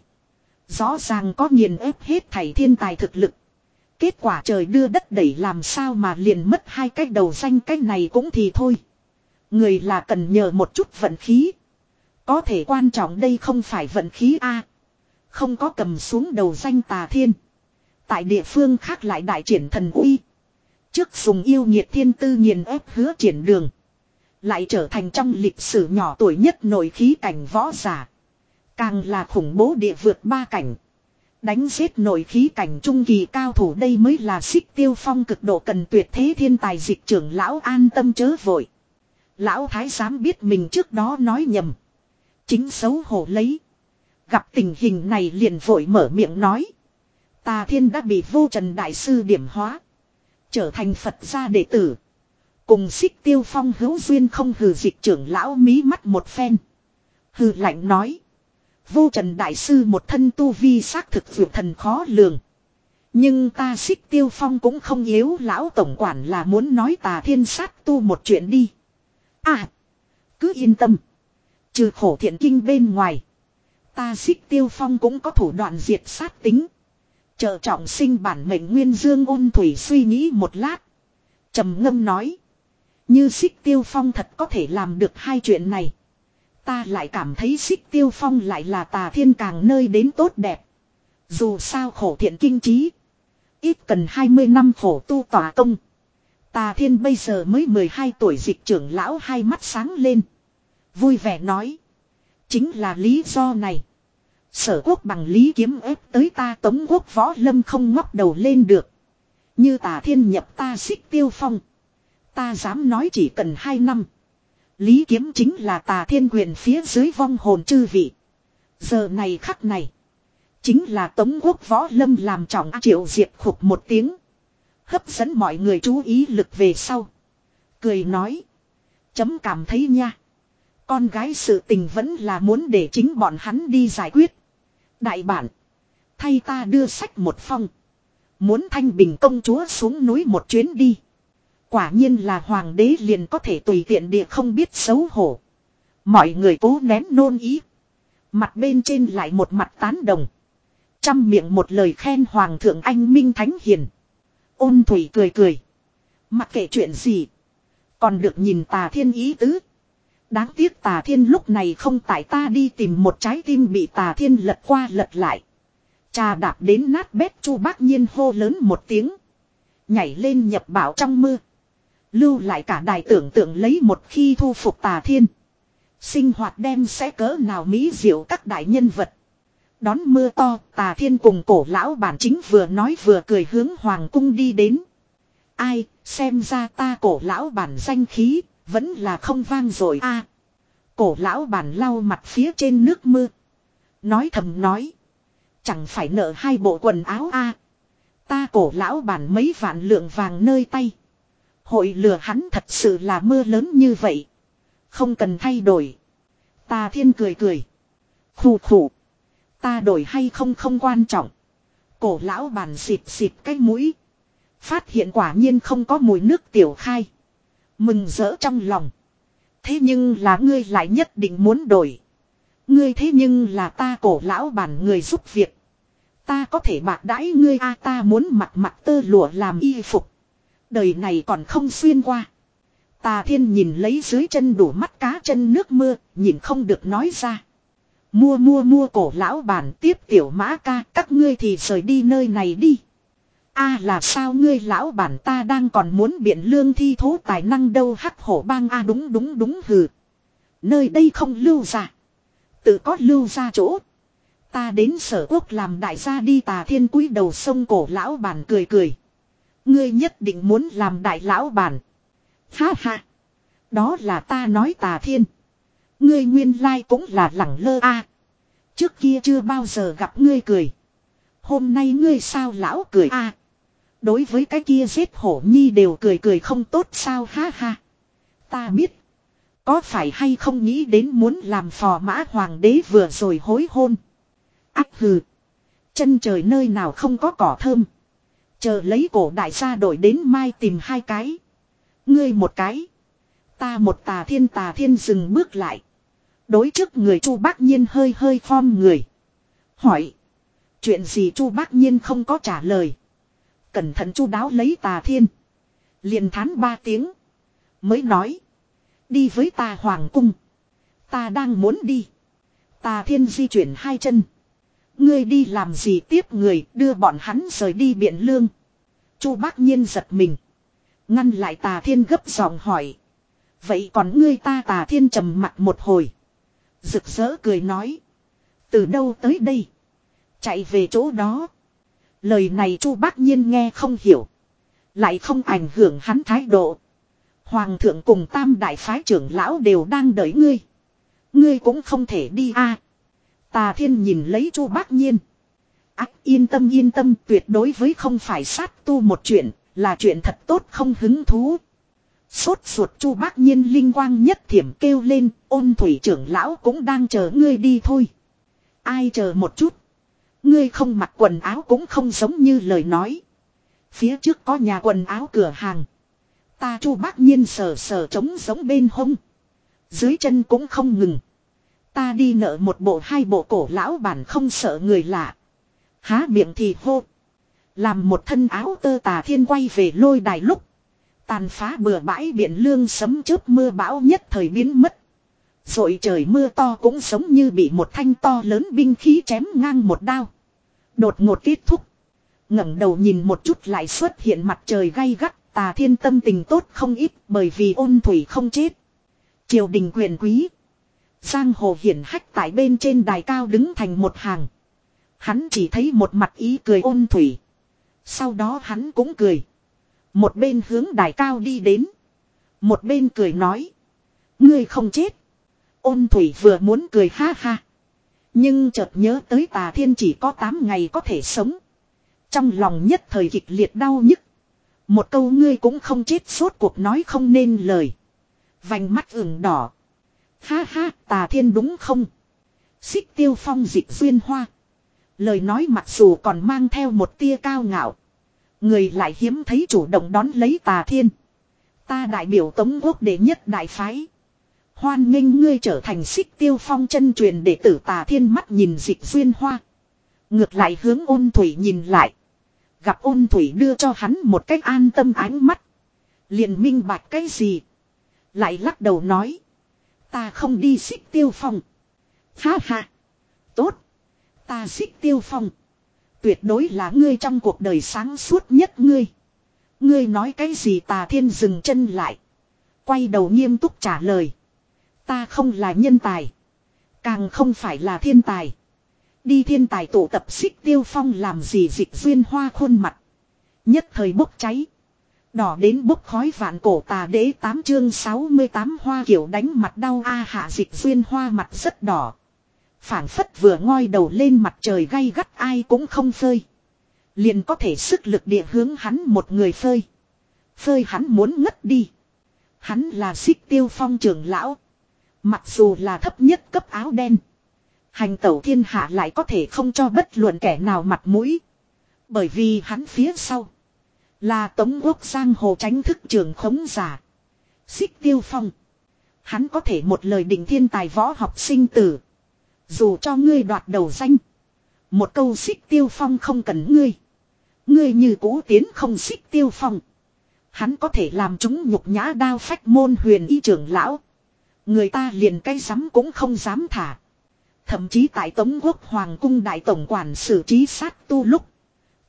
Rõ ràng có nghiền ép hết thảy thiên tài thực lực. Kết quả trời đưa đất đẩy làm sao mà liền mất hai cái đầu danh, cái này cũng thì thôi. Người là cần nhờ một chút vận khí. Có thể quan trọng đây không phải vận khí a. Không có cầm xuống đầu danh Tà Thiên. Tại địa phương khác lại đại triển thần uy. Trước dùng yêu nhiệt thiên tư nghiền ép Hứa Triển Đường. Lại trở thành trong lịch sử nhỏ tuổi nhất nổi khí cảnh võ giả. Càng là khủng bố địa vượt ba cảnh. Đánh giết nổi khí cảnh trung kỳ cao thủ, đây mới là Xích Tiêu Phong cực độ cần tuyệt thế thiên tài. Dịch trưởng lão an tâm chớ vội. Lão thái giám biết mình trước đó nói nhầm. Chính xấu hổ lấy. Gặp tình hình này liền vội mở miệng nói. Tà Thiên đã bị Vô Trần Đại Sư điểm hóa. Trở thành Phật gia đệ tử. Cùng Xích Tiêu Phong hữu duyên không? Hừ. Dịch trưởng lão mí mắt một phen. Hừ lạnh nói. Vô Trần Đại Sư một thân tu vi xác thực vượt thần khó lường. Nhưng ta Xích Tiêu Phong cũng không yếu. Lão tổng quản là muốn nói Tà Thiên sát tu một chuyện đi. À. Cứ yên tâm. Trừ khổ thiện kinh bên ngoài. Ta Xích Tiêu Phong cũng có thủ đoạn diệt sát tính. Trợ trọng sinh bản mệnh nguyên dương. Ôn Thủy suy nghĩ một lát. Trầm ngâm nói. Như Xích Tiêu Phong thật có thể làm được hai chuyện này. Ta lại cảm thấy Xích Tiêu Phong lại là Tà Thiên càng nơi đến tốt đẹp. Dù sao khổ thiện kinh trí. Ít cần hai mươi năm khổ tu tỏa công. Tà Thiên bây giờ mới mười hai tuổi. Dịch trưởng lão hai mắt sáng lên. Vui vẻ nói. Chính là lý do này. Sở Quốc bằng Lý Kiếm ép tới ta Tống Quốc võ lâm không ngóc đầu lên được. Như Tà Thiên nhập ta Xích Tiêu Phong. Ta dám nói chỉ cần hai năm. Lý Kiếm chính là Tà Thiên quyền phía dưới vong hồn chư vị. Giờ này khắc này. Chính là Tống Quốc võ lâm làm trọng. Triệu Diệp khục một tiếng. Hấp dẫn mọi người chú ý lực về sau. Cười nói. Chấm cảm thấy nha. Con gái sự tình vẫn là muốn để chính bọn hắn đi giải quyết. Đại bản. Thay ta đưa sách một phong. Muốn Thanh Bình công chúa xuống núi một chuyến đi. Quả nhiên là hoàng đế liền có thể tùy tiện địa không biết xấu hổ. Mọi người cố nén nôn ý. Mặt bên trên lại một mặt tán đồng. Trăm miệng một lời khen hoàng thượng anh minh thánh hiền. Ôn Thủy cười cười. Mặc kệ chuyện gì. Còn được nhìn Tà Thiên ý tứ. Đáng tiếc Tà Thiên lúc này không tại, ta đi tìm một trái tim bị Tà Thiên lật qua lật lại. Trà đạp đến nát bét. Chu Bác Nhiên hô lớn một tiếng. Nhảy lên nhập bảo trong mưa. Lưu lại cả đài tưởng tượng lấy một khi thu phục Tà Thiên. Sinh hoạt đem sẽ cỡ nào mỹ diệu các đại nhân vật. Đón mưa to, Tà Thiên cùng Cổ lão bản chính vừa nói vừa cười hướng hoàng cung đi đến. Ai, xem ra ta Cổ lão bản danh khí, vẫn là không vang rồi a. Cổ lão bản lau mặt phía trên nước mưa. Nói thầm nói. Chẳng phải nợ hai bộ quần áo a. Ta Cổ lão bản mấy vạn lượng vàng nơi tay. Hội lừa hắn thật sự là mưa lớn như vậy. Không cần thay đổi. Tà Thiên cười cười. Khủ khủ. Ta đổi hay không không quan trọng. Cổ lão bản xịt xịt cái mũi. Phát hiện quả nhiên không có mùi nước tiểu khai. Mừng rỡ trong lòng. Thế nhưng là ngươi lại nhất định muốn đổi. Ngươi thế nhưng là ta Cổ lão bản người giúp việc. Ta có thể bạc đãi ngươi a. Ta muốn mặc mặc tơ lụa làm y phục. Đời này còn không xuyên qua. Tà Thiên nhìn lấy dưới chân đủ mắt cá chân nước mưa, nhìn không được nói ra. Mua mua mua. Cổ lão bản tiếp tiểu mã ca, các ngươi thì rời đi nơi này đi. A là sao ngươi lão bản ta đang còn muốn biện lương thi thố tài năng đâu hắc hổ bang a đúng đúng đúng hừ. Nơi đây không lưu ra. Tự có lưu ra chỗ. Ta đến sở quốc làm đại gia đi Tà Thiên cúi đầu sông cổ lão bản cười cười. Ngươi nhất định muốn làm đại lão bản. Ha ha. Đó là ta nói Tà Thiên. Ngươi nguyên lai cũng là lẳng lơ a. Trước kia chưa bao giờ gặp ngươi cười. Hôm nay ngươi sao lão cười a. Đối với cái kia giết hổ nhi đều cười cười không tốt sao ha ha. Ta biết. Có phải hay không nghĩ đến muốn làm phò mã hoàng đế vừa rồi hối hôn. Ác hừ. Chân trời nơi nào không có cỏ thơm. Chờ lấy cổ đại gia đổi đến mai tìm hai cái. Ngươi một cái. Ta một Tà Thiên Tà Thiên dừng bước lại. Đối trước người Chu Bác Nhiên hơi hơi khom người. Hỏi. Chuyện gì Chu Bác Nhiên không có trả lời. Cẩn thận chu đáo lấy Tà Thiên. Liền thán ba tiếng. Mới nói. Đi với ta hoàng cung. Ta đang muốn đi. Tà Thiên di chuyển hai chân. Ngươi đi làm gì tiếp người đưa bọn hắn rời đi Biện Lương. Chu Bác Nhiên giật mình. Ngăn lại Tà Thiên gấp giọng hỏi. Vậy còn ngươi ta Tà Thiên trầm mặt một hồi. Rực rỡ cười nói. Từ đâu tới đây. Chạy về chỗ đó. Lời này Chu Bác Nhiên nghe không hiểu. Lại không ảnh hưởng hắn thái độ. Hoàng thượng cùng tam đại phái trưởng lão đều đang đợi ngươi. Ngươi cũng không thể đi a. Tà Thiên nhìn lấy Chu Bác Nhiên. Ác yên tâm yên tâm tuyệt đối với không phải sát tu một chuyện. Là chuyện thật tốt không hứng thú. Sốt ruột Chu Bác Nhiên linh quang nhất thiểm kêu lên. Ôn thủy trưởng lão cũng đang chờ ngươi đi thôi. Ai chờ một chút. Ngươi không mặc quần áo cũng không giống như lời nói. Phía trước có nhà quần áo cửa hàng. Ta Chu Bác Nhiên sờ sờ trống giống bên hông. Dưới chân cũng không ngừng. Ta đi nợ một bộ hai bộ cổ lão bản không sợ người lạ. Há miệng thì hô. Làm một thân áo tơ Tà Thiên quay về lôi đài lúc. Tàn phá bừa bãi Biện Lương sấm chớp mưa bão nhất thời biến mất. Rồi trời mưa to cũng giống như bị một thanh to lớn binh khí chém ngang một đao. Đột ngột kết thúc. Ngẩng đầu nhìn một chút lại xuất hiện mặt trời gay gắt. Tà Thiên tâm tình tốt không ít bởi vì ôn thủy không chết. Triều đình quyền quý. Giang hồ hiển hách tại bên trên đài cao đứng thành một hàng. Hắn chỉ thấy một mặt ý cười ôn thủy. Sau đó hắn cũng cười. Một bên hướng đài cao đi đến. Một bên cười nói. Ngươi không chết. Ôn thủy vừa muốn cười ha ha. Nhưng chợt nhớ tới Tà Thiên chỉ có tám ngày có thể sống. Trong lòng nhất thời kịch liệt đau nhức. Một câu ngươi cũng không chết sốt cuộc nói không nên lời. Vành mắt ửng đỏ. Ha ha Tà Thiên đúng không? Xích Tiêu Phong dịch duyên hoa. Lời nói mặc dù còn mang theo một tia cao ngạo. Người lại hiếm thấy chủ động đón lấy Tà Thiên. Ta đại biểu Tống Quốc đệ nhất đại phái. Hoan nghênh ngươi trở thành Xích Tiêu Phong chân truyền đệ tử. Tà Thiên mắt nhìn dịch duyên hoa. Ngược lại hướng ôn thủy nhìn lại. Gặp ôn thủy đưa cho hắn một cách an tâm ánh mắt. Liền minh bạch cái gì. Lại lắc đầu nói. Ta không đi Xích Tiêu Phong. Ha ha. Tốt. Ta Xích Tiêu Phong. Tuyệt đối là ngươi trong cuộc đời sáng suốt nhất ngươi. Ngươi nói cái gì? Tà Thiên dừng chân lại. Quay đầu nghiêm túc trả lời. Ta không là nhân tài. Càng không phải là thiên tài. Đi thiên tài tụ tập Xích Tiêu Phong làm gì? Dịch duyên hoa khuôn mặt. Nhất thời bốc cháy. Đỏ đến bốc khói vạn cổ. Tà Đế tám chương sáu mươi tám hoa kiểu đánh mặt đau a. Hạ dịch duyên hoa mặt rất đỏ. Phảng phất vừa ngoi đầu lên mặt trời gay gắt ai cũng không phơi. Liền có thể sức lực địa hướng hắn một người phơi. Phơi hắn muốn ngất đi. Hắn là Xích Tiêu Phong trưởng lão. Mặc dù là thấp nhất cấp áo đen. Hành tẩu thiên hạ lại có thể không cho bất luận kẻ nào mặt mũi. Bởi vì hắn phía sau. Là Tống Quốc giang hồ tránh thức trường khống giả. Xích Tiêu Phong. Hắn có thể một lời định thiên tài võ học sinh tử. Dù cho ngươi đoạt đầu danh. Một câu Xích Tiêu Phong không cần ngươi. Ngươi như cũ tiến không Xích Tiêu Phong. Hắn có thể làm chúng nhục nhã đao phách môn huyền y trưởng lão. Người ta liền cái dám cũng không dám thả. Thậm chí tại Tống Quốc Hoàng cung đại tổng quản xử trí sát tu lúc.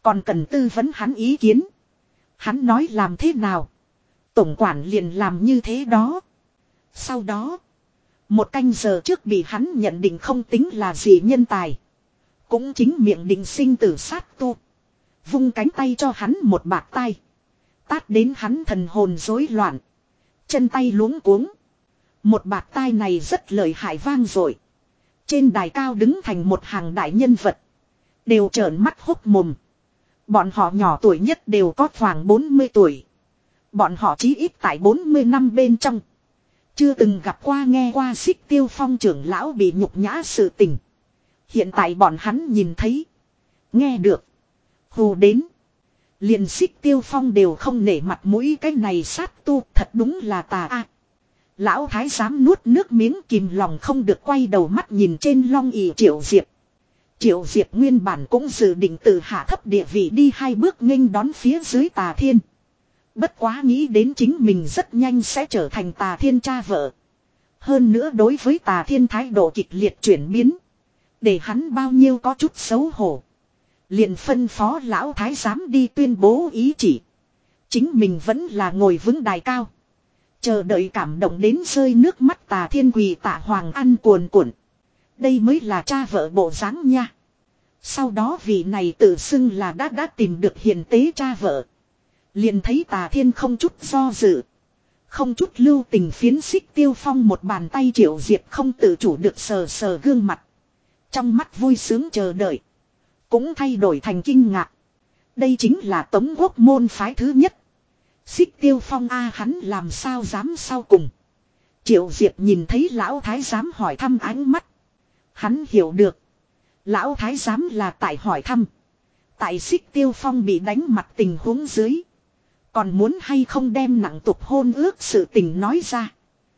Còn cần tư vấn hắn ý kiến. Hắn nói làm thế nào. Tổng quản liền làm như thế đó. Sau đó. Một canh giờ trước bị hắn nhận định không tính là gì nhân tài. Cũng chính miệng định sinh tử sát tu. Vung cánh tay cho hắn một bạt tay. Tát đến hắn thần hồn rối loạn. Chân tay luống cuống. Một bạt tai này rất lợi hại vang dội. Trên đài cao đứng thành một hàng đại nhân vật. Đều trợn mắt hốc mồm. Bọn họ nhỏ tuổi nhất đều có khoảng bốn mươi tuổi. Bọn họ chí ít tại bốn mươi năm bên trong. Chưa từng gặp qua nghe qua Xích Tiêu Phong trưởng lão bị nhục nhã sự tình. Hiện tại bọn hắn nhìn thấy. Nghe được. Hù đến. Liền Xích Tiêu Phong đều không nể mặt mũi cái này sát tu thật đúng là tà a. Lão thái giám nuốt nước miếng kìm lòng không được quay đầu mắt nhìn trên long ỷ Triệu Diệp. Triệu Diệp nguyên bản cũng dự định từ hạ thấp địa vị đi hai bước nghênh đón phía dưới Tà Thiên. Bất quá nghĩ đến chính mình rất nhanh sẽ trở thành Tà Thiên cha vợ. Hơn nữa đối với Tà Thiên thái độ kịch liệt chuyển biến. Để hắn bao nhiêu có chút xấu hổ. Liền phân phó lão thái giám đi tuyên bố ý chỉ. Chính mình vẫn là ngồi vững đài cao. Chờ đợi cảm động đến rơi nước mắt Tà Thiên quỳ tạ hoàng ăn cuồn cuộn. Đây mới là cha vợ bộ dáng nha. Sau đó vị này tự xưng là đã đã tìm được hiền tế cha vợ. Liền thấy Tà Thiên không chút do dự. Không chút lưu tình phiến Xích Tiêu Phong một bàn tay Triệu Diệp không tự chủ được sờ sờ gương mặt. Trong mắt vui sướng chờ đợi. Cũng thay đổi thành kinh ngạc. Đây chính là Tống Quốc môn phái thứ nhất. Xích Tiêu Phong a hắn làm sao dám sau cùng. Triệu Diệp nhìn thấy lão thái giám hỏi thăm ánh mắt. Hắn hiểu được. Lão thái giám là tại hỏi thăm. Tại Xích Tiêu Phong bị đánh mặt tình huống dưới. Còn muốn hay không đem nặng tục hôn ước sự tình nói ra.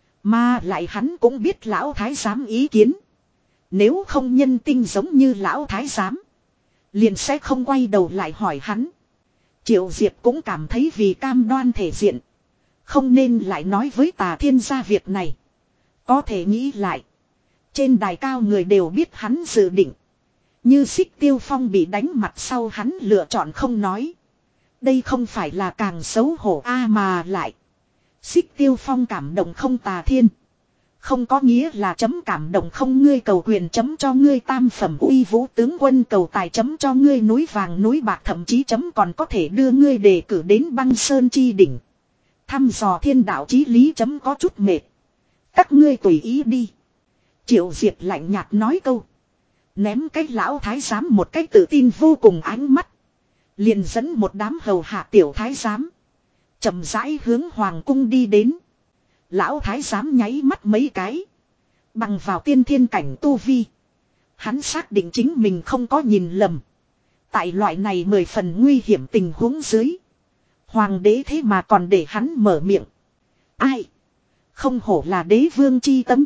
Mà lại hắn cũng biết lão thái giám ý kiến. Nếu không nhân tinh giống như lão thái giám. Liền sẽ không quay đầu lại hỏi hắn. Triệu Diệp cũng cảm thấy vì cam đoan thể diện. Không nên lại nói với Tà Thiên gia việc này. Có thể nghĩ lại. Trên đài cao người đều biết hắn dự định. Như Xích Tiêu Phong bị đánh mặt sau hắn lựa chọn không nói. Đây không phải là càng xấu hổ a mà lại. Xích Tiêu Phong cảm động không Tà Thiên. Không có nghĩa là chấm cảm động không ngươi cầu quyền chấm cho ngươi tam phẩm uy vũ tướng quân cầu tài chấm cho ngươi núi vàng núi bạc thậm chí chấm còn có thể đưa ngươi đề cử đến băng sơn chi đỉnh. Thăm dò thiên đạo chí lý chấm có chút mệt. Các ngươi tùy ý đi. Triệu Diệp lạnh nhạt nói câu. Ném cái lão thái giám một cách tự tin vô cùng ánh mắt. Liền dẫn một đám hầu hạ tiểu thái giám. Chậm rãi hướng hoàng cung đi đến. Lão thái giám nháy mắt mấy cái. Bằng vào tiên thiên cảnh tu vi. Hắn xác định chính mình không có nhìn lầm. Tại loại này mười phần nguy hiểm tình huống dưới. Hoàng đế thế mà còn để hắn mở miệng. Ai? Không hổ là đế vương chi tâm.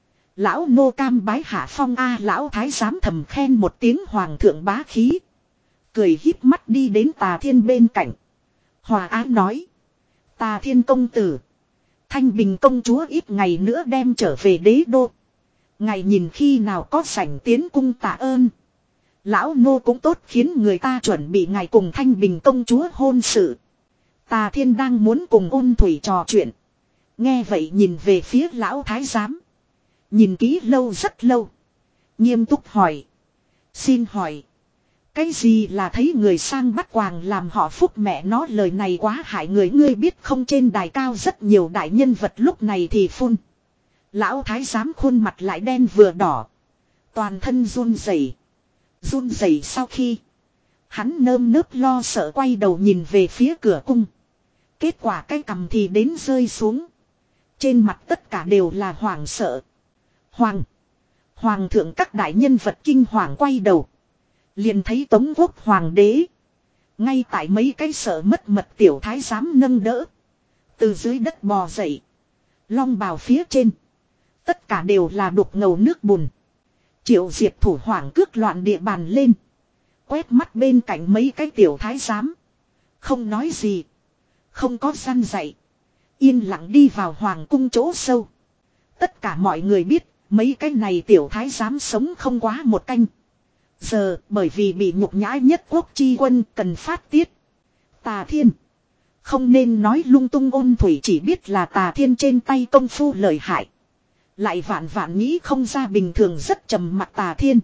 Lão nô cam bái hạ phong a lão thái giám thầm khen một tiếng hoàng thượng bá khí. Cười híp mắt đi đến Tà Thiên bên cạnh. Hòa á nói. Tà Thiên công tử. Thanh Bình công chúa ít ngày nữa đem trở về đế đô. Ngày nhìn khi nào có sảnh tiến cung tạ ơn. Lão nô cũng tốt khiến người ta chuẩn bị ngày cùng Thanh Bình công chúa hôn sự. Tà Thiên đang muốn cùng ôn thủy trò chuyện. Nghe vậy nhìn về phía lão thái giám. Nhìn kỹ lâu rất lâu. Nghiêm túc hỏi. Xin hỏi. Cái gì là thấy người sang bắt quàng làm họ phúc mẹ nó lời này quá hại người ngươi biết không trên đài cao rất nhiều đại nhân vật lúc này thì phun. Lão thái giám khuôn mặt lại đen vừa đỏ. Toàn thân run rẩy, run rẩy sau khi. Hắn nơm nớp lo sợ quay đầu nhìn về phía cửa cung. Kết quả cái cằm thì đến rơi xuống. Trên mặt tất cả đều là hoảng sợ. Hoàng. Hoàng thượng các đại nhân vật kinh hoàng quay đầu. Liền thấy Tống Quốc hoàng đế. Ngay tại mấy cái sợ mất mật tiểu thái giám nâng đỡ. Từ dưới đất bò dậy. Long bào phía trên. Tất cả đều là đục ngầu nước bùn. Triệu Diệp thủ hoảng cước loạn địa bàn lên. Quét mắt bên cạnh mấy cái tiểu thái giám. Không nói gì. Không có răn dậy. Yên lặng đi vào hoàng cung chỗ sâu. Tất cả mọi người biết. Mấy cái này tiểu thái giám sống không quá một canh. Giờ bởi vì bị nhục nhã nhất quốc chi quân cần phát tiết. Tà Thiên. Không nên nói lung tung, Ôn Thủy chỉ biết là Tà Thiên trên tay công phu lợi hại. Lại vạn vạn nghĩ không ra bình thường rất trầm mặc Tà Thiên.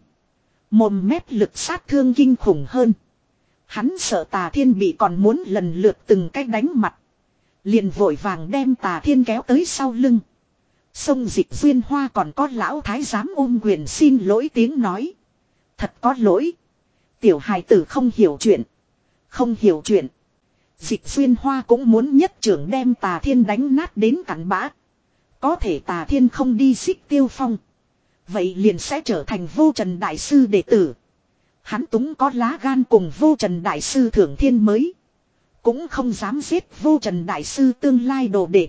Mồm mép lực sát thương kinh khủng hơn. Hắn sợ Tà Thiên bị còn muốn lần lượt từng cách đánh mặt. Liền vội vàng đem Tà Thiên kéo tới sau lưng. Sông Dịch Duyên Hoa còn có lão thái giám ôm quyền xin lỗi tiếng nói. Thật có lỗi. Tiểu hài tử không hiểu chuyện. Không hiểu chuyện. Dịch Duyên Hoa cũng muốn nhất trưởng đem Tà Thiên đánh nát đến cặn bã. Có thể Tà Thiên không đi Xích Tiêu Phong. Vậy liền sẽ trở thành Vô Trần Đại Sư đệ tử. Hắn túng có lá gan cùng Vô Trần Đại Sư thưởng thiên mới. Cũng không dám giết Vô Trần Đại Sư tương lai đồ đệ.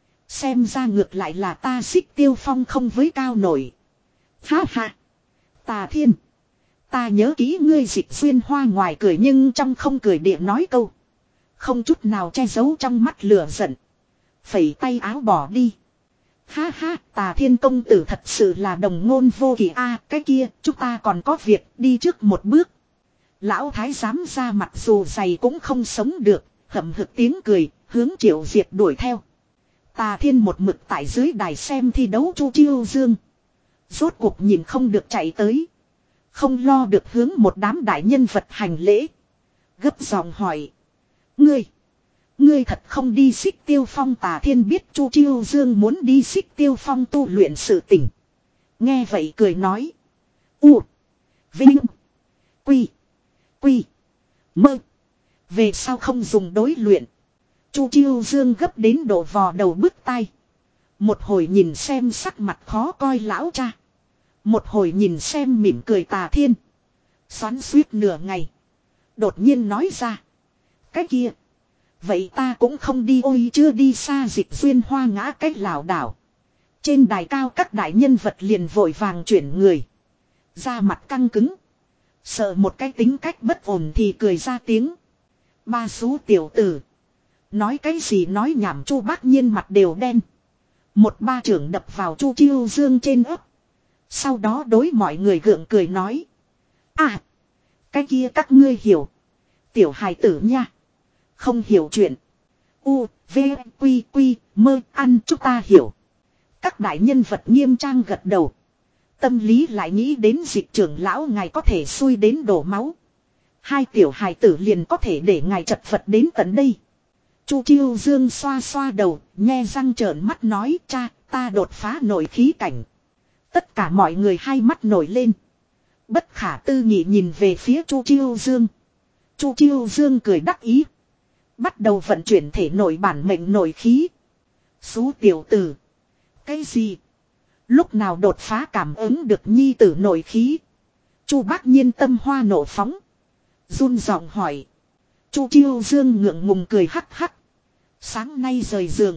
Xem ra ngược lại là ta Xích Tiêu Phong không với cao nổi. Ha ha. Tà Thiên. Ta nhớ kỹ ngươi. Dịch Duyên Hoa ngoài cười nhưng trong không cười địa nói câu. Không chút nào che giấu trong mắt lửa giận. Phẩy tay áo bỏ đi. Ha ha, Tà Thiên công tử thật sự là đồng ngôn vô kỷ a. Cái kia, chúng ta còn có việc, đi trước một bước. Lão thái giám ra mặt dù dày cũng không sống được, hậm hực tiếng cười, hướng Triệu Diệt đuổi theo. Tà Thiên một mực tại dưới đài xem thi đấu Chu Chiêu Dương. Rốt cuộc nhìn không được chạy tới. Không lo được hướng một đám đại nhân vật hành lễ. Gấp giọng hỏi. Ngươi, ngươi thật không đi Xích Tiêu Phong? Tà Thiên biết Chu Chiêu Dương muốn đi Xích Tiêu Phong tu luyện sự tình. Nghe vậy cười nói. U, Vinh, Quy, Quy, Mơ. Về sao không dùng đối luyện? Chu Chiêu Dương gấp đến độ vò đầu bứt tai. Một hồi nhìn xem sắc mặt khó coi lão cha. Một hồi nhìn xem mỉm cười Tà Thiên. Xoắn suýt nửa ngày. Đột nhiên nói ra. Cái kia. Vậy ta cũng không đi. Ôi chưa đi xa. Dịch Duyên Hoa ngã cách lảo đảo. Trên đài cao các đại nhân vật liền vội vàng chuyển người. Da mặt căng cứng. Sợ một cái tính cách bất ổn thì cười ra tiếng. Ba xú tiểu tử. Nói cái gì nói nhảm. Chu Bác Nhiên mặt đều đen. Một ba trưởng đập vào Chu Chiêu Dương trên ấp. Sau đó đối mọi người gượng cười nói. À. Cái kia các ngươi hiểu. Tiểu hài tử nha. Không hiểu chuyện. U, V, Quy, Quy, Mơ, ăn chúng ta hiểu. Các đại nhân vật nghiêm trang gật đầu. Tâm lý lại nghĩ đến Dịch trưởng lão ngài có thể xui đến đổ máu. Hai tiểu hài tử liền có thể để ngài chật vật đến tận đây. Chu Chiêu Dương xoa xoa đầu, nhe răng trợn mắt nói, cha, ta đột phá nổi khí cảnh. Tất cả mọi người hai mắt nổi lên. Bất khả tư nghị nhìn về phía Chu Chiêu Dương. Chu Chiêu Dương cười đắc ý. Bắt đầu vận chuyển thể nội bản mệnh nội khí. Xú tiểu tử. Cái gì? Lúc nào đột phá cảm ứng được nhi tử nội khí? Chu Bác Nhiên tâm hoa nổ phóng. Run giọng hỏi. Chu Chiêu Dương ngượng ngùng cười hắc hắc. Sáng nay rời giường.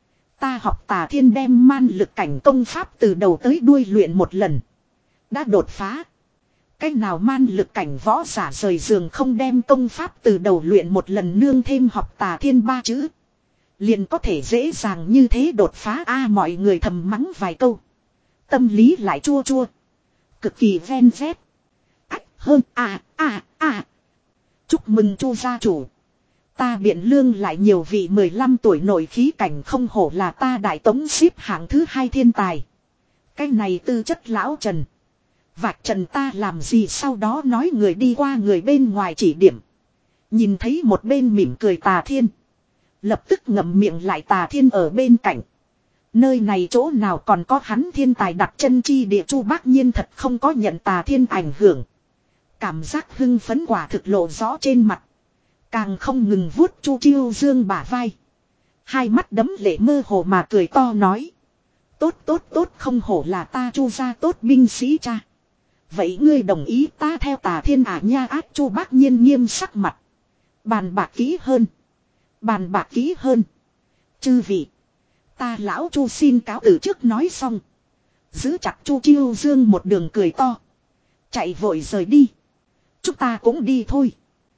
Ta học Tà Thiên đem man lực cảnh công pháp từ đầu tới đuôi luyện một lần. Đã đột phá. Cách nào man lực cảnh võ giả rời giường không đem công pháp từ đầu luyện một lần nương thêm học Tà Thiên ba chữ. Liền có thể dễ dàng như thế đột phá. A mọi người thầm mắng vài câu. Tâm lý lại chua chua. Cực kỳ ven vét. Ách hơn à à à. Chúc mừng Chu gia chủ. Ta Biện Lương lại nhiều vị mười lăm tuổi nội khí cảnh, không hổ là ta Đại Tống xếp hạng thứ hai thiên tài. Cái này tư chất lão Trần. Vạch trần ta làm gì? Sau đó nói người đi qua người bên ngoài chỉ điểm. Nhìn thấy một bên mỉm cười Tà Thiên. Lập tức ngậm miệng lại. Tà Thiên ở bên cạnh. Nơi này chỗ nào còn có hắn thiên tài đặt chân chi địa. Chu Bác Nhiên thật không có nhận Tà Thiên ảnh hưởng. Cảm giác hưng phấn quả thực lộ rõ trên mặt. Càng không ngừng vuốt Chu Chiêu Dương bả vai. Hai mắt đấm lệ mơ hồ mà cười to nói. Tốt tốt tốt, không hổ là ta Chu gia tốt binh sĩ cha. Vậy ngươi đồng ý ta theo Tà Thiên à nha? Ác Chu Bác Nhiên nghiêm sắc mặt. Bàn bạc kỹ hơn. Bàn bạc kỹ hơn. Chư vị. Ta lão Chu xin cáo từ trước nói xong. Giữ chặt Chu Chiêu Dương một đường cười to. Chạy vội rời đi. Chúng ta cũng đi thôi.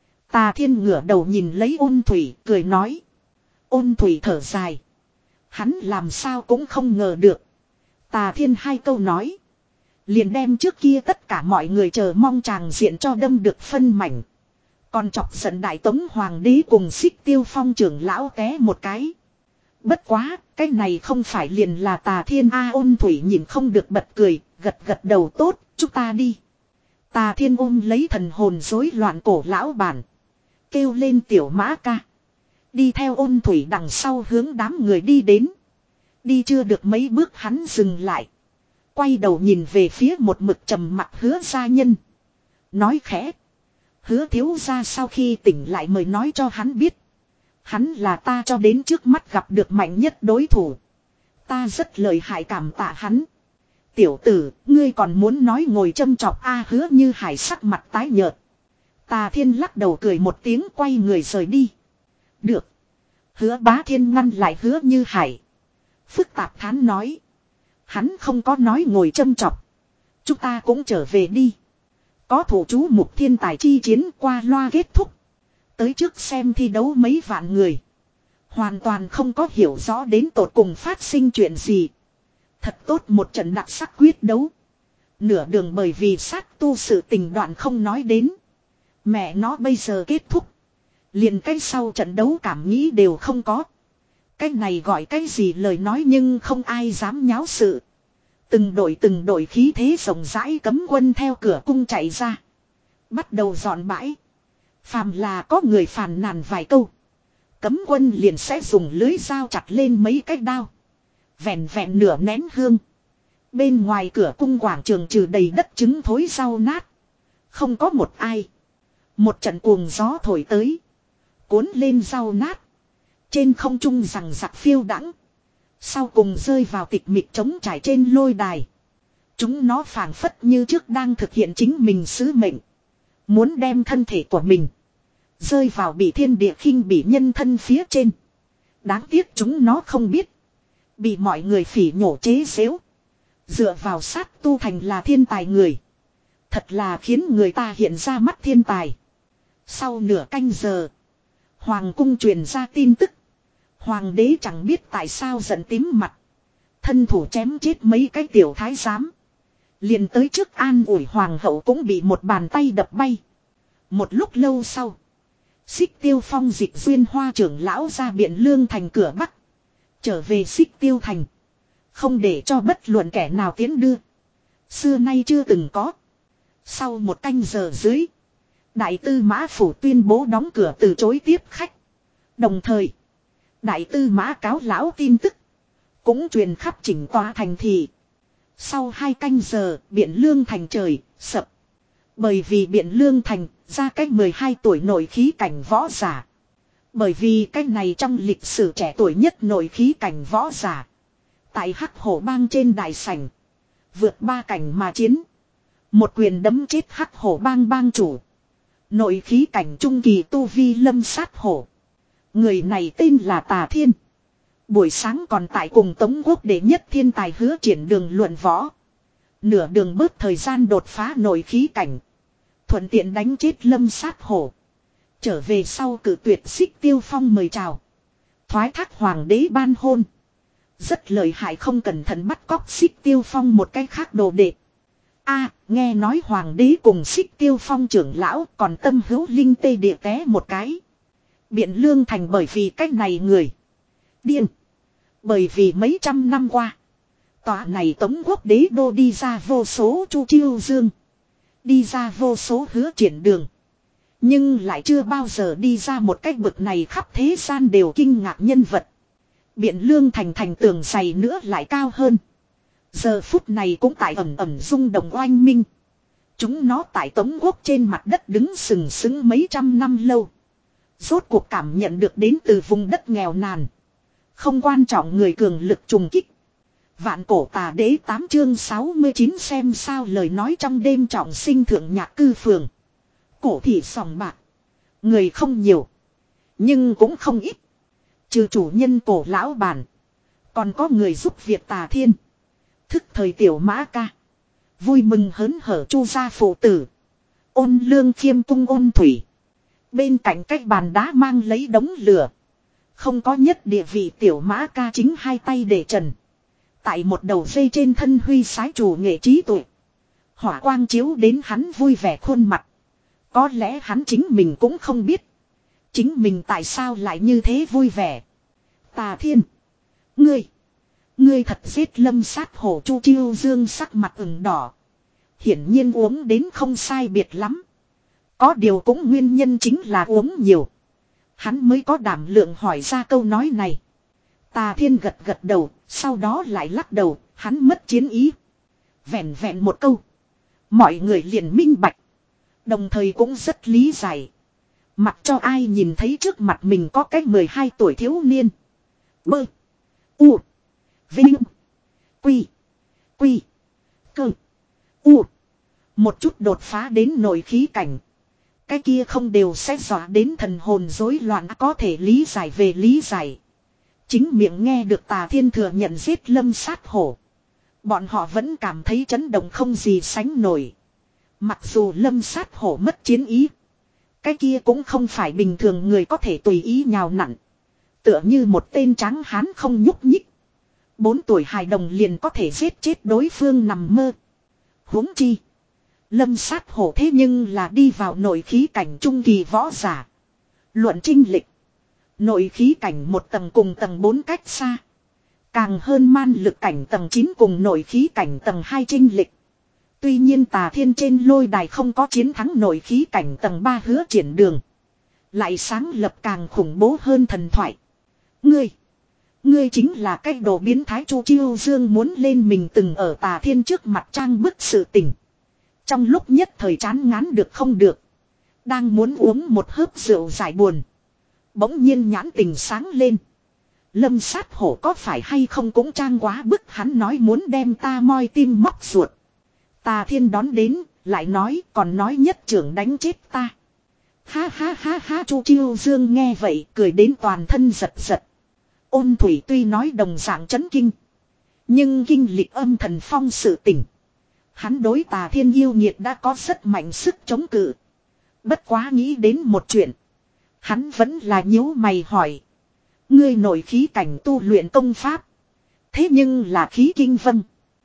Tà Thiên ngửa đầu nhìn lấy Ôn Thủy cười nói. Ôn Thủy thở dài. Hắn làm sao cũng không ngờ được. Tà Thiên hai câu nói. Liền đem trước kia tất cả mọi người chờ mong tràng diện cho đâm được phân mảnh. Còn chọc giận đại tống hoàng đế cùng Xích Tiêu Phong trưởng lão té một cái. Bất quá, cái này không phải liền là Tà Thiên A. Ôn Thủy nhìn không được bật cười, gật gật đầu tốt, chúng ta đi. Tà Thiên ôm lấy thần hồn rối loạn cổ lão bản. Kêu lên tiểu mã ca. Đi theo Ôn Thủy đằng sau hướng đám người đi đến. Đi chưa được mấy bước hắn dừng lại. Quay đầu nhìn về phía một mực trầm mặc Hứa gia nhân. Nói khẽ. Hứa thiếu gia sau khi tỉnh lại mời nói cho hắn biết. Hắn là ta cho đến trước mắt gặp được mạnh nhất đối thủ. Ta rất lợi hại cảm tạ hắn. Tiểu tử, ngươi còn muốn nói ngồi châm chọc a. Hứa Như Hải sắc mặt tái nhợt. Tà Thiên lắc đầu cười một tiếng quay người rời đi. Được. Hứa Bá Thiên ngăn lại Hứa Như Hải. Phức tạp thán nói. Hắn không có nói ngồi châm chọc. Chúng ta cũng trở về đi. Có thủ chú mục thiên tài chi chiến qua loa kết thúc. Tới trước xem thi đấu mấy vạn người. Hoàn toàn không có hiểu rõ đến tột cùng phát sinh chuyện gì. Thật tốt một trận đặc sắc quyết đấu. Nửa đường bởi vì sát tu sự tình đoạn không nói đến. Mẹ nó bây giờ kết thúc. Liền cái sau trận đấu cảm nghĩ đều không có. Cái này gọi cái gì lời nói nhưng không ai dám nháo sự. Từng đội từng đội khí thế rộng rãi cấm quân theo cửa cung chạy ra. Bắt đầu dọn bãi. Phàm là có người phàn nàn vài câu. Cấm quân liền sẽ dùng lưới dao chặt lên mấy cái đao. Vẹn vẹn nửa nén hương. Bên ngoài cửa cung quảng trường trừ đầy đất trứng thối rau nát. Không có một ai. Một trận cuồng gió thổi tới. Cuốn lên rau nát. Trên không trung rằng giặc phiêu đãng. Sau cùng rơi vào tịch mịch trống trải trên lôi đài. Chúng nó phảng phất như trước đang thực hiện chính mình sứ mệnh. Muốn đem thân thể của mình rơi vào bị thiên địa khinh bị nhân thân phía trên. Đáng tiếc chúng nó không biết. Bị mọi người phỉ nhổ chế giễu. Dựa vào sát tu thành là thiên tài người. Thật là khiến người ta hiện ra mắt thiên tài. Sau nửa canh giờ. Hoàng cung truyền ra tin tức. Hoàng đế chẳng biết tại sao giận tím mặt. Thân thủ chém chết mấy cái tiểu thái giám. Liền tới trước an ủi hoàng hậu cũng bị một bàn tay đập bay. Một lúc lâu sau. Xích Tiêu Phong dịch duyên hoa trưởng lão ra Biện Lương thành cửa Bắc. Trở về Xích Tiêu thành. Không để cho bất luận kẻ nào tiến đưa. Xưa nay chưa từng có. Sau một canh giờ dưới. Đại tư mã phủ tuyên bố đóng cửa từ chối tiếp khách. Đồng thời. Đại tư mã cáo lão tin tức. Cũng truyền khắp chỉnh tòa thành thị. Sau hai canh giờ Biện Lương thành trời sập. Bởi vì Biện Lương thành ra cách mười hai tuổi nổi khí cảnh võ giả. Bởi vì cái này trong lịch sử trẻ tuổi nhất nổi khí cảnh võ giả. Tại Hắc Hổ Bang trên đại sảnh. Vượt ba cảnh mà chiến. Một quyền đấm chết Hắc Hổ Bang bang chủ. Nội khí cảnh trung kỳ tu vi lâm sát hổ. Người này tên là Tà Thiên. Buổi sáng còn tại cùng Tống Quốc đệ nhất thiên tài Hứa Triển đường luận võ. Nửa đường bớt thời gian đột phá nội khí cảnh. Thuận tiện đánh chết lâm sát hổ. Trở về sau cử tuyệt Xích Tiêu Phong mời chào. Thoái thác hoàng đế ban hôn. Rất lợi hại không cẩn thận bắt cóc Xích Tiêu Phong một cái khác đồ đệ. A, nghe nói hoàng đế cùng Xích Tiêu Phong trưởng lão còn tâm hữu linh tê địa té một cái. Biện Lương thành bởi vì cách này người. Điên. Bởi vì mấy trăm năm qua. Tòa này Tống Quốc đế đô đi ra vô số Chu Chiêu Dương. Đi ra vô số Hứa Triển đường. Nhưng lại chưa bao giờ đi ra một cách bực này khắp thế gian đều kinh ngạc nhân vật. Biện Lương thành thành tường dày nữa lại cao hơn. Giờ phút này cũng tại ẩm ẩm rung động oanh minh. Chúng nó tại Tống Quốc trên mặt đất đứng sừng sững mấy trăm năm lâu. Rốt cuộc cảm nhận được đến từ vùng đất nghèo nàn. Không quan trọng người cường lực trùng kích. Vạn cổ tà đế tám chương sáu mươi chín xem sao lời nói trong đêm trọng sinh thượng nhạc cư phường. Cổ thị sòng bạc. Người không nhiều. Nhưng cũng không ít. Trừ chủ nhân cổ lão bản. Còn có người giúp việc Tà Thiên. Thức thời tiểu mã ca. Vui mừng hớn hở chu gia phụ tử. Ôn lương khiêm cung ôn thủy. Bên cạnh cái bàn đá mang lấy đống lửa. Không có nhất địa vị tiểu mã ca chính hai tay để trần. Tại một đầu dây trên thân huy sái chủ nghệ trí tuệ. Hỏa quang chiếu đến hắn vui vẻ khuôn mặt. Có lẽ hắn chính mình cũng không biết. Chính mình tại sao lại như thế vui vẻ. Tà Thiên. Ngươi. Ngươi thật giết lâm sát hổ. Chu Chiêu Dương sắc mặt ửng đỏ. Hiển nhiên uống đến không sai biệt lắm. Có điều cũng nguyên nhân chính là uống nhiều. Hắn mới có đảm lượng hỏi ra câu nói này. Tà Thiên gật gật đầu. Sau đó lại lắc đầu. Hắn mất chiến ý. Vẹn vẹn một câu. Mọi người liền minh bạch. Đồng thời cũng rất lý giải. Mặc cho ai nhìn thấy trước mặt mình có cái mười hai tuổi thiếu niên. Bơ. U. Vinh. Quy. Quy. Cơ. U. Một chút đột phá đến nội khí cảnh. Cái kia không đều sẽ dọa đến thần hồn rối loạn. Có thể lý giải về lý giải. Chính miệng nghe được Tà Thiên thừa nhận giết lâm sát hổ. Bọn họ vẫn cảm thấy chấn động không gì sánh nổi. Mặc dù lâm sát hổ mất chiến ý. Cái kia cũng không phải bình thường người có thể tùy ý nhào nặn. Tựa như một tên trắng hán không nhúc nhích. Bốn tuổi hài đồng liền có thể giết chết đối phương nằm mơ. Huống chi. Lâm sát hổ thế nhưng là đi vào nội khí cảnh trung kỳ võ giả. Luận trinh lịch. Nội khí cảnh một tầng cùng tầng bốn cách xa. Càng hơn man lực cảnh tầng chín cùng nội khí cảnh tầng hai trinh lịch. Tuy nhiên Tà Thiên trên lôi đài không có chiến thắng nội khí cảnh tầng ba Hứa Triển Đường. Lại sáng lập càng khủng bố hơn thần thoại. Ngươi. Ngươi chính là cái đồ biến thái. Chu Chiêu Dương muốn lên mình từng ở Tà Thiên trước mặt trang bức sự tình. Trong lúc nhất thời chán ngán được không được. Đang muốn uống một hớp rượu giải buồn. Bỗng nhiên nhãn tình sáng lên. Lâm sát hổ có phải hay không cũng trang quá bức. Hắn nói muốn đem ta moi tim móc ruột. Tà Thiên đón đến, lại nói, còn nói nhất trưởng đánh chết ta. Ha ha ha ha. Chu Chiêu Dương nghe vậy, cười đến toàn thân giật giật. Ôn Thủy tuy nói đồng dạng chấn kinh. Nhưng kinh lịch âm thần phong sự tỉnh. Hắn đối Tà Thiên yêu nghiệt đã có rất mạnh sức chống cự. Bất quá nghĩ đến một chuyện. Hắn vẫn là nhíu mày hỏi. Ngươi nội khí cảnh tu luyện công pháp. Thế nhưng là khí kinh vân.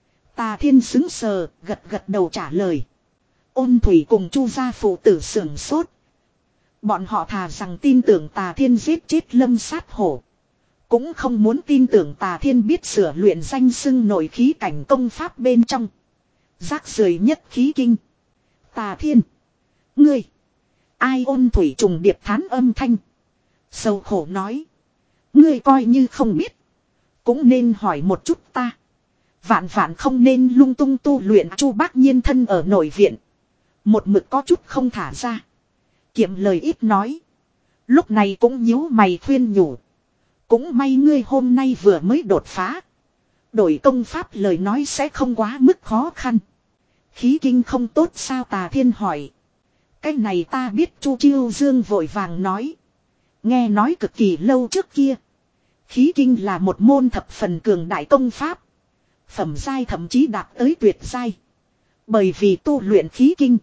Tà Thiên xứng sờ, gật gật đầu trả lời. Ôn Thủy cùng Chu gia phụ tử sưởng sốt. Bọn họ thà rằng tin tưởng Tà Thiên giết chết lâm sát hổ. Cũng không muốn tin tưởng Tà Thiên biết sửa luyện danh xưng nội khí cảnh công pháp bên trong. Rác rưởi nhất khí kinh. Tà Thiên. Ngươi. Ai? Ôn Thủy trùng điệp thán âm thanh. Sầu khổ nói. Ngươi coi như không biết. Cũng nên hỏi một chút ta. Vạn vạn không nên lung tung tu luyện. Chu Bác Nhiên thân ở nội viện. Một mực có chút không thả ra. Kiệm lời ít nói. Lúc này cũng nhíu mày khuyên nhủ. Cũng may ngươi hôm nay vừa mới đột phá. Đổi công pháp lời nói sẽ không quá mức khó khăn. Khí kinh không tốt sao? Tà Thiên hỏi. Cái này ta biết. Chu Chiêu Dương vội vàng nói. Nghe nói cực kỳ lâu trước kia. Khí kinh là một môn thập phần cường đại công pháp. Phẩm giai thậm chí đạt tới tuyệt giai. Bởi vì tu luyện khí kinh.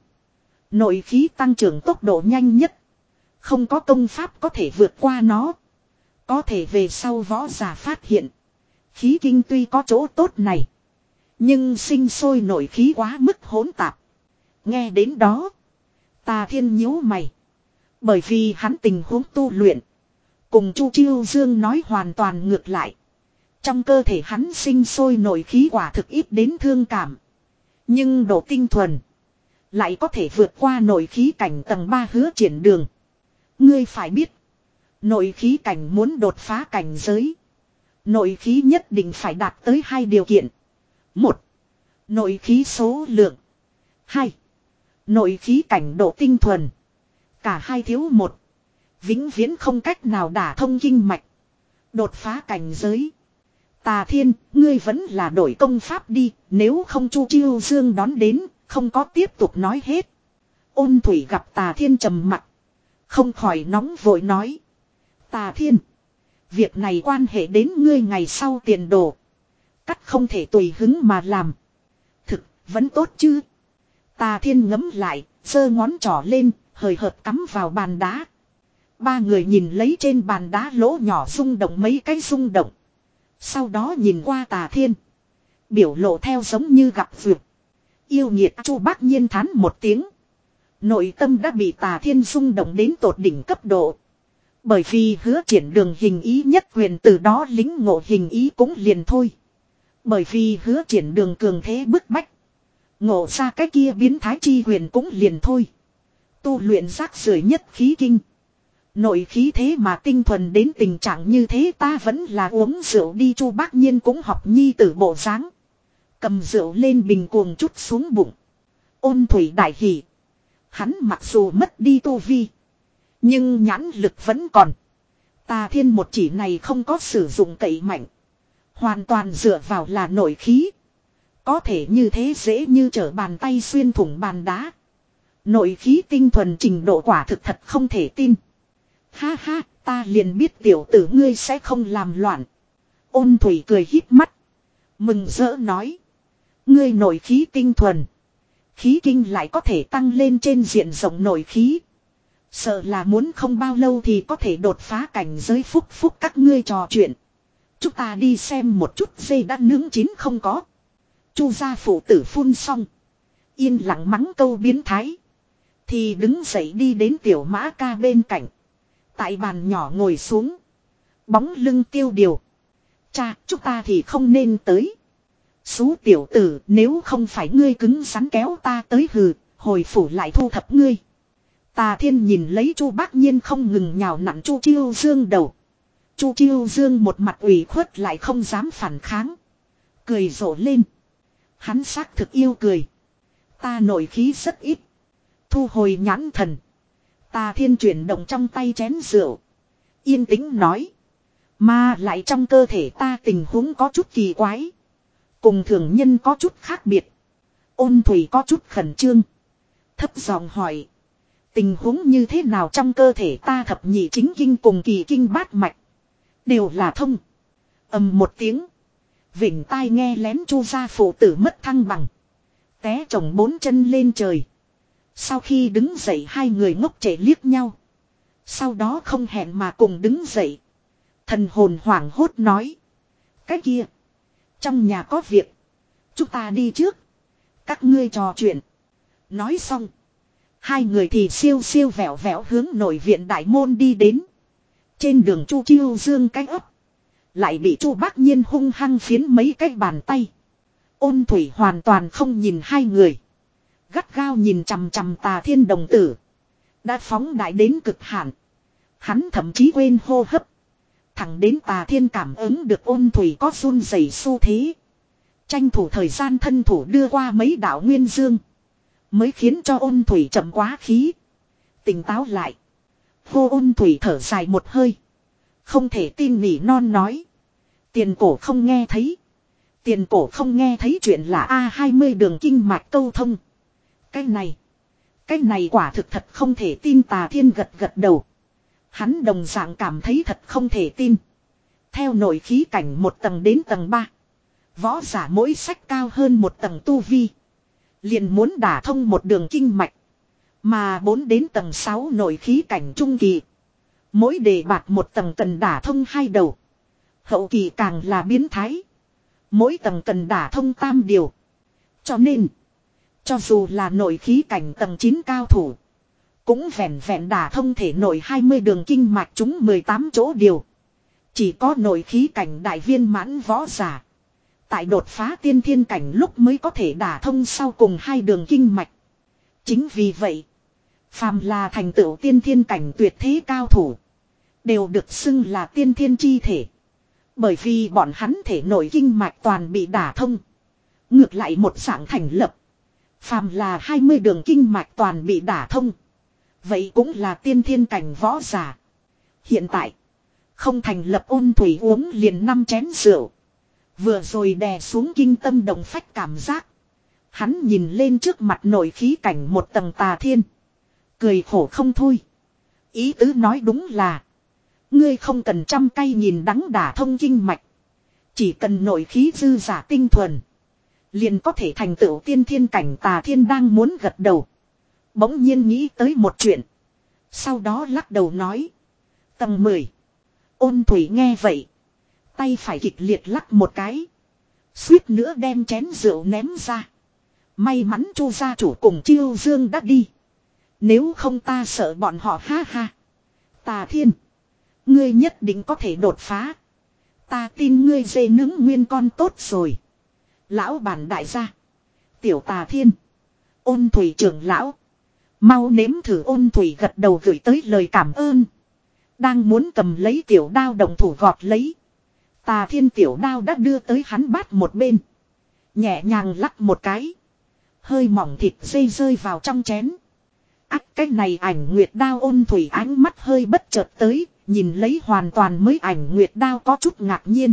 Nội khí tăng trưởng tốc độ nhanh nhất. Không có công pháp có thể vượt qua nó. Có thể về sau võ giả phát hiện. Khí kinh tuy có chỗ tốt này. Nhưng sinh sôi nội khí quá mức hỗn tạp. Nghe đến đó. Tà Thiên nhíu mày. Bởi vì hắn tình huống tu luyện. Cùng Chu Chiêu Dương nói hoàn toàn ngược lại. Trong cơ thể hắn sinh sôi nội khí quả thực ít đến thương cảm. Nhưng độ tinh thuần. Lại có thể vượt qua nội khí cảnh tầng ba Hứa Triển Đường. Ngươi phải biết. Nội khí cảnh muốn đột phá cảnh giới. Nội khí nhất định phải đạt tới hai điều kiện. Một. Nội khí số lượng. Hai. Nội khí cảnh độ tinh thuần. Cả hai thiếu một. Vĩnh viễn không cách nào đả thông kinh mạch. Đột phá cảnh giới. Tà Thiên, ngươi vẫn là đổi công pháp đi. Nếu không Chu Chiêu Dương đón đến. Không có tiếp tục nói hết. Ôn Thủy gặp Tà Thiên trầm mặt. Không khỏi nóng vội nói. Tà Thiên. Việc này quan hệ đến ngươi ngày sau tiền đồ. Cắt không thể tùy hứng mà làm. Thực, vẫn tốt chứ. Tà Thiên ngấm lại, giơ ngón trỏ lên, hời hợt cắm vào bàn đá. Ba người nhìn lấy trên bàn đá lỗ nhỏ rung động mấy cái rung động. Sau đó nhìn qua Tà Thiên. Biểu lộ theo giống như gặp vượt. Yêu nghiệt Chu Bác Nhiên thán một tiếng. Nội tâm đã bị Tà Thiên rung động đến tột đỉnh cấp độ. Bởi vì Hứa Triển Đường hình ý nhất quyền từ đó lính ngộ hình ý cũng liền thôi. Bởi vì Hứa Triển Đường cường thế bức bách. Ngộ ra cái kia biến thái chi quyền cũng liền thôi. Tu luyện rác rưởi nhất khí kinh. Nội khí thế mà tinh thuần đến tình trạng như thế ta vẫn là uống rượu đi. Chu Bác Nhiên cũng học nhi tử bộ dáng. Cầm rượu lên bình cuồng chút xuống bụng. Ôn thủy đại hỉ. Hắn mặc dù mất đi tu vi. Nhưng nhãn lực vẫn còn. Tà Thiên một chỉ này không có sử dụng cậy mạnh. Hoàn toàn dựa vào là nội khí. Có thể như thế dễ như trở bàn tay xuyên thủng bàn đá. Nội khí tinh thuần trình độ quả thực thật không thể tin. Ha ha, ta liền biết tiểu tử ngươi sẽ không làm loạn. Ôn thủy cười híp mắt. Mừng rỡ nói. Ngươi nội khí tinh thuần. Khí kinh lại có thể tăng lên trên diện rộng nội khí. Sợ là muốn không bao lâu thì có thể đột phá cảnh giới phúc phúc các ngươi trò chuyện. Chúng ta đi xem một chút dê đã nướng chín không có. Chu gia phụ tử phun xong. Yên lặng mắng câu biến thái. Thì đứng dậy đi đến tiểu mã ca bên cạnh. Tại bàn nhỏ ngồi xuống. Bóng lưng tiêu điều. Cha, chúng ta thì không nên tới. Xú tiểu tử, nếu không phải ngươi cứng rắn kéo ta tới hừ, hồi phủ lại thu thập ngươi. Tà Thiên nhìn lấy Chu Bác Nhiên không ngừng nhào nặn Chu Chiêu Dương đầu. Chu Chiêu Dương một mặt ủy khuất lại không dám phản kháng. Cười rộ lên. Hắn xác thực yêu cười. Ta nội khí rất ít. Thu hồi nhãn thần. Tà Thiên chuyển động trong tay chén rượu. Yên tĩnh nói. Mà lại trong cơ thể ta tình huống có chút kỳ quái. Cùng thường nhân có chút khác biệt. Ôn thủy có chút khẩn trương. Thấp giọng hỏi. Tình huống như thế nào trong cơ thể ta thập nhị chính kinh cùng kỳ kinh bát mạch. Đều là thông. Ầm một tiếng. Vịnh tai nghe lén Chu gia phụ tử mất thăng bằng. Té chồng bốn chân lên trời. Sau khi đứng dậy hai người ngốc trệ liếc nhau. Sau đó không hẹn mà cùng đứng dậy. Thần hồn hoảng hốt nói. Cái kia. Trong nhà có việc. Chúng ta đi trước. Các ngươi trò chuyện. Nói xong. Hai người thì siêu siêu vẹo vẹo hướng nội viện đại môn đi đến. Trên đường Chu Chiêu Dương cái ấp. Lại bị Chu Bác Nhiên hung hăng phiến mấy cái bàn tay. Ôn thủy hoàn toàn không nhìn hai người. Gắt gao nhìn chằm chằm Tà Thiên đồng tử. Đã phóng đại đến cực hạn. Hắn thậm chí quên hô hấp. Thẳng đến Tà Thiên cảm ứng được ôn thủy có run rẩy xu thế. Tranh thủ thời gian thân thủ đưa qua mấy đạo nguyên dương. Mới khiến cho ôn thủy chậm quá khí. Tỉnh táo lại. Hô ôn thủy thở dài một hơi. Không thể tin nỉ non nói. Tiền cổ không nghe thấy. Tiền cổ không nghe thấy chuyện là A hai mươi đường kinh mạch câu thông. Cái này. Cái này quả thực thật không thể tin. Tà Thiên gật gật đầu. Hắn đồng dạng cảm thấy thật không thể tin. Theo nội khí cảnh một tầng đến tầng ba. Võ giả mỗi sách cao hơn một tầng tu vi. Liền muốn đả thông một đường kinh mạch. Mà bốn đến tầng sáu nội khí cảnh trung kỳ. Mỗi đề bạt một tầng cần đả thông hai đầu. Hậu kỳ càng là biến thái. Mỗi tầng cần đả thông tam điều. Cho nên. Cho dù là nội khí cảnh tầng chín cao thủ. Cũng vẹn vẹn đả thông thể nội hai mươi đường kinh mạch chúng mười tám chỗ điều. Chỉ có nội khí cảnh đại viên mãn võ giả. Tại đột phá tiên thiên cảnh lúc mới có thể đả thông sau cùng hai đường kinh mạch. Chính vì vậy. Phàm là thành tựu tiên thiên cảnh tuyệt thế cao thủ. Đều được xưng là tiên thiên chi thể. Bởi vì bọn hắn thể nội kinh mạch toàn bị đả thông. Ngược lại một dạng thành lập. Phàm là hai mươi đường kinh mạch toàn bị đả thông. Vậy cũng là tiên thiên cảnh võ giả. Hiện tại. Không thành lập ôn thủy uống liền năm chén rượu. Vừa rồi đè xuống kinh tâm động phách cảm giác. Hắn nhìn lên trước mặt nội khí cảnh một tầng Tà Thiên. Cười khổ không thôi. Ý tứ nói đúng là. Ngươi không cần trăm cây nhìn đắng đả thông kinh mạch. Chỉ cần nội khí dư giả tinh thuần. Liền có thể thành tựu tiên thiên cảnh. Tà Thiên đang muốn gật đầu. Bỗng nhiên nghĩ tới một chuyện. Sau đó lắc đầu nói. Tầng mười. Ôn thủy nghe vậy. Tay phải kịch liệt lắc một cái. Suýt nữa đem chén rượu ném ra. May mắn Chu gia chủ cùng Chiêu Dương đã đi. Nếu không ta sợ bọn họ ha ha. Tà Thiên. Ngươi nhất định có thể đột phá. Ta tin ngươi dê nướng nguyên con tốt rồi. Lão bản đại gia. Tiểu Tà Thiên. Ôn Thủy trưởng lão. Mau nếm thử. Ôn Thủy gật đầu gửi tới lời cảm ơn. Đang muốn cầm lấy tiểu đao đồng thủ gọt lấy. Tà Thiên tiểu đao đã đưa tới hắn bát một bên. Nhẹ nhàng lắc một cái. Hơi mỏng thịt dây rơi vào trong chén. Ác cái này ảnh nguyệt đao. Ôn Thủy ánh mắt hơi bất chợt tới. Nhìn lấy hoàn toàn mới ảnh nguyệt đao có chút ngạc nhiên.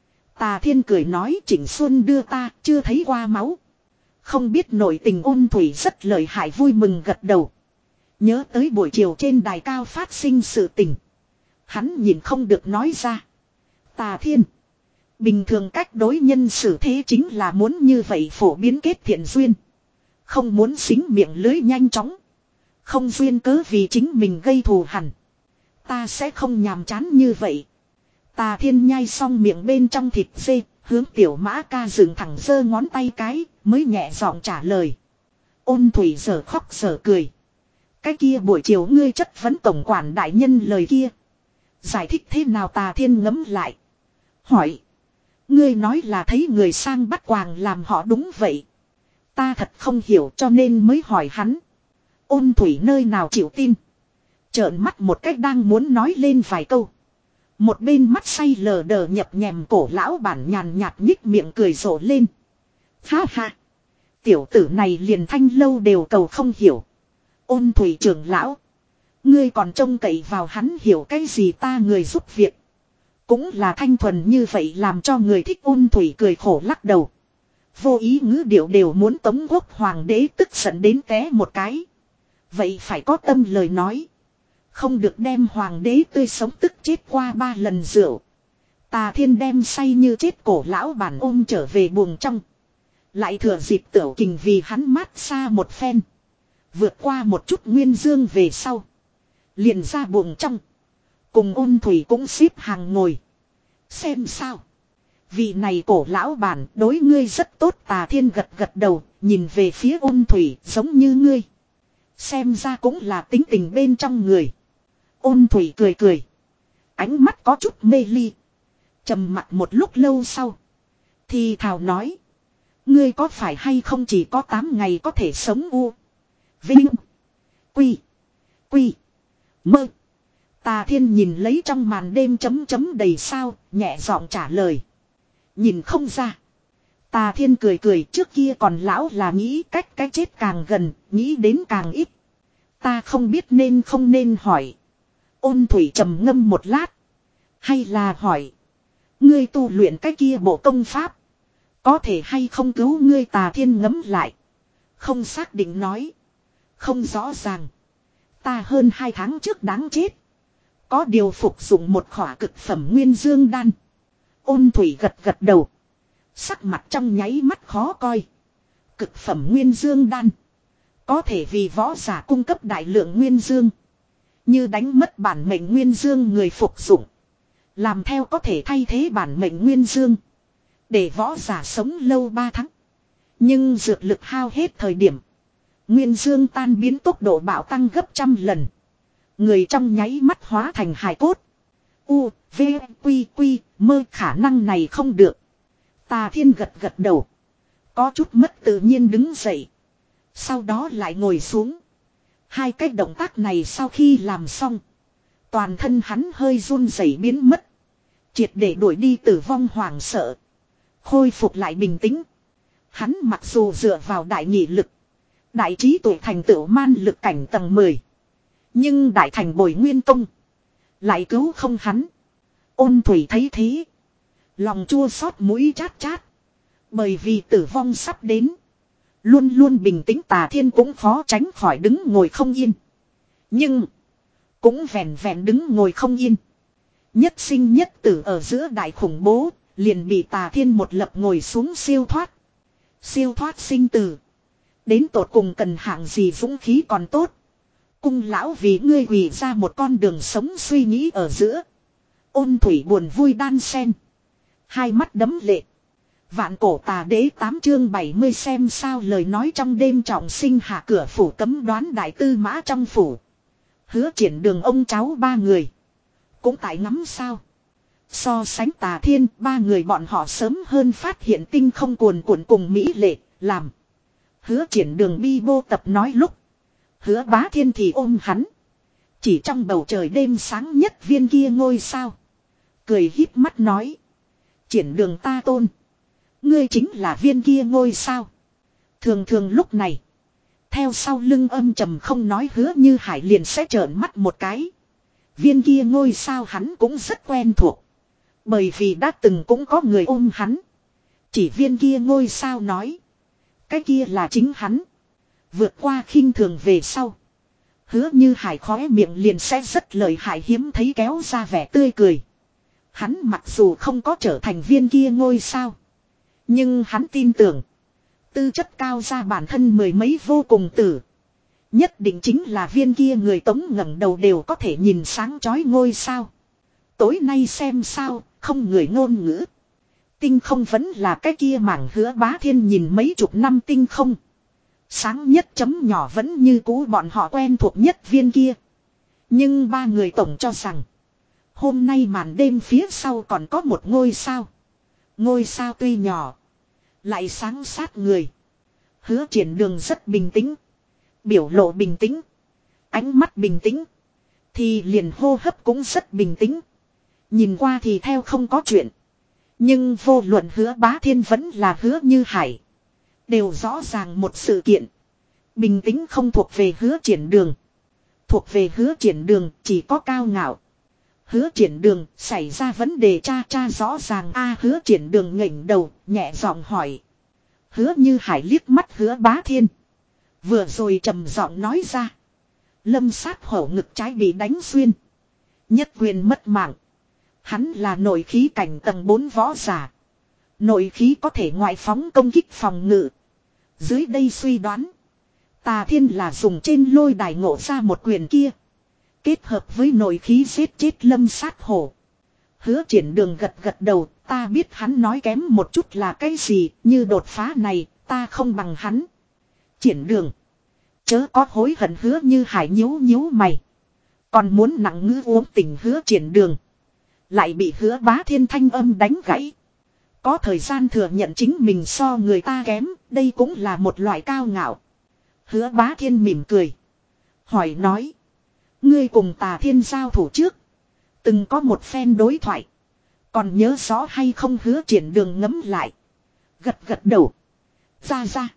Tà Thiên cười nói Trịnh Xuân đưa ta chưa thấy qua máu. Không biết nội tình. Ôn Thủy rất lợi hại vui mừng gật đầu. Nhớ tới buổi chiều trên đài cao phát sinh sự tình. Hắn nhìn không được nói ra. Tà Thiên. Bình thường cách đối nhân xử thế chính là muốn như vậy phổ biến kết thiện duyên. Không muốn xính miệng lưới nhanh chóng. Không duyên cớ vì chính mình gây thù hằn. Ta sẽ không nhàm chán như vậy. Tà Thiên nhai xong miệng bên trong thịt dê. Hướng tiểu mã ca dựng thẳng giơ ngón tay cái. Mới nhẹ giọng trả lời. Ôn Thủy giờ khóc giờ cười. Cái kia buổi chiều ngươi chất vấn tổng quản đại nhân lời kia. Giải thích thế nào? Tà Thiên ngấm lại. Hỏi. Ngươi nói là thấy người sang bắt quàng làm họ đúng vậy. Ta thật không hiểu cho nên mới hỏi hắn. Ôn Thủy nơi nào chịu tin. Trợn mắt một cách đang muốn nói lên vài câu. Một bên mắt say lờ đờ nhập nhèm cổ lão bản nhàn nhạt nhích miệng cười rộ lên. Ha ha. Tiểu tử này liền thanh lâu đều cầu không hiểu. Ôn Thủy trưởng lão. Ngươi còn trông cậy vào hắn hiểu cái gì? Ta người giúp việc. Cũng là thanh thuần như vậy làm cho người thích. Ôn Thủy cười khổ lắc đầu. Vô ý ngữ điệu đều muốn tống quốc hoàng đế tức giận đến té một cái. Vậy phải có tâm lời nói. Không được đem hoàng đế tươi sống tức chết qua ba lần rượu. Tà Thiên đem say như chết cổ lão bản ôm trở về buồng trong. Lại thừa dịp tửu kình vì hắn mát xa một phen. Vượt qua một chút nguyên dương về sau. Liền ra buồng trong. Cùng Ôn Thủy cũng xếp hàng ngồi. Xem sao. Vị này cổ lão bản đối ngươi rất tốt. Tà Thiên gật gật đầu. Nhìn về phía Ôn Thủy giống như ngươi. Xem ra cũng là tính tình bên trong người. Ôn Thủy cười cười. Ánh mắt có chút mê ly. Trầm mặt một lúc lâu sau. Thì thào nói. Ngươi có phải hay không chỉ có tám ngày có thể sống u. Vinh. Quy. Quy. Mơ. Tà Thiên nhìn lấy trong màn đêm chấm chấm đầy sao. Nhẹ giọng trả lời. Nhìn không ra. Tà Thiên cười cười. Trước kia còn lão là nghĩ cách cái chết càng gần. Nghĩ đến càng ít. Ta không biết nên không nên hỏi. Ôn Thủy trầm ngâm một lát. Hay là hỏi. Ngươi tu luyện cái kia bộ công pháp. Có thể hay không cứu ngươi? Tà Thiên ngẫm lại. Không xác định nói. Không rõ ràng. Ta hơn hai tháng trước đáng chết. Có điều phục dụng một khỏa cực phẩm nguyên dương đan. Ôn Thủy gật gật đầu. Sắc mặt trong nháy mắt khó coi. Cực phẩm nguyên dương đan. Có thể vì võ giả cung cấp đại lượng nguyên dương. Như đánh mất bản mệnh nguyên dương người phục dụng. Làm theo có thể thay thế bản mệnh nguyên dương. Để võ giả sống lâu ba tháng. Nhưng dược lực hao hết thời điểm. Nguyên dương tan biến tốc độ bạo tăng gấp trăm lần. Người trong nháy mắt hóa thành hài cốt. U, V, Quy, Quy, mơ khả năng này không được. Tà Thiên gật gật đầu. Có chút mất tự nhiên đứng dậy. Sau đó lại ngồi xuống. Hai cái động tác này sau khi làm xong. Toàn thân hắn hơi run rẩy biến mất. Triệt để đuổi đi tử vong hoảng sợ. Khôi phục lại bình tĩnh. Hắn mặc dù dựa vào đại nhị lực. Đại trí tuệ thành tựu man lực cảnh tầng mười. Nhưng đại thành bồi nguyên công. Lại cứu không hắn. Ôn Thủy thấy thế. Lòng chua xót mũi chát chát. Bởi vì tử vong sắp đến. Luôn luôn bình tĩnh Tà Thiên cũng khó tránh khỏi đứng ngồi không yên. Nhưng. Cũng vẹn vẹn đứng ngồi không yên. Nhất sinh nhất tử ở giữa đại khủng bố. Liền bị Tà Thiên một lập ngồi xuống siêu thoát. Siêu thoát sinh tử. Đến tột cùng cần hạng gì dũng khí còn tốt. Cung lão vì ngươi quỳ ra một con đường sống suy nghĩ ở giữa. Ôn Thủy buồn vui đan sen. Hai mắt đấm lệ. Vạn cổ tà đế tám chương bảy mươi xem sao lời nói trong đêm trọng sinh hạ cửa phủ cấm đoán đại tư mã trong phủ. Hứa Triển Đường ông cháu ba người. Cũng tại ngắm sao. So sánh Tà Thiên, ba người bọn họ sớm hơn phát hiện tinh không cuồn cuộn cùng mỹ lệ, làm. Hứa Triển Đường bi bô tập nói lúc. Hứa Bá Thiên thì ôm hắn. Chỉ trong bầu trời đêm sáng nhất viên kia ngôi sao. Cười híp mắt nói. Triển Đường ta tôn. Ngươi chính là viên kia ngôi sao. Thường thường lúc này. Theo sau lưng âm trầm không nói Hứa Như Hải liền sẽ trợn mắt một cái. Viên kia ngôi sao hắn cũng rất quen thuộc. Bởi vì đã từng cũng có người ôm hắn. Chỉ viên kia ngôi sao nói. Cái kia là chính hắn. Vượt qua khinh thường về sau. Hứa Như Hải khóe miệng liền sẽ rất lợi hại hiếm thấy kéo ra vẻ tươi cười. Hắn mặc dù không có trở thành viên kia ngôi sao. Nhưng hắn tin tưởng. Tư chất cao ra bản thân mười mấy vô cùng tử. Nhất định chính là viên kia người tống ngẩng đầu đều có thể nhìn sáng chói ngôi sao. Tối nay xem sao, không người ngôn ngữ. Tinh không vẫn là cái kia mảng Hứa Bá Thiên nhìn mấy chục năm tinh không. Sáng nhất chấm nhỏ vẫn như cũ bọn họ quen thuộc nhất viên kia. Nhưng ba người tổng cho rằng. Hôm nay màn đêm phía sau còn có một ngôi sao. Ngôi sao tuy nhỏ. Lại sáng sát người. Hứa Triển Đường rất bình tĩnh. Biểu lộ bình tĩnh. Ánh mắt bình tĩnh. Thì liền hô hấp cũng rất bình tĩnh. Nhìn qua thì theo không có chuyện. Nhưng vô luận Hứa Bá Thiên vẫn là Hứa Như Hải. Đều rõ ràng một sự kiện. Bình tĩnh không thuộc về Hứa Triển Đường. Thuộc về Hứa Triển Đường chỉ có cao ngạo. Hứa Triển Đường xảy ra vấn đề cha cha rõ ràng a Hứa Triển Đường ngẩng đầu nhẹ giọng hỏi. Hứa Như Hải liếc mắt Hứa Bá Thiên. Vừa rồi trầm giọng nói ra. Lâm sát hổ ngực trái bị đánh xuyên. Nhất quyền mất mạng. Hắn là nội khí cảnh tầng bốn võ giả. Nội khí có thể ngoại phóng công kích phòng ngự. Dưới đây suy đoán. Tà Thiên là dùng trên lôi đài ngộ ra một quyền kia. Kết hợp với nội khí giết chết Lâm sát hổ. Hứa Triển Đường gật gật đầu. Ta biết hắn nói kém một chút là cái gì. Như đột phá này ta không bằng hắn. Triển Đường. Chớ có hối hận Hứa Như Hải nhíu nhíu mày. Còn muốn nặng ngữ uống tình Hứa Triển Đường. Lại bị Hứa Bá Thiên thanh âm đánh gãy. Có thời gian thừa nhận chính mình so người ta kém. Đây cũng là một loại cao ngạo. Hứa Bá Thiên mỉm cười. Hỏi nói. Ngươi cùng Tà Thiên giao thủ trước. Từng có một phen đối thoại. Còn nhớ rõ hay không Hứa Triển Đường ngấm lại. Gật gật đầu. Ra ra.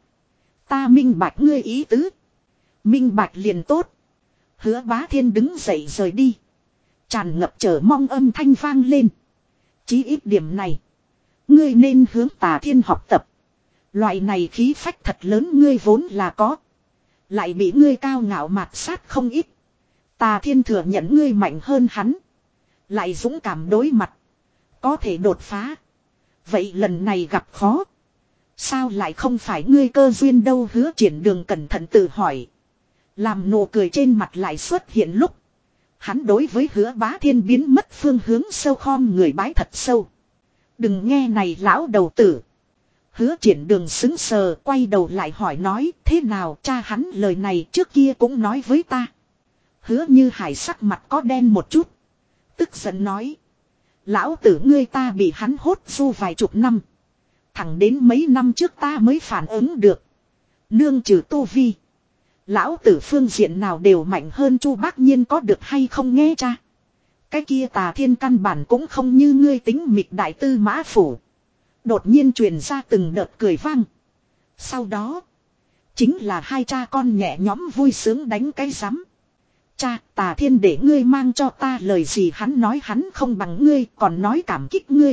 Ta minh bạch ngươi ý tứ. Minh bạch liền tốt. Hứa Bá Thiên đứng dậy rời đi. Tràn ngập chờ mong âm thanh vang lên. Chí ít điểm này. Ngươi nên hướng Tà Thiên học tập. Loại này khí phách thật lớn ngươi vốn là có. Lại bị ngươi cao ngạo mạt sát không ít. Tà Thiên thừa nhận ngươi mạnh hơn hắn. Lại dũng cảm đối mặt. Có thể đột phá. Vậy lần này gặp khó. Sao lại không phải ngươi cơ duyên đâu Hứa Triển Đường cẩn thận tự hỏi. Làm nụ cười trên mặt lại xuất hiện lúc. Hắn đối với Hứa Bá Thiên biến mất phương hướng sâu khom người bái thật sâu. Đừng nghe này lão đầu tử. Hứa Triển Đường xứng sờ quay đầu lại hỏi nói thế nào cha hắn lời này trước kia cũng nói với ta. Hứa Như Hải sắc mặt có đen một chút. Tức giận nói. Lão tử ngươi ta bị hắn hốt du vài chục năm. Thẳng đến mấy năm trước ta mới phản ứng được. Nương trừ tu vi. Lão tử phương diện nào đều mạnh hơn Chu Bác Nhiên có được hay không nghe cha. Cái kia Tà Thiên căn bản cũng không như ngươi tính mịch đại tư mã phủ. Đột nhiên truyền ra từng đợt cười vang. Sau đó. Chính là hai cha con nhẹ nhõm vui sướng đánh cái rắm. Cha Tà Thiên để ngươi mang cho ta lời gì hắn nói hắn không bằng ngươi còn nói cảm kích ngươi.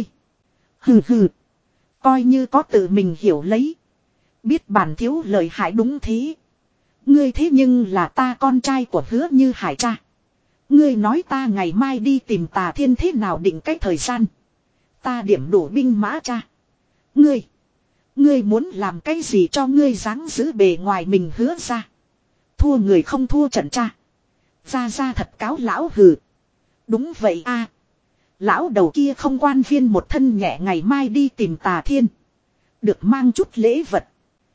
Hừ hừ. Coi như có tự mình hiểu lấy. Biết bản thiếu lời hại đúng thế. Ngươi thế nhưng là ta con trai của Hứa Như Hải cha. Ngươi nói ta ngày mai đi tìm Tà Thiên thế nào định cách thời gian. Ta điểm đủ binh mã cha. Ngươi. Ngươi muốn làm cái gì cho ngươi dáng giữ bề ngoài mình hứa ra. Thua người không thua trận cha. Ra ra thật cáo lão hừ. Đúng vậy a. Lão đầu kia không quan viên một thân nhẹ ngày mai đi tìm Tà Thiên. được mang chút lễ vật.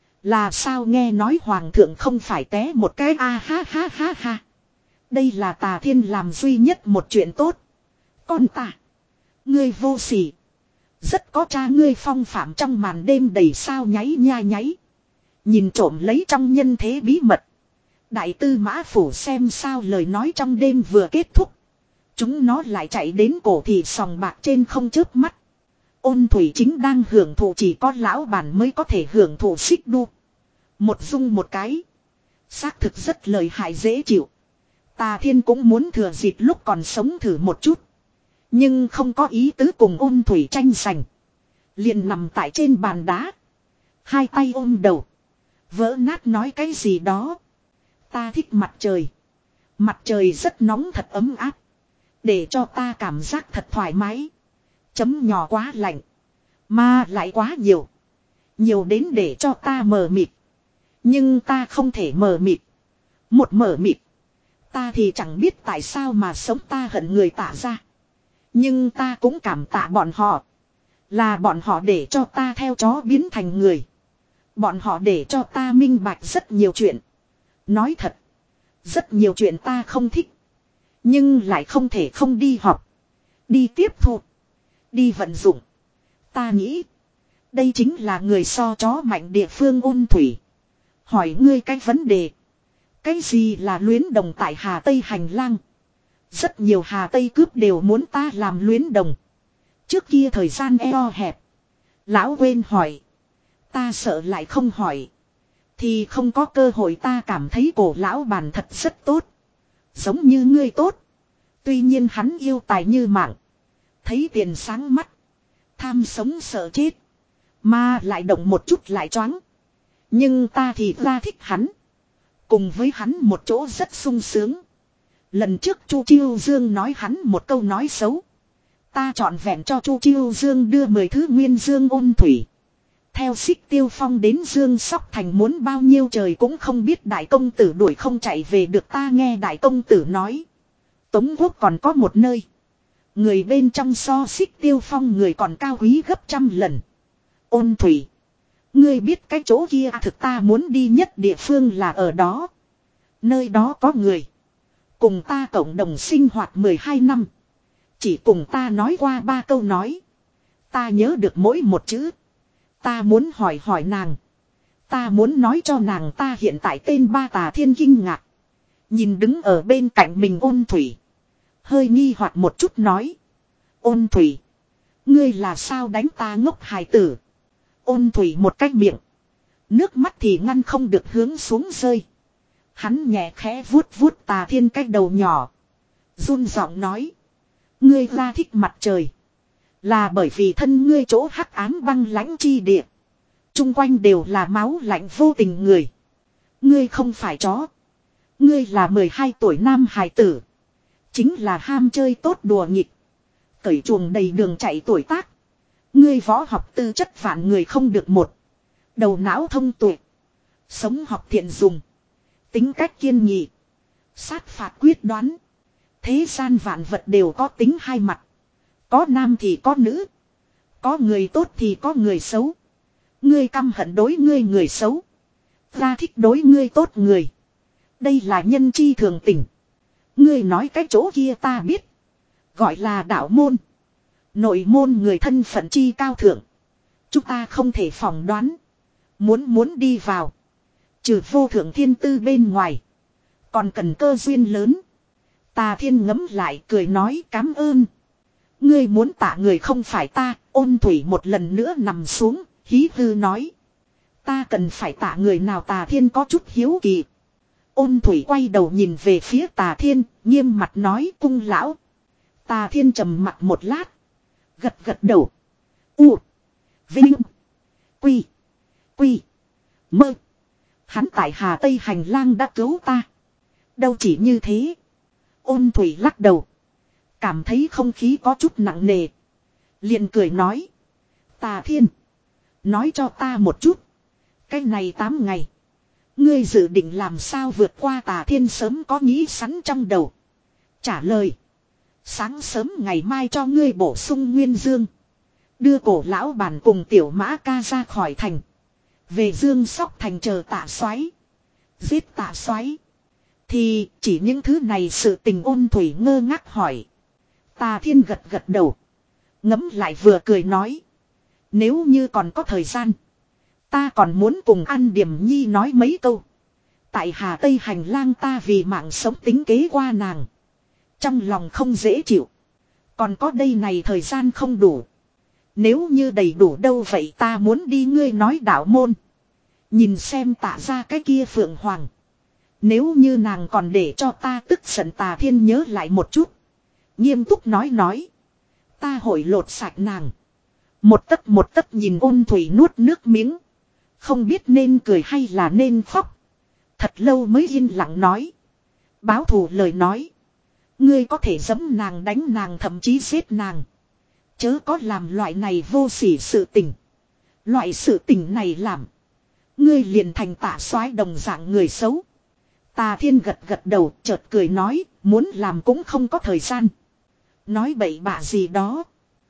Là sao nghe nói hoàng thượng không phải té một cái a ha ha ha ha. Đây là Tà Thiên làm duy nhất một chuyện tốt. Con ta. Ngươi vô sỉ. Rất có cha ngươi phong phạm trong màn đêm đầy sao nháy nha nháy. Nhìn trộm lấy trong nhân thế bí mật. Đại tư mã phủ xem sao lời nói trong đêm vừa kết thúc. Chúng nó lại chạy đến cổ thị sòng bạc trên không chớp mắt. Ôn Thủy chính đang hưởng thụ chỉ có lão bản mới có thể hưởng thụ xích đu. Một dung một cái. Xác thực rất lời hại dễ chịu. Tà Thiên cũng muốn thừa dịp lúc còn sống thử một chút. Nhưng không có ý tứ cùng Ôn Thủy tranh giành. Liền nằm tại trên bàn đá. Hai tay ôm đầu. Vỡ nát nói cái gì đó. Ta thích mặt trời. Mặt trời rất nóng thật ấm áp. Để cho ta cảm giác thật thoải mái. Chấm nhỏ quá lạnh. Mà lại quá nhiều. Nhiều đến để cho ta mờ mịt. Nhưng ta không thể mờ mịt. Một mờ mịt. Ta thì chẳng biết tại sao mà sống ta hận người Tạ ra. Nhưng ta cũng cảm tạ bọn họ. Là bọn họ để cho ta theo chó biến thành người. Bọn họ để cho ta minh bạch rất nhiều chuyện. Nói thật. Rất nhiều chuyện ta không thích. Nhưng lại không thể không đi học. Đi tiếp thu. Đi vận dụng. Ta nghĩ. Đây chính là người so chó mạnh địa phương Ôn Thủy. Hỏi ngươi cái vấn đề. Cái gì là luyến đồng tại Hà Tây hành lang? Rất nhiều Hà Tây cướp đều muốn ta làm luyến đồng. Trước kia thời gian eo hẹp. Lão quên hỏi. Ta sợ lại không hỏi. Thì không có cơ hội ta cảm thấy cổ lão bản thật rất tốt. Giống như ngươi tốt. Tuy nhiên hắn yêu tài như mạng. Thấy tiền sáng mắt. Tham sống sợ chết. Mà lại động một chút lại choáng. Nhưng ta thì ra thích hắn. Cùng với hắn một chỗ rất sung sướng. Lần trước Chu Chiêu Dương nói hắn một câu nói xấu. Ta trọn vẹn cho Chu Chiêu Dương đưa mười thứ nguyên dương Ôn Thủy. Theo Xích Tiêu Phong đến Dương Sóc Thành muốn bao nhiêu trời cũng không biết đại công tử đuổi không chạy về được ta nghe đại công tử nói. Tống Quốc còn có một nơi. Người bên trong so Xích Tiêu Phong người còn cao quý gấp trăm lần. Ôn Thủy. Ngươi biết cái chỗ kia thực ta muốn đi nhất địa phương là ở đó. Nơi đó có người. Cùng ta cộng đồng sinh hoạt mười hai năm. Chỉ cùng ta nói qua ba câu nói. Ta nhớ được mỗi một chữ. Ta muốn hỏi hỏi nàng. Ta muốn nói cho nàng ta hiện tại tên ba Tà Thiên kinh ngạc. Nhìn đứng ở bên cạnh mình Ôn Thủy. Hơi nghi hoặc một chút nói. Ôn Thủy. Ngươi là sao đánh ta ngốc hài tử. Ôn Thủy một cách miệng. Nước mắt thì ngăn không được hướng xuống rơi. Hắn nhẹ khẽ vuốt vuốt Tà Thiên cái đầu nhỏ. Run giọng nói. Ngươi ra thích mặt trời. Là bởi vì thân ngươi chỗ hắc ám băng lãnh chi địa. Trung quanh đều là máu lạnh vô tình người. Ngươi không phải chó. Ngươi là mười hai tuổi nam hài tử. Chính là ham chơi tốt đùa nghịch. Cởi chuồng đầy đường chạy tuổi tác. Ngươi võ học tư chất vạn người không được một. Đầu não thông tuệ. Sống học thiện dùng. Tính cách kiên nghị. Sát phạt quyết đoán. Thế gian vạn vật đều có tính hai mặt. Có nam thì có nữ. Có người tốt thì có người xấu. Ngươi căm hận đối ngươi người xấu. Ra thích đối ngươi tốt người. Đây là nhân chi thường tình. Ngươi nói cái chỗ kia ta biết. Gọi là đạo môn. Nội môn người thân phận chi cao thượng. Chúng ta không thể phỏng đoán. Muốn muốn đi vào. Trừ vô thượng thiên tư bên ngoài. Còn cần cơ duyên lớn. Tà Thiên ngấm lại cười nói cảm ơn. Ngươi muốn tạ người không phải ta. Ôn Thủy một lần nữa nằm xuống. Hí hư nói. Ta cần phải tạ người nào. Tà Thiên có chút hiếu kỳ. Ôn Thủy quay đầu nhìn về phía Tà Thiên. Nghiêm mặt nói cung lão. Tà Thiên trầm mặt một lát. Gật gật đầu. U. Vinh. Quy. Quy. Mơ. Hắn tại Hà Tây hành lang đã cứu ta. Đâu chỉ như thế. Ôn Thủy lắc đầu. Cảm thấy không khí có chút nặng nề. Liền cười nói. Tà Thiên. Nói cho ta một chút. Cái này tám ngày. Ngươi dự định làm sao vượt qua. Tà Thiên sớm có nghĩ sẵn trong đầu. Trả lời. Sáng sớm ngày mai cho ngươi bổ sung nguyên dương. Đưa cổ lão bản cùng tiểu mã ca ra khỏi thành. Về Dương Sóc thành chờ Tạ Soái. Giết Tạ Soái. Thì chỉ những thứ này sự tình Ôn Thủy ngơ ngác hỏi. Tà Thiên gật gật đầu. Ngẫm lại vừa cười nói. Nếu như còn có thời gian. Ta còn muốn cùng An Điểm Nhi nói mấy câu. Tại Hà Tây hành lang ta vì mạng sống tính kế qua nàng. Trong lòng không dễ chịu. Còn có đây này thời gian không đủ. Nếu như đầy đủ đâu vậy ta muốn đi ngươi nói đạo môn. Nhìn xem Tạ ra cái kia Phượng Hoàng. Nếu như nàng còn để cho ta tức giận Tà Thiên nhớ lại một chút. Nghiêm túc nói nói. Ta hội lột sạch nàng. Một tấc một tấc nhìn Ôn Thủy nuốt nước miếng. Không biết nên cười hay là nên khóc. Thật lâu mới yên lặng nói. Báo thù lời nói. Ngươi có thể giẫm nàng đánh nàng thậm chí giết nàng. Chớ có làm loại này vô sỉ sự tình. Loại sự tình này làm. Ngươi liền thành Tạ Soái đồng dạng người xấu. Tà Thiên gật gật đầu chợt cười nói. Muốn làm cũng không có thời gian. Nói bậy bạ gì đó.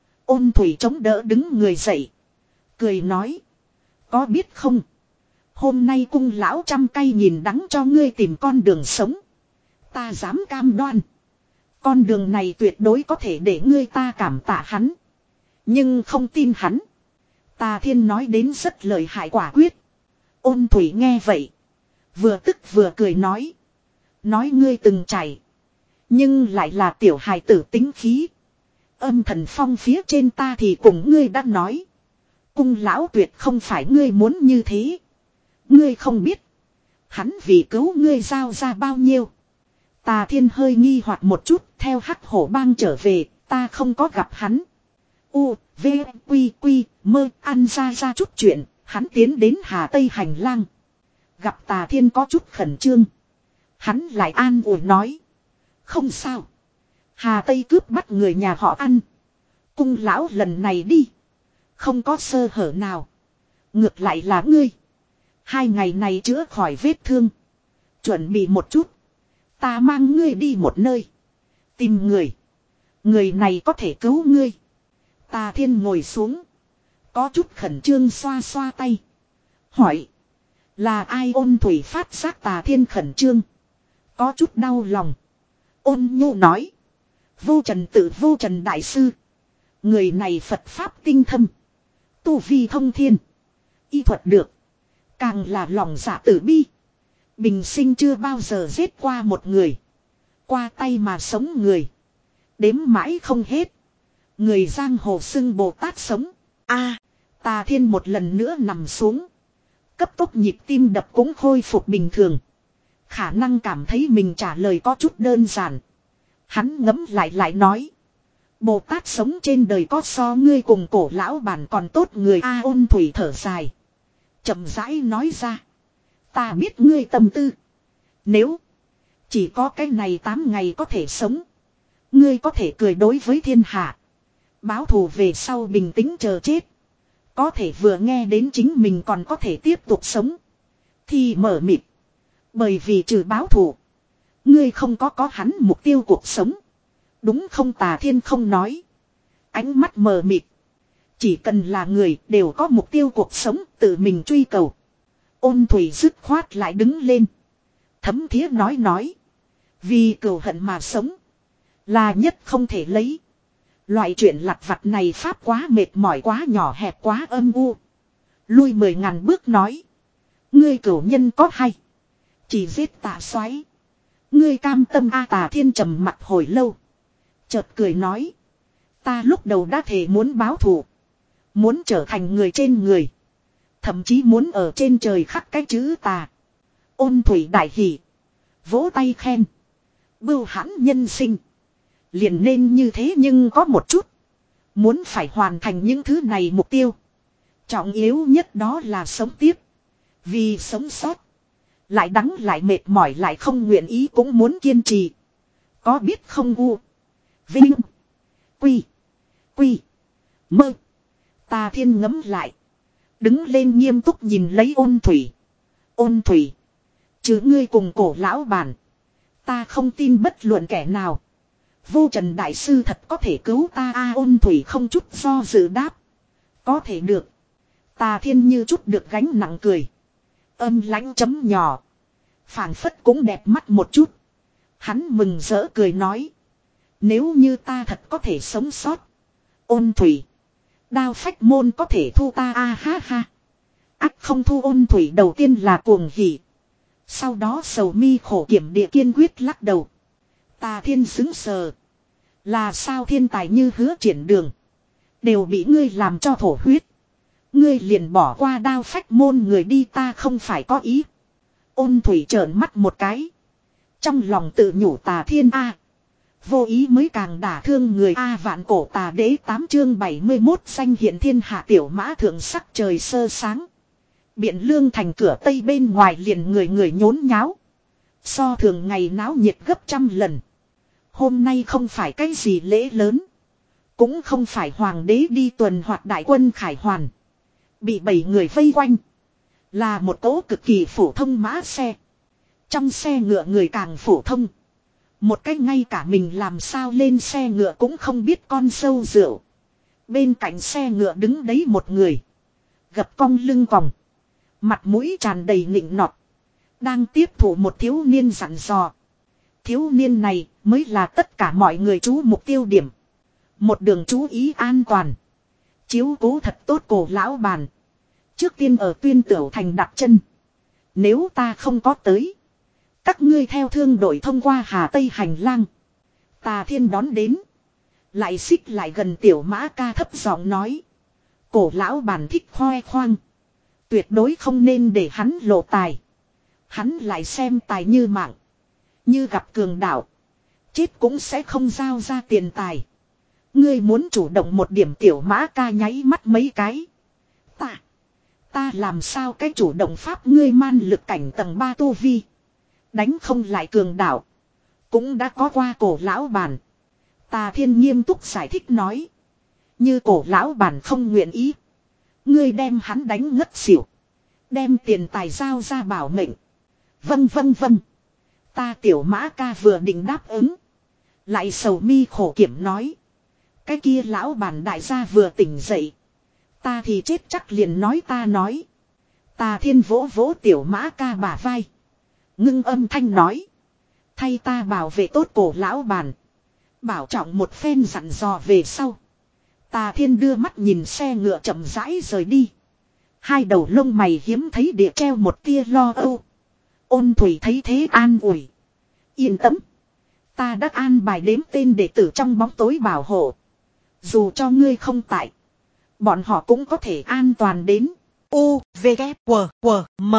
Ôn Thủy chống đỡ đứng người dậy. Cười nói. Có biết không. Hôm nay cung lão trăm cây nhìn đắng cho ngươi tìm con đường sống. Ta dám cam đoan. Con đường này tuyệt đối có thể để ngươi ta cảm tạ hắn. Nhưng không tin hắn. Tà Thiên nói đến rất lời hại quả quyết. Ôn Thủy nghe vậy. Vừa tức vừa cười nói. Nói ngươi từng chảy. Nhưng lại là tiểu hài tử tính khí. Âm thần phong phía trên ta thì cùng ngươi đã nói. Cung lão tuyệt không phải ngươi muốn như thế. Ngươi không biết. Hắn vì cứu ngươi giao ra bao nhiêu. Tà Thiên hơi nghi hoặc một chút. Theo Hắc Hổ bang trở về. Ta không có gặp hắn. U, V, Quy, Quy, mơ ăn ra ra chút chuyện. Hắn tiến đến Hà Tây hành lang. Gặp Tà Thiên có chút khẩn trương. Hắn lại an ủi nói. Không sao. Hà Tây cướp bắt người nhà họ ăn. Cung lão lần này đi. Không có sơ hở nào. Ngược lại là ngươi. Hai ngày này chữa khỏi vết thương. Chuẩn bị một chút. Ta mang ngươi đi một nơi. Tìm người. Người này có thể cứu ngươi. Tà Thiên ngồi xuống. Có chút khẩn trương xoa xoa tay. Hỏi. Là ai? Ôn Thủy phát giác Tà Thiên khẩn trương. Có chút đau lòng. Ôn nhu nói. Vô Trần Tự Vô Trần Đại Sư. Người này Phật Pháp tinh thâm. Tu vi thông thiên. Y thuật được. Càng là lòng dạ tử bi. Bình sinh chưa bao giờ giết qua một người. Qua tay mà sống người. Đếm mãi không hết. Người giang hồ xưng Bồ Tát sống. A, Tà Thiên một lần nữa nằm xuống. Cấp tốc nhịp tim đập cũng khôi phục bình thường. Khả năng cảm thấy mình trả lời có chút đơn giản. Hắn ngẫm lại lại nói. Bồ Tát sống trên đời có so ngươi cùng cổ lão bản còn tốt người. A. Ôn Thủy thở dài. Chậm rãi nói ra. Ta biết ngươi tâm tư. Nếu chỉ có cái này tám ngày có thể sống. Ngươi có thể cười đối với thiên hạ. Báo thù về sau bình tĩnh chờ chết. Có thể vừa nghe đến chính mình còn có thể tiếp tục sống. Thì mở mịt. Bởi vì trừ báo thù. Ngươi không có có hắn mục tiêu cuộc sống. Đúng không? Tà Thiên không nói. Ánh mắt mờ mịt. Chỉ cần là người đều có mục tiêu cuộc sống tự mình truy cầu. Ôn Thủy dứt khoát lại đứng lên. Thấm thía nói nói. Vì cừu hận mà sống. Là nhất không thể lấy. Loại chuyện lặt vặt này pháp quá mệt mỏi quá nhỏ hẹp quá âm u. Lui mười ngàn bước nói. Ngươi cửu nhân có hay. Chỉ giết Tạ Soái. Ngươi cam tâm A. Tà Thiên trầm mặt hồi lâu. Chợt cười nói. Ta lúc đầu đã thề muốn báo thù. Muốn trở thành người trên người. Thậm chí muốn ở trên trời khắc cái chữ tà. Ôn Thủy đại hỉ. Vỗ tay khen. Bưu hãn nhân sinh. Liền nên như thế nhưng có một chút. Muốn phải hoàn thành những thứ này mục tiêu. Trọng yếu nhất đó là sống tiếp. Vì sống sót. Lại đắng lại mệt mỏi lại không nguyện ý cũng muốn kiên trì. Có biết không? U. Vinh. Quy. Quy. Mơ. Tà Thiên ngấm lại. Đứng lên nghiêm túc nhìn lấy Ôn Thủy. Ôn Thủy. Chứ ngươi cùng cổ lão bản. Ta không tin bất luận kẻ nào. Vô Trần Đại Sư thật có thể cứu ta. A. Ôn Thủy không chút do dự đáp. Có thể được. Tà Thiên như chút được gánh nặng cười. Âm lãnh chấm nhỏ. Phảng phất cũng đẹp mắt một chút. Hắn mừng rỡ cười nói. Nếu như ta thật có thể sống sót. Ôn thủy. Đao phách môn có thể thu ta a ha ha. Ác không thu ôn thủy đầu tiên là cuồng hỉ. Sau đó sầu mi khổ kiểm địa kiên quyết lắc đầu. Tà Thiên xứng sờ. Là sao thiên tài như Hứa Triển Đường. Đều bị ngươi làm cho thổ huyết. Ngươi liền bỏ qua đao phách môn người đi, ta không phải có ý. Ôn thủy trợn mắt một cái. Trong lòng tự nhủ Tà Thiên a. Vô ý mới càng đả thương người a. Vạn cổ tà đế tám chương bảy mươi mốt danh hiện thiên hạ tiểu mã thượng sắc trời sơ sáng. Biện Lương thành cửa tây bên ngoài liền người người nhốn nháo. So thường ngày náo nhiệt gấp trăm lần. Hôm nay không phải cái gì lễ lớn. Cũng không phải hoàng đế đi tuần hoặc đại quân khải hoàn. Bị bảy người vây quanh. Là một cỗ cực kỳ phổ thông mã xe. Trong xe ngựa người càng phổ thông. Một cách ngay cả mình làm sao lên xe ngựa cũng không biết con sâu rượu. Bên cạnh xe ngựa đứng đấy một người. Gập cong lưng còng. Mặt mũi tràn đầy nịnh nọt. Đang tiếp thụ một thiếu niên dặn dò. Thiếu niên này mới là tất cả mọi người chú mục tiêu điểm. Một đường chú ý an toàn. Chiếu cố thật tốt cổ lão bàn. Trước tiên ở Tuyên Tửu thành đặt chân. Nếu ta không có tới. Các ngươi theo thương đội thông qua Hà Tây hành lang. Tà Thiên đón đến. Lại xích lại gần tiểu mã ca thấp giọng nói. Cổ lão bàn thích khoe khoang. Tuyệt đối không nên để hắn lộ tài. Hắn lại xem tài như mạng. Như gặp cường đạo. Chết cũng sẽ không giao ra tiền tài. Ngươi muốn chủ động một điểm, tiểu mã ca nháy mắt mấy cái. Ta. Ta làm sao cái chủ động pháp, ngươi man lực cảnh tầng ba tu vi. Đánh không lại cường đạo. Cũng đã có qua cổ lão bản. Tà Thiên nghiêm túc giải thích nói. Như cổ lão bản không nguyện ý. Ngươi đem hắn đánh ngất xỉu. Đem tiền tài giao ra bảo mệnh. Vâng vâng vâng. Ta tiểu mã ca vừa định đáp ứng. Lại sầu mi khổ kiểm nói. Cái kia lão bản đại gia vừa tỉnh dậy. Ta thì chết chắc liền nói ta nói. Tà Thiên vỗ vỗ tiểu mã ca bả vai. Ngưng âm thanh nói. Thay ta bảo vệ tốt cổ lão bản. Bảo trọng một phen dặn dò về sau. Tà Thiên đưa mắt nhìn xe ngựa chậm rãi rời đi. Hai đầu lông mày hiếm thấy địa treo một tia lo âu. Ôn thủy thấy thế an ủi. Yên tâm. Ta đã an bài đếm tên đệ tử trong bóng tối bảo hộ. Dù cho ngươi không tại. Bọn họ cũng có thể an toàn đến. U, V, K, W, W, M.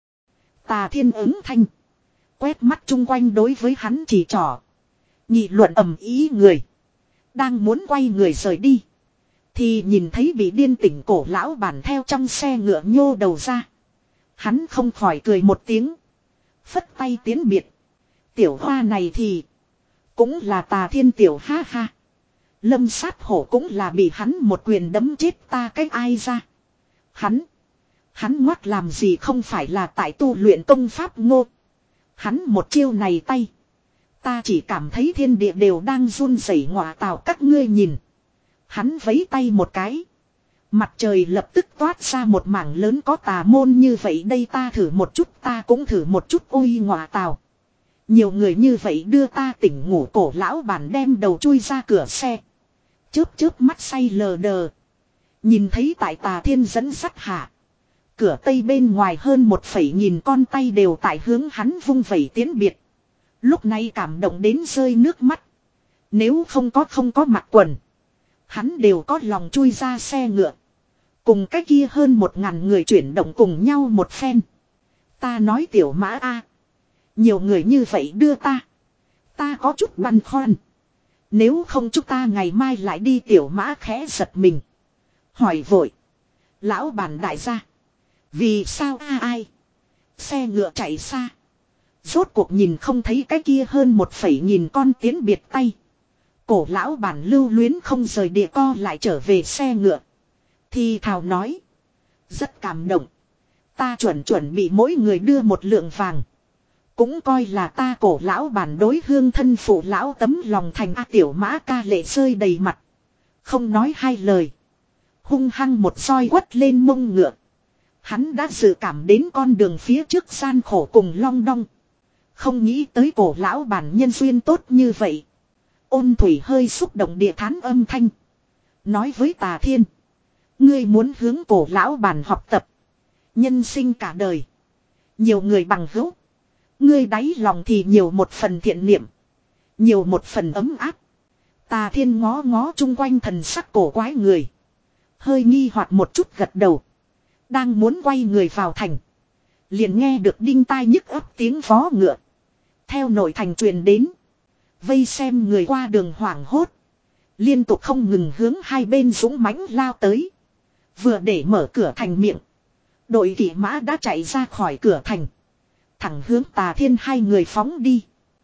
Tà Thiên ứng thanh. Quét mắt chung quanh đối với hắn chỉ trỏ. Nghị luận ầm ý người. Đang muốn quay người rời đi. Thì nhìn thấy bị điên tỉnh cổ lão bản theo trong xe ngựa nhô đầu ra. Hắn không khỏi cười một tiếng. Phất tay tiến biệt. Tiểu hoa này thì. Cũng là Tà Thiên tiểu ha ha. Lâm sát hổ cũng là bị hắn một quyền đấm chết ta cách ai ra. Hắn. Hắn ngoắt làm gì không phải là tại tu luyện công pháp ngô. Hắn một chiêu này tay. Ta chỉ cảm thấy thiên địa đều đang run rẩy ngọa tào các ngươi nhìn. Hắn vấy tay một cái. Mặt trời lập tức toát ra một mảng lớn có tà môn như vậy đây, ta thử một chút, ta cũng thử một chút, ôi ngọa tào. Nhiều người như vậy đưa ta tỉnh ngủ, cổ lão bản đem đầu chui ra cửa xe. Chớp chớp mắt say lờ đờ. Nhìn thấy tại Tà Thiên dẫn sắt hạ. Cửa tây bên ngoài hơn một phẩy nghìn con tay đều tại hướng hắn vung vẩy tiến biệt. Lúc này cảm động đến rơi nước mắt. Nếu không có không có mặc quần. Hắn đều có lòng chui ra xe ngựa. Cùng cái kia hơn một ngàn người chuyển động cùng nhau một phen. Ta nói tiểu mã a, nhiều người như vậy đưa ta. Ta có chút băn khoăn. Nếu không chúng ta ngày mai lại đi, tiểu mã khẽ giật mình. Hỏi vội. Lão bản đại gia. Vì sao a ai? Xe ngựa chạy xa. Rốt cuộc nhìn không thấy cái kia hơn một phẩy nghìn con tiến biệt tay. Cổ lão bản lưu luyến không rời địa co lại trở về xe ngựa. Thì thào nói. Rất cảm động. Ta chuẩn chuẩn bị mỗi người đưa một lượng vàng. Cũng coi là ta cổ lão bản đối hương thân phụ lão tấm lòng thành. A tiểu mã ca lệ rơi đầy mặt. Không nói hai lời. Hung hăng một roi quất lên mông ngựa. Hắn đã dự cảm đến con đường phía trước gian khổ cùng long đong. Không nghĩ tới cổ lão bản nhân duyên tốt như vậy. Ôn thủy hơi xúc động địa thán âm thanh. Nói với Tà Thiên. Ngươi muốn hướng cổ lão bản học tập. Nhân sinh cả đời. Nhiều người bằng hữu. Ngươi đáy lòng thì nhiều một phần thiện niệm. Nhiều một phần ấm áp. Tà Thiên ngó ngó chung quanh thần sắc cổ quái người. Hơi nghi hoặc một chút gật đầu. Đang muốn quay người vào thành. Liền nghe được đinh tai nhức ấp tiếng vó ngựa. Theo nội thành truyền đến. Vây xem người qua đường hoảng hốt. Liên tục không ngừng hướng hai bên dũng mãnh lao tới. Vừa để mở cửa thành miệng. Đội kỵ mã đã chạy ra khỏi cửa thành. Thẳng hướng Tà Thiên hai người phóng đi.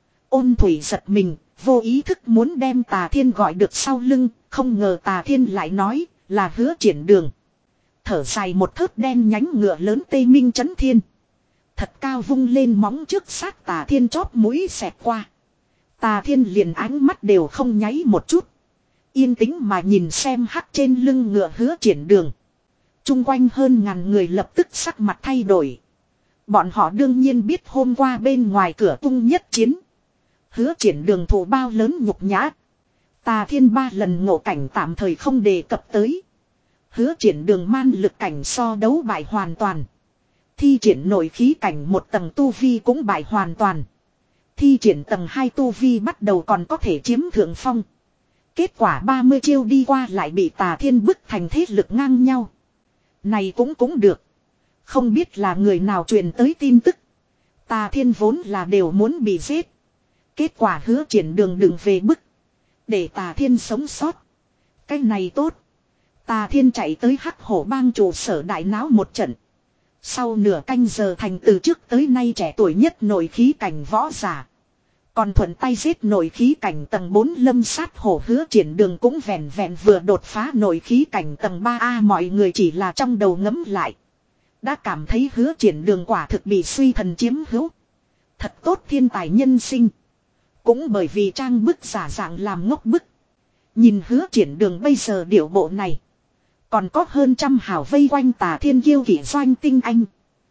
Ôn thủy giật mình. Vô ý thức muốn đem Tà Thiên gọi được sau lưng. Không ngờ Tà Thiên lại nói là Hứa Triển Đường. Thở dài một thớt đen nhánh ngựa lớn Tây Minh Chấn Thiên. Thật cao vung lên móng trước sát Tà Thiên chóp mũi xẹt qua. Tà Thiên liền ánh mắt đều không nháy một chút. Yên tĩnh mà nhìn xem hắc trên lưng ngựa Hứa Triển Đường. Trung quanh hơn ngàn người lập tức sắc mặt thay đổi. Bọn họ đương nhiên biết hôm qua bên ngoài cửa tung nhất chiến. Hứa Triển Đường thụ bao lớn nhục nhã. Tà Thiên ba lần ngộ cảnh tạm thời không đề cập tới. Hứa Triển Đường man lực cảnh so đấu bại hoàn toàn. Thi triển nội khí cảnh một tầng tu vi cũng bại hoàn toàn. Thi triển tầng hai tu vi bắt đầu còn có thể chiếm thượng phong. Kết quả ba mươi chiêu đi qua lại bị Tà Thiên bức thành thế lực ngang nhau. Này cũng cũng được. Không biết là người nào truyền tới tin tức. Tà Thiên vốn là đều muốn bị giết. Kết quả Hứa Triển Đường đừng về bức. Để Tà Thiên sống sót. Cái này tốt. Tà Thiên chạy tới Hắc Hổ bang trụ sở đại náo một trận. Sau nửa canh giờ thành từ trước tới nay trẻ tuổi nhất nội khí cảnh võ giả. Còn thuận tay giết nội khí cảnh tầng bốn lâm sát hổ Hứa Triển Đường cũng vẹn vẹn vừa đột phá nội khí cảnh tầng ba A, mọi người chỉ là trong đầu ngấm lại. Đã cảm thấy Hứa Triển Đường quả thực bị suy thần chiếm hữu. Thật tốt thiên tài nhân sinh. Cũng bởi vì trang bức giả dạng làm ngốc bức. Nhìn Hứa Triển Đường bây giờ điệu bộ này. Còn có hơn trăm hào vây quanh Tà Thiên kiêu kỵ doanh tinh anh.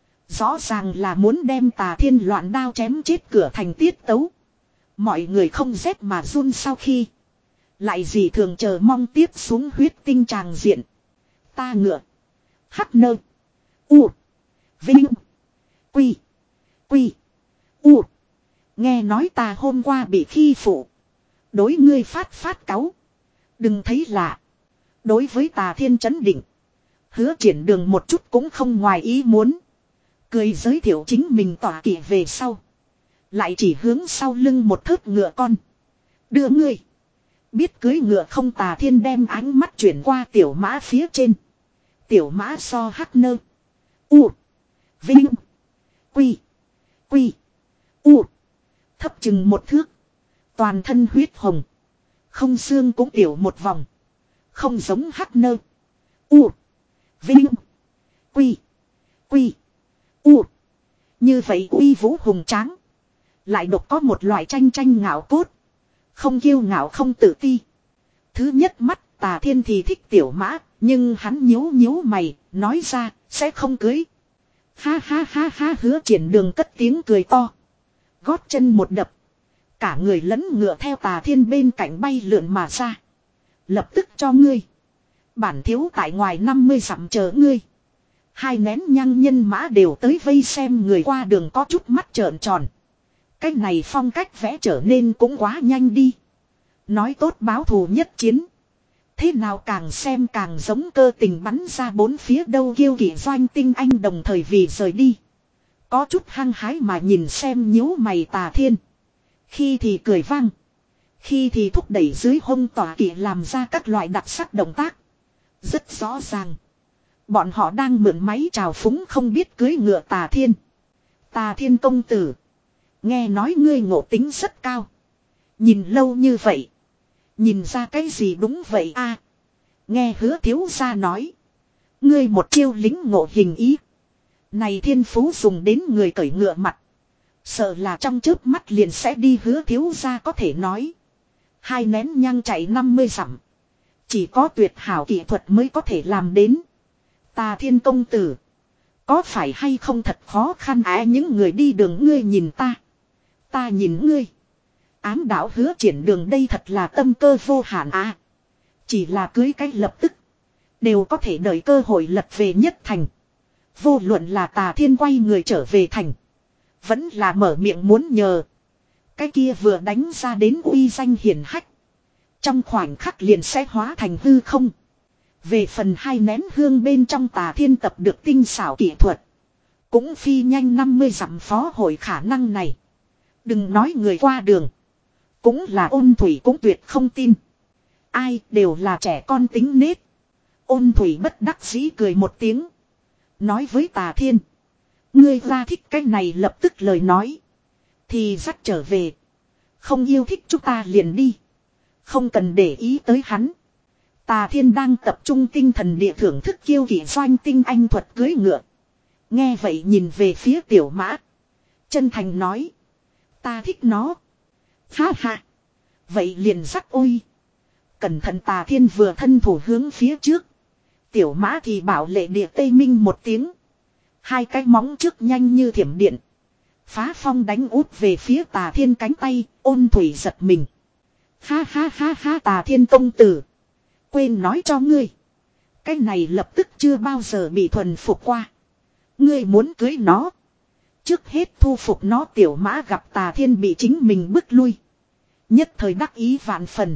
Rõ ràng là muốn đem Tà Thiên loạn đao chém chết cửa thành tiết tấu. Mọi người không rét mà run sau khi. Lại gì thường chờ mong tiếp xuống huyết tinh tràng diện. Ta ngựa. Hắc nơ. U. Vinh. Quy. Quy. U. Nghe nói ta hôm qua bị khi phụ. Đối ngươi phát phát cáu. Đừng thấy lạ. Đối với Tà Thiên chấn định. Hứa Triển Đường một chút cũng không ngoài ý muốn. Cười giới thiệu chính mình tỏa kỵ về sau. Lại chỉ hướng sau lưng một thớt ngựa con. Đưa ngươi. Biết cưới ngựa không? Tà Thiên đem ánh mắt chuyển qua tiểu mã phía trên. Tiểu mã so hắc nơ. U. Vinh. Quy. Quy. U. Thấp chừng một thước. Toàn thân huyết hồng. Không xương cũng tiểu một vòng. Không giống hắc nơ. U. Vinh. Quy. Quy. U. Như vậy uy vũ hùng tráng. Lại độc có một loại tranh tranh ngạo cốt. Không kiêu ngạo không tự ti. Thứ nhất mắt Tà Thiên thì thích tiểu mã. Nhưng hắn nhíu nhíu mày. Nói ra sẽ không cưới. Ha ha ha ha. Hứa Triển Đường cất tiếng cười to. Gót chân một đập. Cả người lẫn ngựa theo Tà Thiên bên cạnh bay lượn mà ra. Lập tức cho ngươi. Bản thiếu tại ngoài năm mươi dặm chờ ngươi. Hai nén nhang nhân mã đều tới vây xem người qua đường có chút mắt trợn tròn. Cái này phong cách vẽ trở nên cũng quá nhanh đi. Nói tốt báo thù nhất chiến. Thế nào càng xem càng giống cơ tình bắn ra bốn phía đâu. Kiêu kỵ doanh tinh anh đồng thời vì rời đi. Có chút hăng hái mà nhìn xem nhíu mày Tà Thiên. Khi thì cười vang. Khi thì thúc đẩy dưới hông tỏa kỵ làm ra các loại đặc sắc động tác. Rất rõ ràng. Bọn họ đang mượn máy trào phúng không biết cưới ngựa Tà Thiên. Tà Thiên công tử. Nghe nói ngươi ngộ tính rất cao. Nhìn lâu như vậy. Nhìn ra cái gì đúng vậy a? Nghe Hứa thiếu gia nói. Ngươi một chiêu lính ngộ hình ý. Này thiên phú dùng đến người cởi ngựa mặt. Sợ là trong chớp mắt liền sẽ đi. Hứa thiếu gia có thể nói. Hai nén nhang chạy năm mươi dặm. Chỉ có tuyệt hảo kỹ thuật mới có thể làm đến. Tà Thiên công tử. Có phải hay không thật khó khăn á, những người đi đường ngươi nhìn ta. Ta nhìn ngươi. Ám đạo Hứa Triển Đường đây thật là tâm cơ vô hạn á. Chỉ là cưới cái lập tức. Đều có thể đợi cơ hội lật về nhất thành. Vô luận là Tà Thiên quay người trở về thành. Vẫn là mở miệng muốn nhờ. Cái kia vừa đánh ra đến uy danh hiển hách. Trong khoảnh khắc liền sẽ hóa thành hư không. Về phần hai nén hương bên trong Tà Thiên tập được tinh xảo kỹ thuật. Cũng phi nhanh năm mươi dặm phó hội khả năng này. Đừng nói người qua đường. Cũng là Ôn Thủy cũng tuyệt không tin. Ai đều là trẻ con tính nết. Ôn Thủy bất đắc dĩ cười một tiếng. Nói với Tà Thiên. Ngươi ra thích cái này lập tức lời nói. Thì dắt trở về. Không yêu thích chúng ta liền đi. Không cần để ý tới hắn. Tà Thiên đang tập trung tinh thần địa thưởng thức kiêu kỵ doanh tinh anh thuật cưới ngựa. Nghe vậy nhìn về phía Tiểu Mã. Chân thành nói. Ta thích nó. Ha ha. Vậy liền dắt ôi. Cẩn thận. Tà Thiên vừa thân thủ hướng phía trước. Tiểu Mã thì bảo lệ địa tây minh một tiếng. Hai cái móng trước nhanh như thiểm điện. Phá phong đánh út về phía Tà Thiên cánh tay. Ôn Thủy giật mình. Ha ha ha ha. Tà Thiên công tử. Quên nói cho ngươi. Cái này lập tức chưa bao giờ bị thuần phục qua. Ngươi muốn cưới nó. Trước hết thu phục nó. Tiểu Mã gặp Tà Thiên bị chính mình bức lui. Nhất thời đắc ý vạn phần.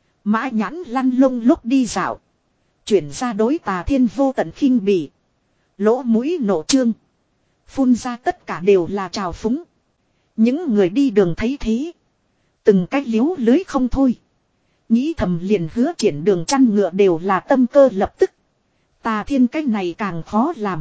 Mã nhãn lăn lông lúc đi dạo. Chuyển ra đối Tà Thiên vô tận khinh bỉ. Lỗ mũi nổ trương. Phun ra tất cả đều là trào phúng. Những người đi đường thấy thế. Từng cách liếu lưới không thôi. Nghĩ thầm liền Hứa Triển Đường chăn ngựa đều là tâm cơ lập tức. Tà Thiên cái này càng khó làm.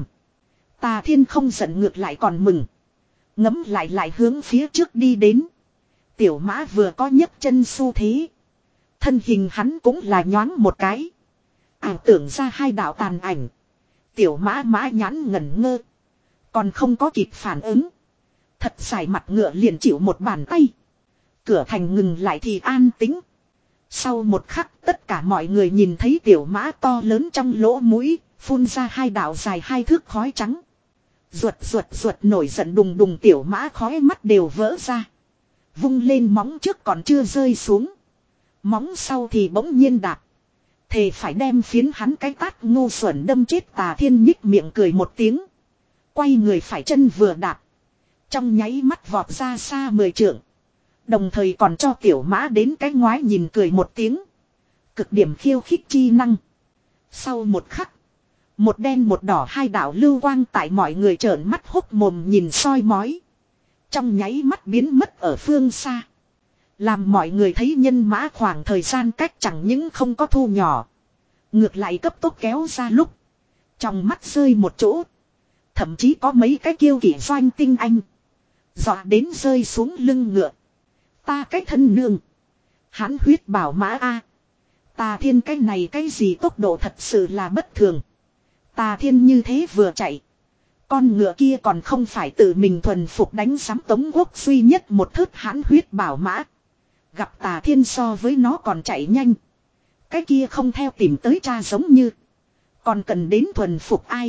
Tà Thiên không giận ngược lại còn mừng. Ngấm lại lại hướng phía trước đi đến. Tiểu Mã vừa có nhấc chân xu thế. Thân hình hắn cũng là nhoáng một cái. Ảo tưởng ra hai đạo tàn ảnh. Tiểu Mã Mã nhãn ngẩn ngơ. Còn không có kịp phản ứng. Thật dài mặt ngựa liền chịu một bàn tay. Cửa thành ngừng lại thì an tĩnh. Sau một khắc tất cả mọi người nhìn thấy Tiểu Mã to lớn trong lỗ mũi. Phun ra hai đạo dài hai thước khói trắng. Ruột ruột ruột nổi giận đùng đùng. Tiểu Mã khói mắt đều vỡ ra. Vung lên móng trước còn chưa rơi xuống. Móng sau thì bỗng nhiên đạp. Thề phải đem phiến hắn cái tát ngu xuẩn đâm chết. Tà Thiên nhích miệng cười một tiếng. Quay người phải chân vừa đạp. Trong nháy mắt vọt ra xa mười trượng. Đồng thời còn cho Tiểu Mã đến cái ngoái nhìn cười một tiếng. Cực điểm khiêu khích chi năng. Sau một khắc. Một đen một đỏ hai đạo lưu quang tại mọi người trợn mắt hốc mồm nhìn soi mói. Trong nháy mắt biến mất ở phương xa. Làm mọi người thấy nhân mã khoảng thời gian cách chẳng những không có thu nhỏ. Ngược lại cấp tốc kéo ra lúc. Trong mắt rơi một chỗ. Thậm chí có mấy cái kiêu kỵ doanh tinh anh. Dọa đến rơi xuống lưng ngựa. Ta cái thân nương. Hãn huyết bảo mã A. Tà Thiên cái này cái gì tốc độ thật sự là bất thường. Tà Thiên như thế vừa chạy. Con ngựa kia còn không phải tự mình thuần phục đánh sắm Tống Quốc duy nhất một thớt hãn huyết bảo mã. Gặp Tà Thiên so với nó còn chạy nhanh. Cái kia không theo tìm tới cha giống như. Còn cần đến thuần phục ai.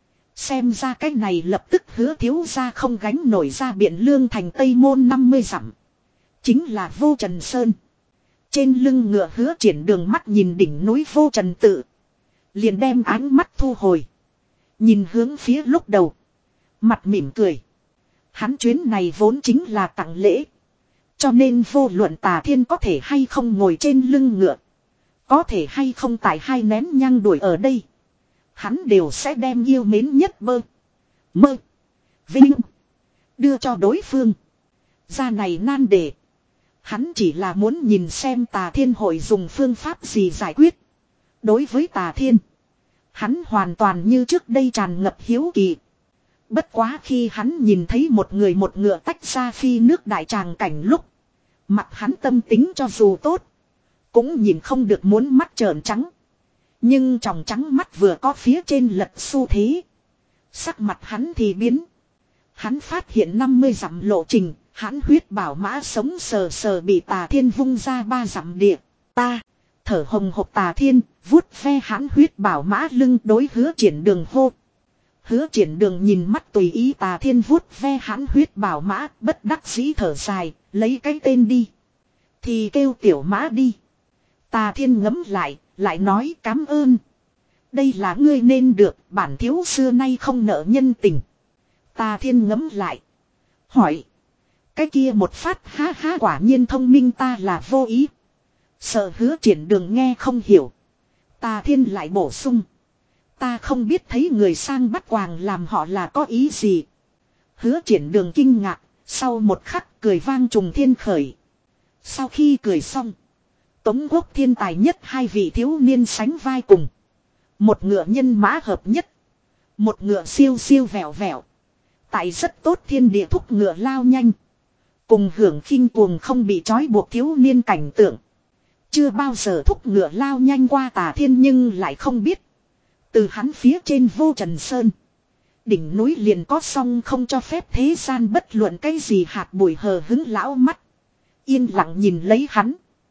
Xem ra cái này lập tức Hứa thiếu gia không gánh nổi ra Biện Lương thành Tây Môn năm mươi dặm. Chính là Vô Trần Sơn. Trên lưng ngựa Hứa Triển Đường mắt nhìn đỉnh núi Vô Trần tự. Liền đem ánh mắt thu hồi. Nhìn hướng phía lúc đầu. Mặt mỉm cười. Hắn chuyến này vốn chính là tặng lễ. Cho nên vô luận Tà Thiên có thể hay không ngồi trên lưng ngựa. Có thể hay không tại hai nén nhang đuổi ở đây. Hắn đều sẽ đem yêu mến nhất bơ. Mơ. Vinh. Đưa cho đối phương. Ra này nan đề. Hắn chỉ là muốn nhìn xem Tà Thiên hội dùng phương pháp gì giải quyết. Đối với Tà Thiên. Hắn hoàn toàn như trước đây tràn ngập hiếu kỳ. Bất quá khi hắn nhìn thấy một người một ngựa tách ra phi nước đại tràng cảnh lúc. Mặt hắn tâm tính cho dù tốt. Cũng nhìn không được muốn mắt trợn trắng. Nhưng tròng trắng mắt vừa có phía trên lật xu thế. Sắc mặt hắn thì biến. Hắn phát hiện năm mươi dặm lộ trình. Hắn huyết bảo mã sống sờ sờ bị Tà Thiên vung ra ba dặm địa. Ta. Thở hồng hộc Tà Thiên, vuốt ve hãn huyết bảo mã lưng đối Hứa Triển Đường hô. Hứa Triển Đường nhìn mắt tùy ý Tà Thiên vuốt ve hãn huyết bảo mã, bất đắc dĩ thở dài, lấy cái tên đi. Thì kêu tiểu mã đi. Tà Thiên ngẫm lại, lại nói cám ơn. Đây là ngươi nên được, bản thiếu xưa nay không nợ nhân tình. Tà Thiên ngẫm lại. Hỏi. Cái kia một phát ha ha quả nhiên thông minh ta là vô ý. Sợ Hứa Triển Đường nghe không hiểu. Tà Thiên lại bổ sung. Ta không biết thấy người sang bắt quàng làm họ là có ý gì. Hứa Triển Đường kinh ngạc, sau một khắc cười vang trùng thiên khởi. Sau khi cười xong, Tống Quốc thiên tài nhất hai vị thiếu niên sánh vai cùng. Một ngựa nhân mã hợp nhất. Một ngựa siêu siêu vẹo vẹo. Tại rất tốt thiên địa thúc ngựa lao nhanh. Cùng hưởng khinh cuồng không bị trói buộc thiếu niên cảnh tượng. Chưa bao giờ thúc ngựa lao nhanh qua Tà Thiên nhưng lại không biết. Từ hắn phía trên vô trần sơn. Đỉnh núi liền có song không cho phép thế gian bất luận cái gì hạt bụi hờ hứng lão mắt. Yên lặng nhìn lấy hắn.